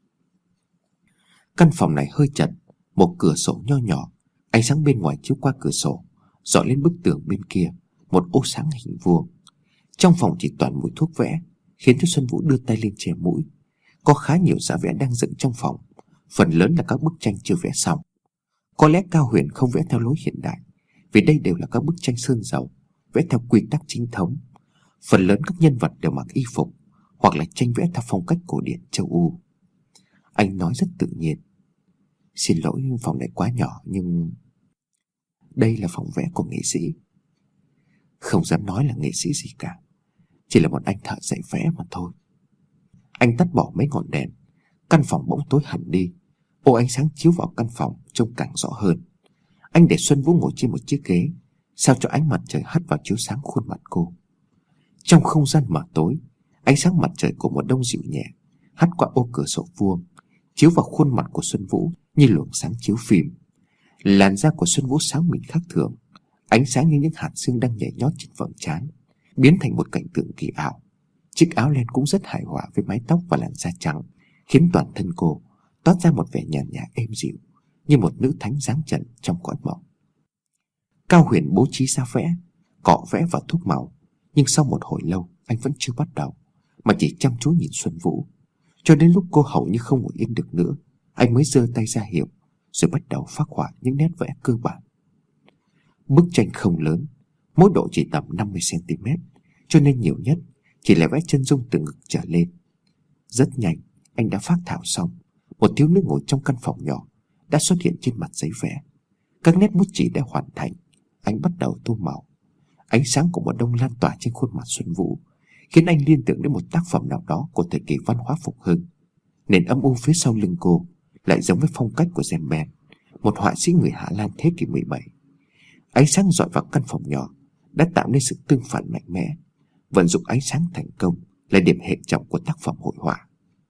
Căn phòng này hơi chật, một cửa sổ nho nhỏ, ánh sáng bên ngoài chiếu qua cửa sổ, dọi lên bức tường bên kia, một ô sáng hình vuông. Trong phòng chỉ toàn mùi thuốc vẽ, khiến cho Xuân Vũ đưa tay lên che mũi. Có khá nhiều giá vẽ đang dựng trong phòng, phần lớn là các bức tranh chưa vẽ xong. Có lẽ Cao Huyền không vẽ theo lối hiện đại, vì đây đều là các bức tranh sơn dầu, vẽ theo quy tắc chính thống. Phần lớn các nhân vật đều mặc y phục, hoặc là tranh vẽ theo phong cách cổ điển châu Âu. Anh nói rất tự nhiên. Xin lỗi, phòng này quá nhỏ, nhưng đây là phòng vẽ của nghệ sĩ. Không dám nói là nghệ sĩ gì cả, chỉ là một anh thợ dạy vẽ mà thôi. Anh tắt bỏ mấy ngọn đèn. Căn phòng bỗng tối hẳn đi. Ô ánh sáng chiếu vào căn phòng trông càng rõ hơn. Anh để Xuân Vũ ngồi trên một chiếc ghế, sao cho ánh mặt trời hắt vào chiếu sáng khuôn mặt cô. Trong không gian mờ tối, ánh sáng mặt trời của mùa đông dịu nhẹ hắt qua ô cửa sổ vuông, chiếu vào khuôn mặt của Xuân Vũ như luồng sáng chiếu phim. Làn da của Xuân Vũ sáng mịn khác thường, ánh sáng như những hạt sương đang nhảy nhót trên vầng trán, biến thành một cảnh tượng kỳ ảo. Chiếc áo len cũng rất hài hòa với mái tóc và làn da trắng, khiến toàn thân cô toát ra một vẻ nhàn nhã êm dịu, như một nữ thánh giáng trần trong cõi mộng. Cao Huyền bố trí ra vẽ, cọ vẽ và thuốc màu, nhưng sau một hồi lâu anh vẫn chưa bắt đầu, mà chỉ chăm chú nhìn Xuân Vũ. Cho đến lúc cô hầu như không ngồi yên được nữa, anh mới giơ tay ra hiệu, rồi bắt đầu phác họa những nét vẽ cơ bản. Bức tranh không lớn, mỗi độ chỉ tầm năm mươi xăng ti mét, cho nên nhiều nhất chỉ là vẽ chân dung từ ngực trở lên. Rất nhanh anh đã phác thảo xong. Một thiếu nữ ngồi trong căn phòng nhỏ đã xuất hiện trên mặt giấy vẽ. Các nét bút chì đã hoàn thành. Anh bắt đầu tô màu. Ánh sáng của mùa đông lan tỏa trên khuôn mặt Xuân Vũ, khiến anh liên tưởng đến một tác phẩm nào đó của thời kỳ văn hóa phục hưng. Nền âm u phía sau lưng cô lại giống với phong cách của Rembrandt, một họa sĩ người Hà Lan thế kỷ mười bảy. Ánh sáng dọi vào căn phòng nhỏ đã tạo nên sự tương phản mạnh mẽ. Vận dụng ánh sáng thành công là điểm hệ trọng của tác phẩm hội họa.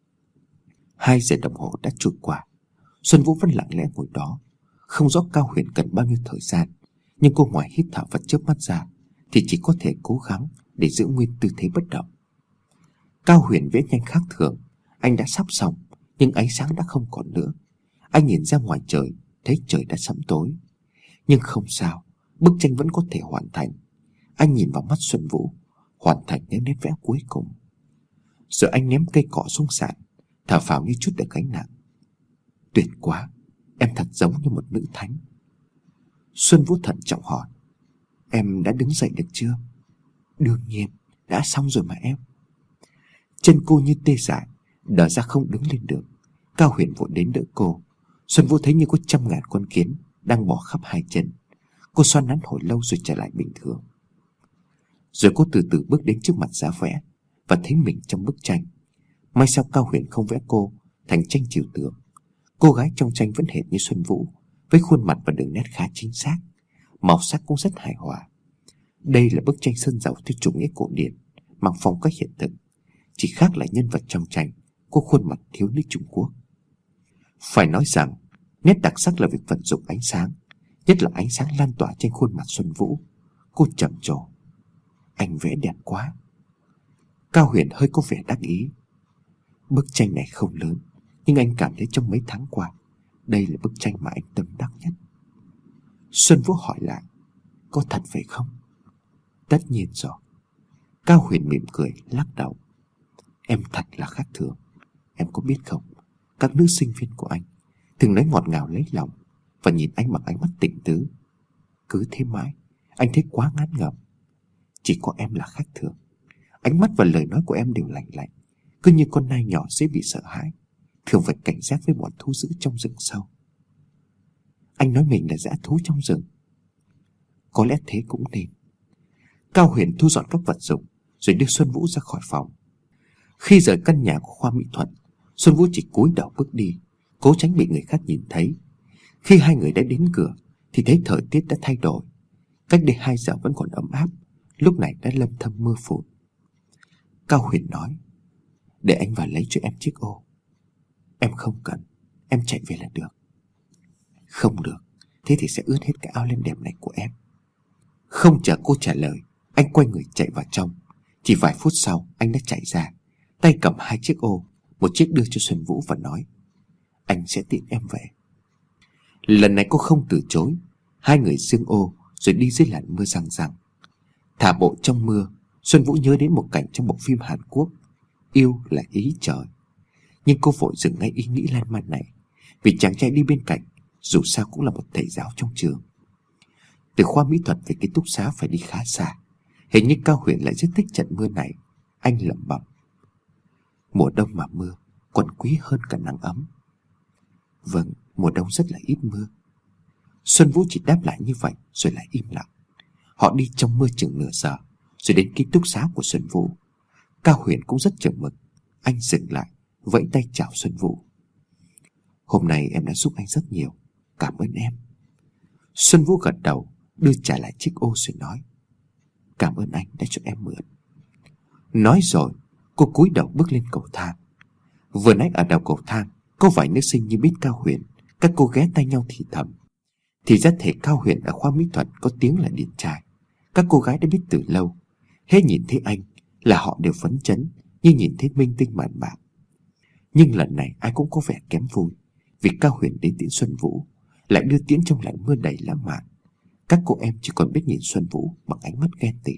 Hai giờ đồng hồ đã trôi qua. Xuân Vũ vẫn lặng lẽ ngồi đó. Không rõ Cao Huyền cần bao nhiêu thời gian, nhưng cô ngoài hít thở và chớp mắt ra thì chỉ có thể cố gắng để giữ nguyên tư thế bất động. Cao Huyền vẽ nhanh khác thường. Anh đã sắp xong, nhưng ánh sáng đã không còn nữa. Anh nhìn ra ngoài trời, thấy trời đã sẫm tối. Nhưng không sao, bức tranh vẫn có thể hoàn thành. Anh nhìn vào mắt Xuân Vũ, hoàn thành những nét vẽ cuối cùng. Rồi anh ném cây cọ xuống sàn, thở phào như chút được gánh nặng. Tuyệt quá, em thật giống như một nữ thánh. Xuân Vũ thận trọng hỏi, em đã đứng dậy được chưa? Đương nhiên, đã xong rồi mà em. Chân cô như tê dại, đờ ra không đứng lên được. Cao Huyền vội đến đỡ cô. Xuân Vũ thấy như có trăm ngàn con kiến đang bò khắp hai chân. Cô xoăn nắn hồi lâu rồi trở lại bình thường. Rồi cô từ từ bước đến trước mặt giá vẽ và thấy mình trong bức tranh. May sao Cao Huyền không vẽ cô thành tranh trừu tượng. Cô gái trong tranh vẫn hệt như Xuân Vũ, với khuôn mặt và đường nét khá chính xác. Màu sắc cũng rất hài hòa. Đây là bức tranh sơn dầu theo chủ nghĩa cổ điển, mang phong cách hiện thực. Chỉ khác là nhân vật trong tranh có khuôn mặt thiếu nữ Trung Quốc. Phải nói rằng nét đặc sắc là việc vận dụng ánh sáng, nhất là ánh sáng lan tỏa trên khuôn mặt Xuân Vũ. Cô trầm trồ, anh vẽ đẹp quá. Cao Huyền hơi có vẻ đắc ý. Bức tranh này không lớn, nhưng anh cảm thấy trong mấy tháng qua, đây là bức tranh mà anh tâm đắc nhất. Xuân Vũ hỏi lại, có thật vậy không? Tất nhiên rồi. Cao Huyền mỉm cười lắc đầu. Em thật là khác thường. Em có biết không, các nữ sinh viên của anh thường nói ngọt ngào lấy lòng và nhìn anh bằng ánh mắt tình tứ. Cứ thế mãi, anh thấy quá ngán ngẩm. Chỉ có em là khác thường. Ánh mắt và lời nói của em đều lạnh lạnh, cứ như con nai nhỏ dễ bị sợ hãi, thường phải cảnh giác với bọn thú dữ trong rừng sâu. Anh nói mình là dã thú trong rừng. Có lẽ thế cũng nên. Cao Huyền thu dọn các vật dụng rồi đưa Xuân Vũ ra khỏi phòng. Khi rời căn nhà của khoa mỹ thuật, Xuân Vũ chỉ cúi đầu bước đi, cố tránh bị người khác nhìn thấy. Khi hai người đã đến cửa thì thấy thời tiết đã thay đổi. Cách đây hai giờ vẫn còn ấm áp, lúc này đã lâm thâm mưa phùn. Cao Huyền nói, để anh vào lấy cho em chiếc ô. Em không cần, em chạy về là được. Không được, thế thì sẽ ướt hết cái áo len đẹp này của em. Không chờ cô trả lời, anh quay người chạy vào trong. Chỉ vài phút sau anh đã chạy ra, tay cầm hai chiếc ô, một chiếc đưa cho Xuân Vũ và nói, anh sẽ tiễn em về. Lần này cô không từ chối. Hai người xương ô rồi đi dưới làn mưa răng răng. Thả bộ trong mưa, Xuân Vũ nhớ đến một cảnh trong bộ phim Hàn Quốc, Yêu là ý trời. Nhưng cô vội dừng ngay ý nghĩ lan man này, vì chàng trai đi bên cạnh dù sao cũng là một thầy giáo trong trường. Từ khoa mỹ thuật về ký túc xá phải đi khá xa. Hình như Cao Huyền lại rất thích trận mưa này. Anh lẩm bẩm, mùa đông mà mưa còn quý hơn cả nắng ấm. Vâng, mùa đông rất là ít mưa. Xuân Vũ chỉ đáp lại như vậy rồi lại im lặng. Họ đi trong mưa chừng nửa giờ rồi đến ký túc xá của Xuân Vũ. Cao Huyền cũng rất chừng mực. Anh dừng lại, vẫy tay chào Xuân Vũ. Hôm nay em đã giúp anh rất nhiều, cảm ơn em. Xuân Vũ gật đầu, đưa trả lại chiếc ô rồi nói, cảm ơn anh đã cho em mượn. Nói rồi cô cúi đầu bước lên cầu thang. Vừa nãy ở đầu cầu thang có vài nữ sinh như biết Cao Huyền. Các cô ghé tay nhau thì thầm. Thì ra thể Cao Huyền ở khoa mỹ thuật có tiếng là điển trai. Các cô gái đã biết từ lâu. Hễ nhìn thấy anh là họ đều phấn chấn như nhìn thấy minh tinh mạn bạc. Nhưng lần này ai cũng có vẻ kém vui, vì Cao Huyền đến tiễn Xuân Vũ, lại đưa tiễn trong làn mưa đầy lãng mạn. Các cô em chỉ còn biết nhìn Xuân Vũ bằng ánh mắt ghen tị.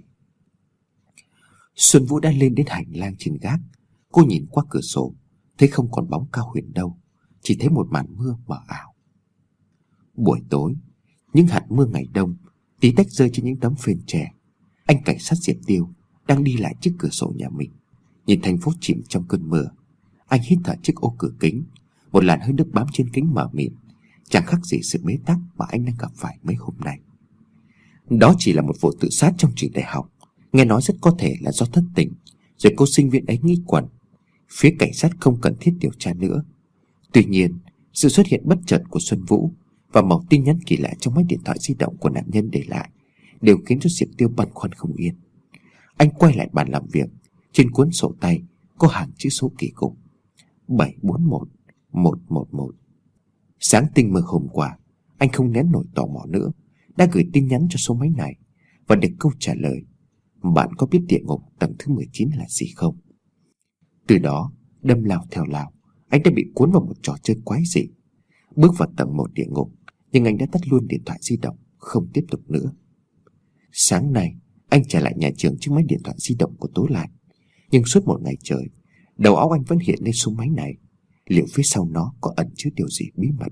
Xuân Vũ đã lên đến hành lang trên gác. Cô nhìn qua cửa sổ, thấy không còn bóng Cao Huyền đâu, chỉ thấy một màn mưa mờ ảo. Buổi tối, những hạt mưa ngày đông tí tách rơi trên những tấm phên tre. Anh cảnh sát Diệp Tiêu đang đi lại trước cửa sổ nhà mình, nhìn thành phố chìm trong cơn mưa. Anh hít thở chiếc ô cửa kính. Một làn hơi nước bám trên kính mờ mịt, chẳng khác gì sự bế tắc mà anh đang gặp phải mấy hôm nay. Đó chỉ là một vụ tự sát trong trường đại học, nghe nói rất có thể là do thất tình, rồi cô sinh viên ấy nghĩ quẩn. Phía cảnh sát không cần thiết điều tra nữa. Tuy nhiên, sự xuất hiện bất chợt của Xuân Vũ và mẩu tin nhắn kỳ lạ trong máy điện thoại di động của nạn nhân để lại đều khiến cho Diệp Tiêu băn khoăn không yên. Anh quay lại bàn làm việc. Trên cuốn sổ tay có hàng chữ số kỳ cục: bảy bốn một một một một. Sáng tinh mơ hôm qua, anh không nén nổi tò mò nữa, đã gửi tin nhắn cho số máy này và được câu trả lời: bạn có biết địa ngục tầng thứ mười chín là gì không? Từ đó, đâm lao theo lao, anh đã bị cuốn vào một trò chơi quái dị. Bước vào tầng một địa ngục, nhưng anh đã tắt luôn điện thoại di động, không tiếp tục nữa. Sáng nay, anh trở lại nhà trường chiếc máy điện thoại di động của Tố Lan. Nhưng suốt một ngày trời, đầu óc anh vẫn hiện lên số máy này. Liệu phía sau nó có ẩn chứa điều gì bí mật?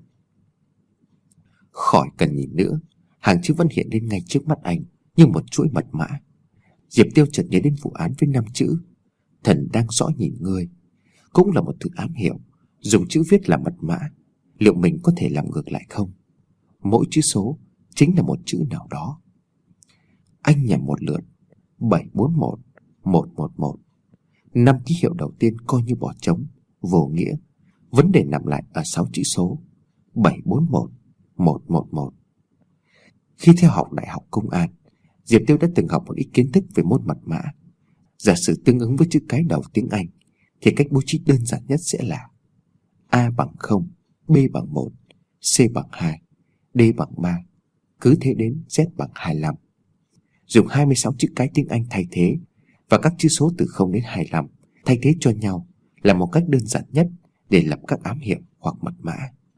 Khỏi cần nhìn nữa, hàng chữ vẫn hiện lên ngay trước mắt anh như một chuỗi mật mã. Diệp Tiêu chợt nhớ đến vụ án với năm chữ: thần đang dõi nhìn ngươi. Cũng là một thứ ám hiệu, dùng chữ viết làm mật mã. Liệu mình có thể làm ngược lại không? Mỗi chữ số chính là một chữ nào đó. Anh nhầm một lượt: bảy bốn một một một một. Năm ký hiệu đầu tiên coi như bỏ trống, vô nghĩa. Vấn đề nằm lại ở sáu chữ số: bảy bốn một một một một. Khi theo học đại học công an, Diệp Tiêu đã từng học một ít kiến thức về môn mật mã. Giả sử tương ứng với chữ cái đầu tiếng Anh thì cách bố trí đơn giản nhất sẽ là A bằng không, B bằng một, C bằng hai, D bằng ba, cứ thế đến Z bằng hai mươi lăm. Dùng hai mươi sáu chữ cái tiếng Anh thay thế và các chữ số từ không đến hai mươi lăm thay thế cho nhau là một cách đơn giản nhất để lập các ám hiệu hoặc mật mã.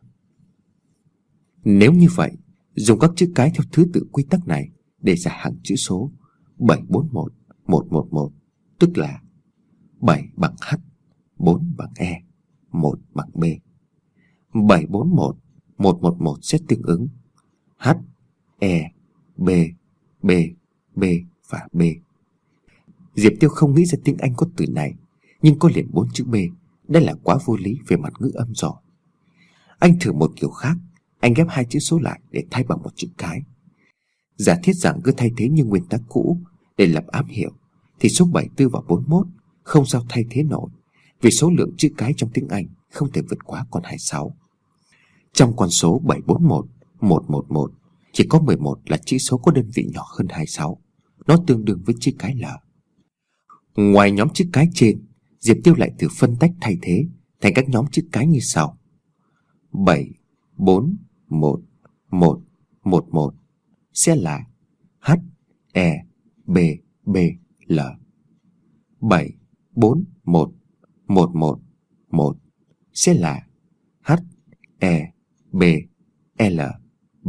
Nếu như vậy, dùng các chữ cái theo thứ tự quy tắc này để giải hàng chữ số bảy bốn một một một một, tức là bảy bằng H, bốn bằng E, một bằng B. bảy bốn một một một một sẽ tương ứng H, E, B, B, B và B. Diệp Tiêu không nghĩ ra tiếng Anh có từ này, nhưng có liền bốn chữ B đã là quá vô lý về mặt ngữ âm rồi. Anh thử một kiểu khác. Anh ghép hai chữ số lại để thay bằng một chữ cái. Giả thiết rằng cứ thay thế như nguyên tắc cũ để lập ám hiệu, thì số bảy mươi tư và bốn mươi mốt không sao thay thế nổi, vì số lượng chữ cái trong tiếng Anh không thể vượt quá con hai mươi sáu. Trong con số bảy bốn một một một một, chỉ có mười một là chữ số có đơn vị nhỏ hơn hai mươi sáu. Nó tương đương với chữ cái L. Ngoài nhóm chữ cái trên, Diệp Tiêu lại thử phân tách thay thế thành các nhóm chữ cái như sau: bảy bốn một một một một sẽ là H, E, B, B, L. bảy bốn một một một một sẽ là H, E, B, L, B.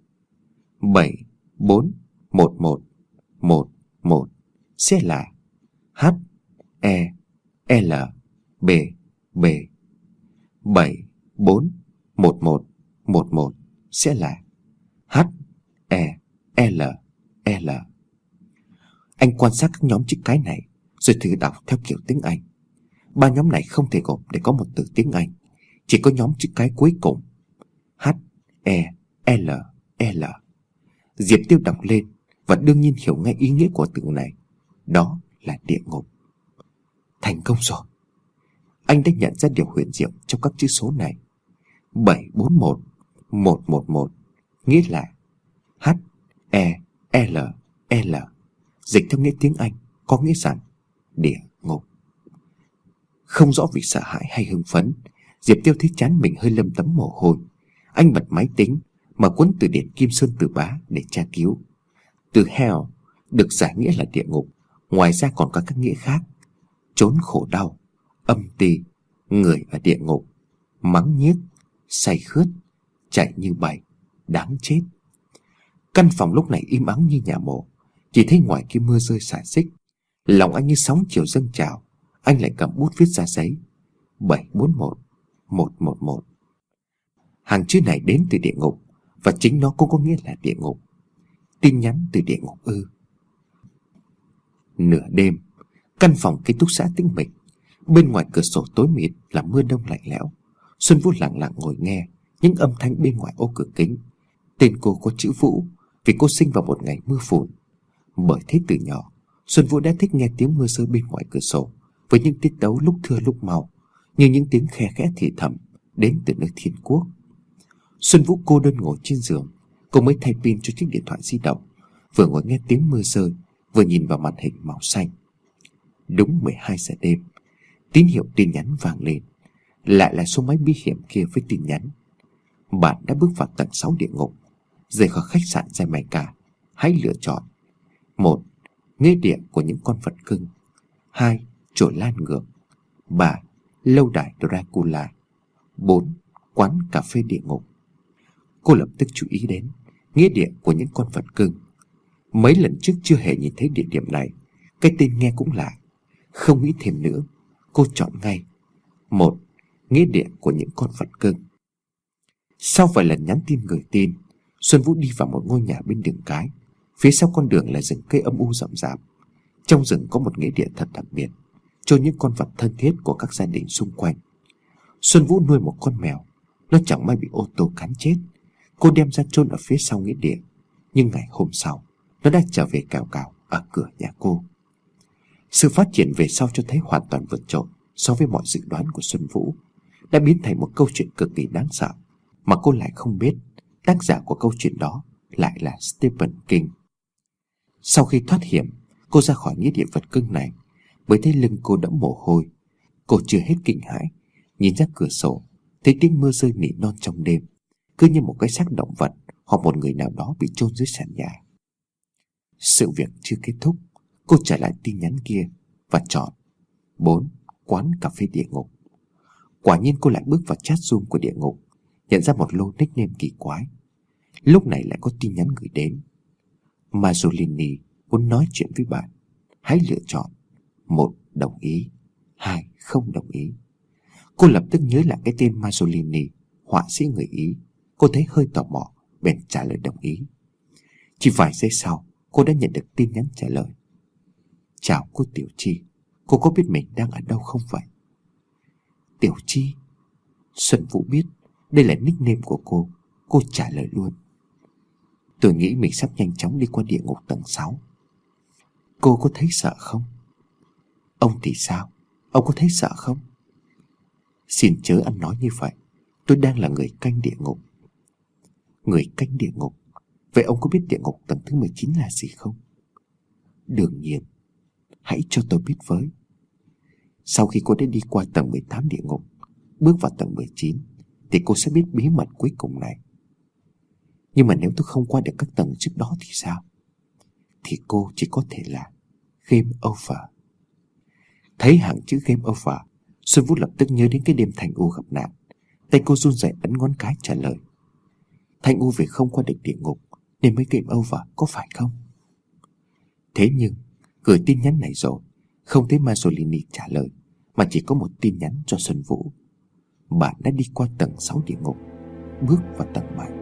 bảy bốn một một một một sẽ là H, E, L, B, B. bảy bốn một một một một sẽ là H, E, L, L. Anh quan sát các nhóm chữ cái này rồi thử đọc theo kiểu tiếng Anh. Ba nhóm này không thể gộp để có một từ tiếng Anh. Chỉ có nhóm chữ cái cuối cùng H, E, L, L. Diệp Tiêu đọc lên và đương nhiên hiểu ngay ý nghĩa của từ này. Đó là địa ngục. Thành công rồi. Anh đã nhận ra điều huyền diệu trong các chữ số này. Bảy bốn một một một một nghĩa là H, E, L, L. Dịch theo nghĩa tiếng Anh có nghĩa rằng địa ngục. Không rõ vì sợ hãi hay hưng phấn, Diệp Tiêu thấy trán mình hơi lấm tấm mồ hôi. Anh bật máy tính, mở cuốn từ điển Kim Sơn Từ Bá để tra cứu. Từ hell được giải nghĩa là địa ngục, ngoài ra còn có các nghĩa khác: trốn khổ đau, âm ti, người ở địa ngục, mắng nhiếc, say khướt, chạy như bay, đáng chết. Căn phòng lúc này im ắng như nhà mộ, chỉ thấy ngoài kia mưa rơi xả xích. Lòng anh như sóng chiều dâng trào. Anh lại cầm bút viết ra giấy: bảy bốn một một một một. Hàng chữ này đến từ địa ngục, và chính nó cũng có nghĩa là địa ngục. Tin nhắn từ địa ngục ư? Nửa đêm, căn phòng ký túc xá tĩnh mịch. Bên ngoài cửa sổ tối mịt là mưa đông lạnh lẽo. Xuân Vũ lặng lặng ngồi nghe, những âm thanh bên ngoài ô cửa kính. Tên cô có chữ Vũ vì cô sinh vào một ngày mưa phùn. Bởi thế từ nhỏ, Xuân Vũ đã thích nghe tiếng mưa rơi bên ngoài cửa sổ, với những tiết tấu lúc thưa lúc mau, như những tiếng khe khẽ thì thầm đến từ nơi thiên quốc. Xuân Vũ cô đơn ngồi trên giường. Cô mới thay pin cho chiếc điện thoại di động, vừa ngồi nghe tiếng mưa rơi, vừa nhìn vào màn hình màu xanh. Đúng mười hai giờ đêm, tín hiệu tin nhắn vang lên. Lại là số máy bí hiểm kia với tin nhắn: bạn đã bước vào tầng sáu địa ngục. Rời khỏi khách sạn Jamaica, hãy lựa chọn: một. Nghĩa địa của những con vật cưng. Hai. Chổi lan ngược. Ba. Lâu đài Dracula. Bốn. Quán cà phê địa ngục. Cô lập tức chú ý đến nghĩa địa của những con vật cưng. Mấy lần trước chưa hề nhìn thấy địa điểm này. Cái tên nghe cũng lạ. Không nghĩ thêm nữa, cô chọn ngay: một. Nghĩa địa của những con vật cưng. Sau vài lần nhắn tin gửi tin, Xuân Vũ đi vào một ngôi nhà bên đường cái. Phía sau con đường là rừng cây âm u rậm rạp. Trong rừng có một nghĩa địa thật đặc biệt, cho những con vật thân thiết của các gia đình xung quanh. Xuân Vũ nuôi một con mèo. Nó chẳng may bị ô tô cán chết. Cô đem ra chôn ở phía sau nghĩa địa. Nhưng ngày hôm sau, nó đã trở về cào cào ở cửa nhà cô. Sự phát triển về sau cho thấy hoàn toàn vượt trội so với mọi dự đoán của Xuân Vũ, đã biến thành một câu chuyện cực kỳ đáng sợ, mà cô lại không biết tác giả của câu chuyện đó lại là Stephen King. Sau khi thoát hiểm, cô ra khỏi nghĩa địa vật cưng này. Bởi thấy lưng cô đẫm mồ hôi, cô chưa hết kinh hãi, nhìn ra cửa sổ, thấy tiếng mưa rơi nỉ non trong đêm, cứ như một cái xác động vật hoặc một người nào đó bị chôn dưới sàn nhà. Sự việc chưa kết thúc, cô trả lại tin nhắn kia và chọn bốn. Quán cà phê địa ngục. Quả nhiên cô lại bước vào chat room của địa ngục, nhận ra một lô nickname kỳ quái. Lúc này lại có tin nhắn gửi đến: Mazzolini muốn nói chuyện với bạn. Hãy lựa chọn: một. Đồng ý. Hai. Không đồng ý. Cô lập tức nhớ lại cái tên Mazzolini, họa sĩ người Ý. Cô thấy hơi tò mò, bèn trả lời đồng ý. Chỉ vài giây sau, cô đã nhận được tin nhắn trả lời: chào cô Tiểu Chi, cô có biết mình đang ở đâu không vậy? Tiểu Chi? Xuân Vũ biết đây là nickname của cô. Cô trả lời luôn: tôi nghĩ mình sắp nhanh chóng đi qua địa ngục tầng sáu. Cô có thấy sợ không? Ông thì sao? Ông có thấy sợ không? Xin chớ ăn nói như vậy. Tôi đang là người canh địa ngục. Người canh địa ngục? Vậy ông có biết địa ngục tầng thứ mười chín là gì không? Đương nhiên. Hãy cho tôi biết với. Sau khi cô đã đi qua tầng mười tám địa ngục, bước vào tầng mười chín, thì cô sẽ biết bí mật cuối cùng này. Nhưng mà nếu tôi không qua được các tầng trước đó thì sao? Thì cô chỉ có thể là game over. Thấy hàng chữ game over, Xuân Vũ lập tức nhớ đến cái đêm Thành U gặp nạn. Tay cô run rẩy ấn ngón cái trả lời: Thành U vì không qua được địa ngục nên mới game over, có phải không? Thế nhưng gửi tin nhắn này rồi, không thấy Mazzolini trả lời, mà chỉ có một tin nhắn cho Xuân Vũ: bạn đã đi qua tầng sáu địa ngục, bước vào tầng bảy.